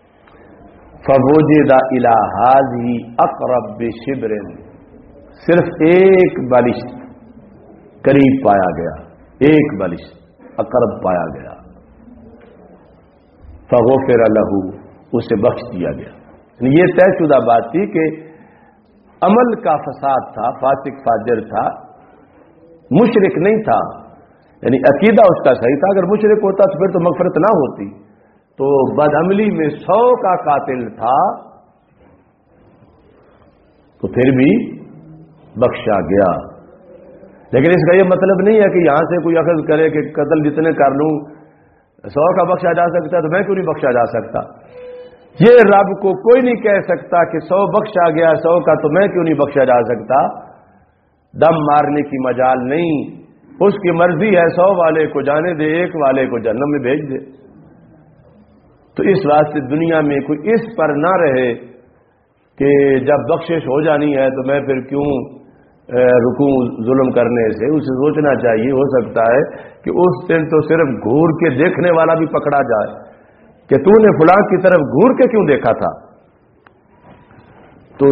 فوجد الی ھذہ اقرب بشبر، صرف ایک بالش قریب پایا گیا، ایک بالش اقرب پایا گیا۔ فغفر لہ، اسے بخش دیا گیا۔ یہ طے شدہ بات تھی کہ عمل کا فساد تھا، فاسق فاجر تھا، مشرک نہیں تھا، یعنی عقیدہ اس کا صحیح تھا۔ اگر مشرک ہوتا تو پھر تو مغفرت نہ ہوتی۔ تو بدعملی میں 100 کا قاتل تھا تو پھر بھی بخشا گیا۔ لیکن اس کا یہ مطلب نہیں ہے کہ یہاں سے کوئی اخذ کرے کہ قتل جتنے کر لوں 100 کا بخشا جا سکتا ہے تو میں کیوں نہیں بخشا جا سکتا۔ یہ رب کو کوئی نہیں کہہ سکتا کہ 100 بخشا گیا 100 کا تو میں کیوں نہیں بخشا جا سکتا۔ دم مارنے کی مجال نہیں، اس کی مرضی ہے 100 والے کو جانے دے، ایک والے کو جہنم میں بھیج دے۔ تو اس واسطے دنیا میں کوئی اس پر نہ رہے کہ جب بخشش ہو جانی ہے تو میں پھر کیوں رکوں ظلم کرنے سے۔ اسے سوچنا چاہیے، ہو سکتا ہے کہ اس دن تو صرف گھور کے دیکھنے والا بھی پکڑا جائے کہ تو نے فلاں کی طرف گھور کے کیوں دیکھا تھا۔ تو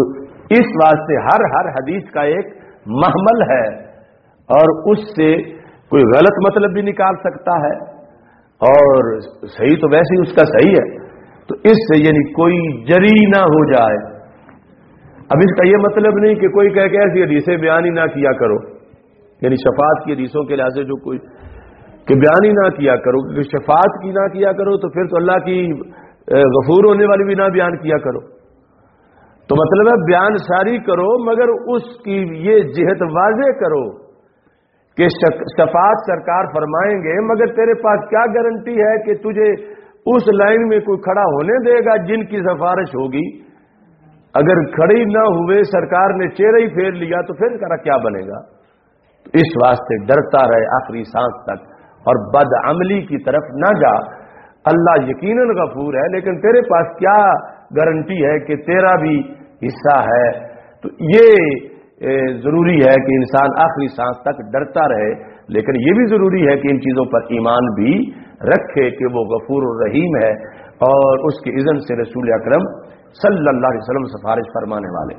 اس واسطے ہر حدیث کا ایک محمل ہے اور اس سے کوئی غلط مطلب بھی نکال سکتا ہے اور صحیح تو ویسے ہی اس کا صحیح ہے. تو اس سے یعنی کوئی جری نہ ہو جائے. اب اس کا یہ مطلب نہیں کہ کوئی کہہ کہ ایسی حدیثیں بیان ہی نہ کیا کرو، یعنی شفاعت کی حدیثوں کے لحاظ سے جو کوئی کہ بیان ہی نہ کیا کرو، کہ شفاعت کی نہ کیا کرو تو پھر تو اللہ کی غفور ہونے والی بھی نہ بیان کیا کرو. تو مطلب ہے بیان ساری کرو مگر اس کی یہ جہت واضح کرو کہ شفاعت سرکار فرمائیں گے، مگر تیرے پاس کیا گارنٹی ہے کہ تجھے اس لائن میں کوئی کھڑا ہونے دے گا جن کی سفارش ہوگی؟ اگر کھڑی نہ ہوئے، سرکار نے چہرہ ہی پھیر لیا تو پھر کیا بنے گا؟ تو اس واسطے ڈرتا رہے آخری سانس تک اور بد عملی کی طرف نہ جا. اللہ یقیناً غفور ہے، لیکن تیرے پاس کیا گارنٹی ہے کہ تیرا بھی حصہ ہے؟ تو یہ ضروری ہے کہ انسان آخری سانس تک ڈرتا رہے، لیکن یہ بھی ضروری ہے کہ ان چیزوں پر ایمان بھی رکھے کہ وہ غفور الرحیم ہے اور اس کی اذن سے رسول اکرم صلی اللہ علیہ وسلم سفارش فرمانے والے.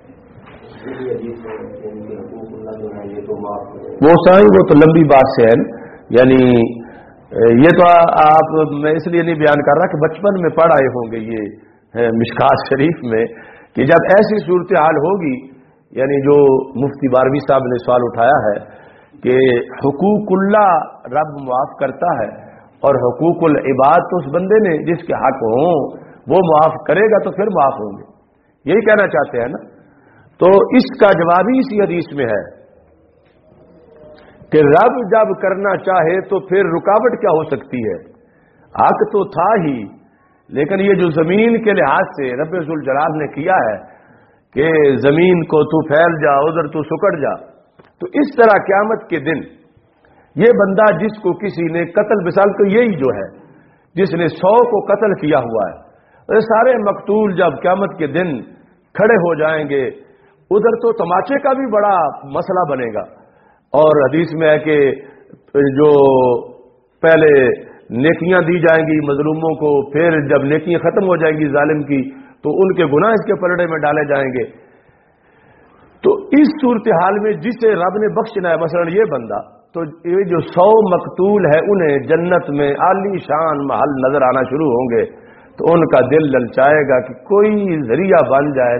وہ سائیں وہ تو لمبی بات سے ہے، یعنی یہ تو آپ میں اس لیے نہیں بیان کر رہا کہ بچپن میں پڑھ آئے ہوں گے یہ مشکات شریف میں کہ جب ایسی صورتحال ہوگی، یعنی جو مفتی باروی صاحب نے سوال اٹھایا ہے کہ حقوق اللہ رب معاف کرتا ہے اور حقوق العباد تو اس بندے نے جس کے حق ہوں وہ معاف کرے گا تو پھر معاف ہوں گے، یہی کہنا چاہتے ہیں نا. تو اس کا جواب ہی اسی حدیث میں ہے کہ رب جب کرنا چاہے تو پھر رکاوٹ کیا ہو سکتی ہے؟ حق تو تھا ہی، لیکن یہ جو زمین کے لحاظ سے رب ذوالجلال نے کیا ہے کہ زمین کو تو پھیل جا ادھر تو سکڑ جا، تو اس طرح قیامت کے دن یہ بندہ جس کو کسی نے قتل، مثال تو یہی جو ہے جس نے 100 کو قتل کیا ہوا ہے، سارے مقتول جب قیامت کے دن کھڑے ہو جائیں گے ادھر تو تماچے کا بھی بڑا مسئلہ بنے گا. اور حدیث میں ہے کہ جو پہلے نیکیاں دی جائیں گی مظلوموں کو، پھر جب نیکیاں ختم ہو جائیں گی ظالم کی تو ان کے گناہ اس کے پلڑے میں ڈالے جائیں گے. تو اس صورتحال میں جسے رب نے بخشنا ہے، مثلا یہ بندہ، تو یہ جو 100 مقتول ہے انہیں جنت میں عالی شان محل نظر آنا شروع ہوں گے تو ان کا دل للچائے گا کہ کوئی ذریعہ بن جائے،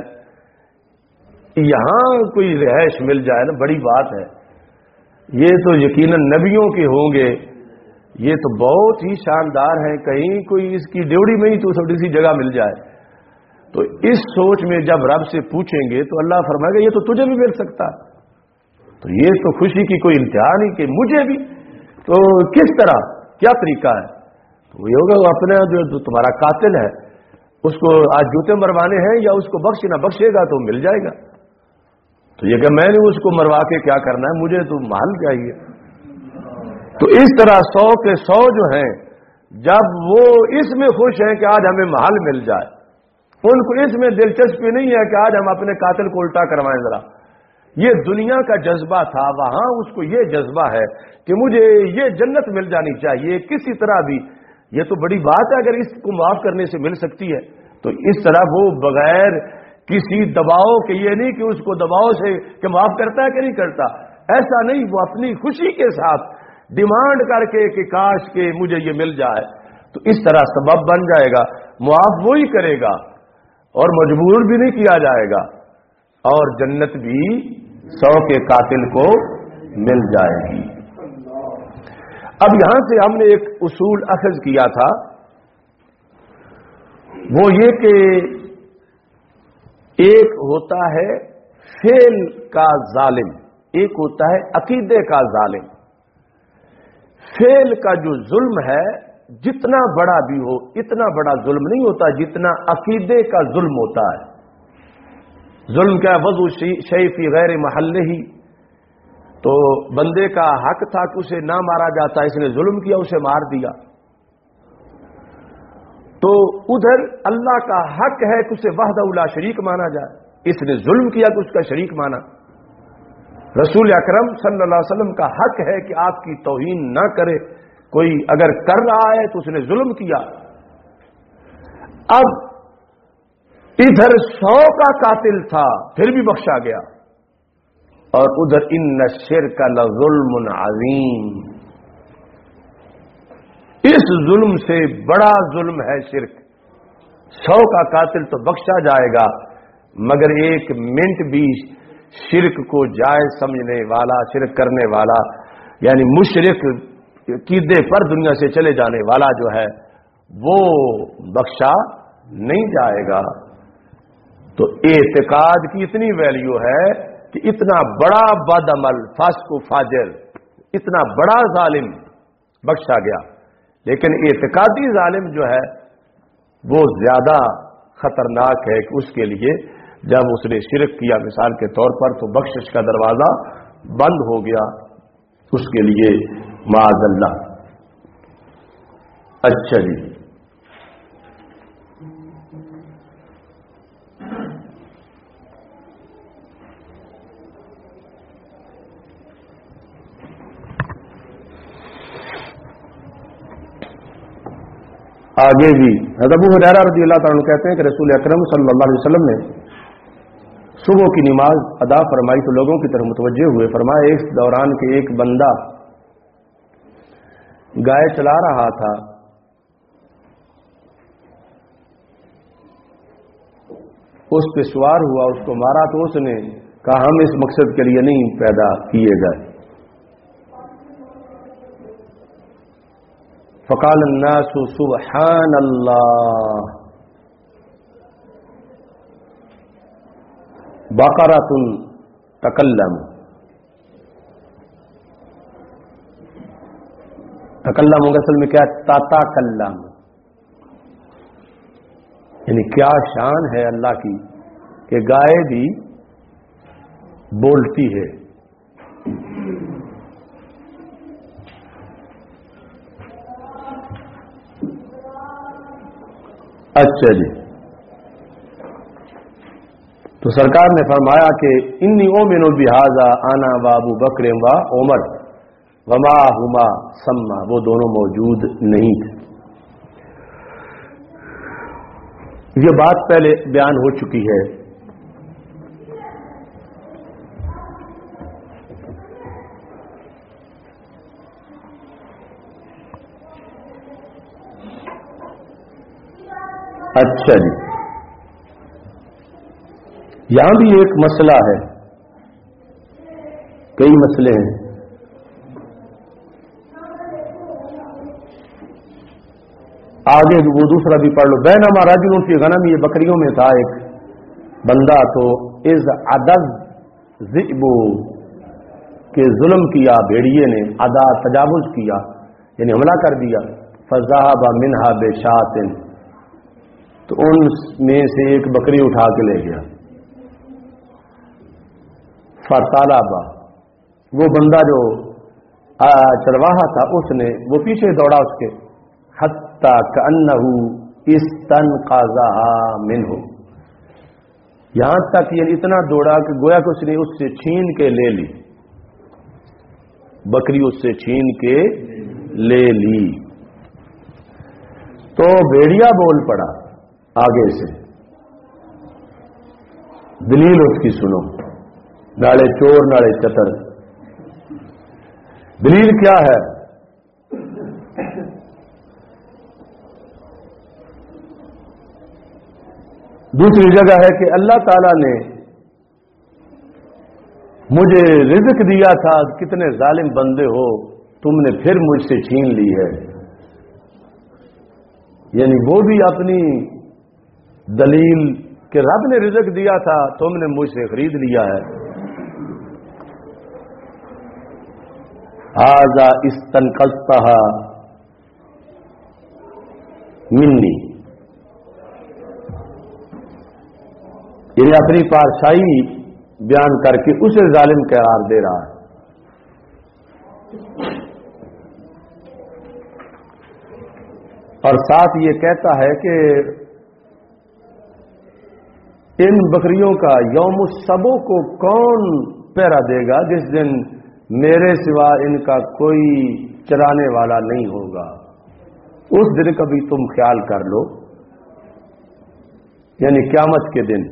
یہاں کوئی رہائش مل جائے نا، بڑی بات ہے. یہ تو یقیناً نبیوں کے ہوں گے، یہ تو بہت ہی شاندار ہیں، کہیں کوئی اس کی ڈیوڑی میں ہی تو چھوٹی سی جگہ مل جائے. تو اس سوچ میں جب رب سے پوچھیں گے تو اللہ فرمائے گا یہ تو تجھے بھی مل سکتا. تو یہ تو خوشی کی کوئی انتہا نہیں کہ مجھے بھی. تو کس طرح، کیا طریقہ ہے؟ تو یہ ہوگا وہ اپنے جو تمہارا قاتل ہے اس کو آج جوتے مروانے ہیں یا اس کو بخشنا، بخشے گا تو مل جائے گا. تو یہ کہ میں نے اس کو مروا کے کیا کرنا ہے، مجھے تو محل چاہیے. تو اس طرح 100 کے 100 جو ہیں جب وہ اس میں خوش ہیں کہ آج ہمیں محل مل جائے، ان کو اس میں دلچسپی نہیں ہے کہ آج ہم اپنے قاتل کو الٹا کروائیں. ذرا یہ دنیا کا جذبہ تھا، وہاں اس کو یہ جذبہ ہے کہ مجھے یہ جنت مل جانی چاہیے کسی طرح بھی. یہ تو بڑی بات ہے اگر اس کو معاف کرنے سے مل سکتی ہے. تو اس طرح وہ بغیر کسی دباؤ کے، یہ نہیں کہ اس کو دباؤ سے کہ معاف کرتا ہے کہ نہیں کرتا، ایسا نہیں، وہ اپنی خوشی کے ساتھ ڈیمانڈ کر کے کہ کاش کہ مجھے یہ مل جائے. تو اس طرح سبب بن جائے گا، معاف وہی کرے گا اور مجبور بھی نہیں کیا جائے گا، اور جنت بھی 100 کے قاتل کو مل جائے گی. اب یہاں سے ہم نے ایک اصول اخذ کیا تھا، وہ یہ کہ ایک ہوتا ہے فعل کا ظالم، ایک ہوتا ہے عقیدے کا ظالم. فعل کا جو ظلم ہے جتنا بڑا بھی ہو اتنا بڑا ظلم نہیں ہوتا جتنا عقیدے کا ظلم ہوتا ہے. ظلم کیا ہے؟ وضع شیء فی غیر محلہ ہی. تو بندے کا حق تھا کہ اسے نہ مارا جاتا، اس نے ظلم کیا، اسے مار دیا. تو ادھر اللہ کا حق ہے کہ اسے وحدہ لا شریک مانا جائے، اس نے ظلم کیا کہ اس کا شریک مانا. رسول اکرم صلی اللہ علیہ وسلم کا حق ہے کہ آپ کی توہین نہ کرے، کوئی اگر کر رہا ہے تو اس نے ظلم کیا. اب ادھر 100 کا قاتل تھا پھر بھی بخشا گیا، اور ادھر ان الشرک لظلم عظیم، اس ظلم سے بڑا ظلم ہے شرک۔ 100 کا قاتل تو بخشا جائے گا، مگر ایک منٹ بھی شرک کو جائز سمجھنے والا، شرک کرنے والا، یعنی مشرک عقیدے پر دنیا سے چلے جانے والا جو ہے وہ بخشا نہیں جائے گا۔ تو اعتقاد کی اتنی ویلیو ہے کہ اتنا بڑا بد عمل، فاسق و فاجر، اتنا بڑا ظالم بخشا گیا، لیکن اعتقادی ظالم جو ہے وہ زیادہ خطرناک ہے کہ اس کے لیے جب اس نے شرک کیا مثال کے طور پر تو بخشش کا دروازہ بند ہو گیا اس کے لیے، معاذ اللہ۔ اچھا جی، آگے بھی ابو ہریرہ رضی اللہ تعالیٰ عنہ کہتے ہیں کہ رسول اکرم صلی اللہ علیہ وسلم نے صبح کی نماز ادا فرمائی تو لوگوں کی طرف متوجہ ہوئے، فرمایا اس دوران کے ایک بندہ گائے چلا رہا تھا، اس پہ سوار ہوا، اس کو مارا تو اس نے کہا ہم اس مقصد کے لیے نہیں پیدا کیے گئے۔ فقال الناس سبحان اللہ بقرۃ تکلم، تکلم اصل میں کیا تتکلم، یعنی کیا شان ہے اللہ کی کہ گائے بھی بولتی ہے۔ اچھا جی، تو سرکار نے فرمایا کہ انی اومن بہذا انا و ابو بکر و عمر وما ہما سما، وہ دونوں موجود نہیں تھے۔ یہ بات پہلے بیان ہو چکی ہے۔ اچھا جی، یہاں بھی ایک مسئلہ ہے، کئی مسئلے ہیں۔ آگے وہ دوسرا بھی پڑھ لو۔ بینما رجل فی غنم، یہ بکریوں میں تھا ایک بندہ، تو از عدد ذئب کے ظلم کیا بھیڑیے نے، ادا تجاوز کیا یعنی حملہ کر دیا، فذهب منها بشاۃ، تو ان میں سے ایک بکری اٹھا کے لے گیا، فطلب، وہ بندہ جو چرواہا تھا اس نے وہ پیچھے دوڑا اس کے، حتی کأنہ استنقذها منہ، یہاں تک یہ اتنا دوڑا کہ گویا کہ اس نے اس سے چھین کے لے لی، بکری اس سے چھین کے لے لی۔ تو بھیڑیا بول پڑا آگے سے، دلیل اس کی سنو، ناڑے چور ناڑے چتر، دلیل کیا ہے؟ دوسری جگہ ہے کہ اللہ تعالیٰ نے مجھے رزق دیا تھا، کتنے ظالم بندے ہو تم نے پھر مجھ سے چھین لی ہے، یعنی وہ بھی اپنی دلیل کہ رب نے رزق دیا تھا تم نے مجھ سے خرید لیا ہے۔ ھذا استنقذتها منی، یعنی اپنی پادشاہی بیان کر کے اسے ظالم قرار دے رہا ہے۔ اور ساتھ یہ کہتا ہے کہ ان بکریوں کا یوم السبو کو کون پہرا دے گا جس دن میرے سوا ان کا کوئی چرانے والا نہیں ہوگا، اس دن کا بھی تم خیال کر لو۔ یعنی قیامت کے دن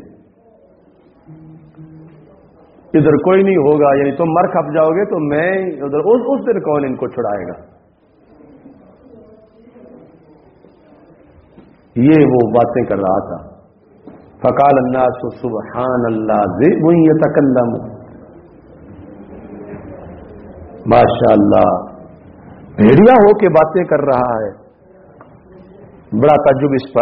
ادھر کوئی نہیں ہوگا، یعنی تم مر کھپ جاؤ گے تو میں ادھر اس دن کون ان کو چھڑائے گا؟ یہ وہ باتیں کر رہا تھا. فقال الناس سبحان اللہ ذئب یتکلم. ماشاء اللہ بھیڑیا ہو کے باتیں کر رہا ہے. بڑا تعجب اس پر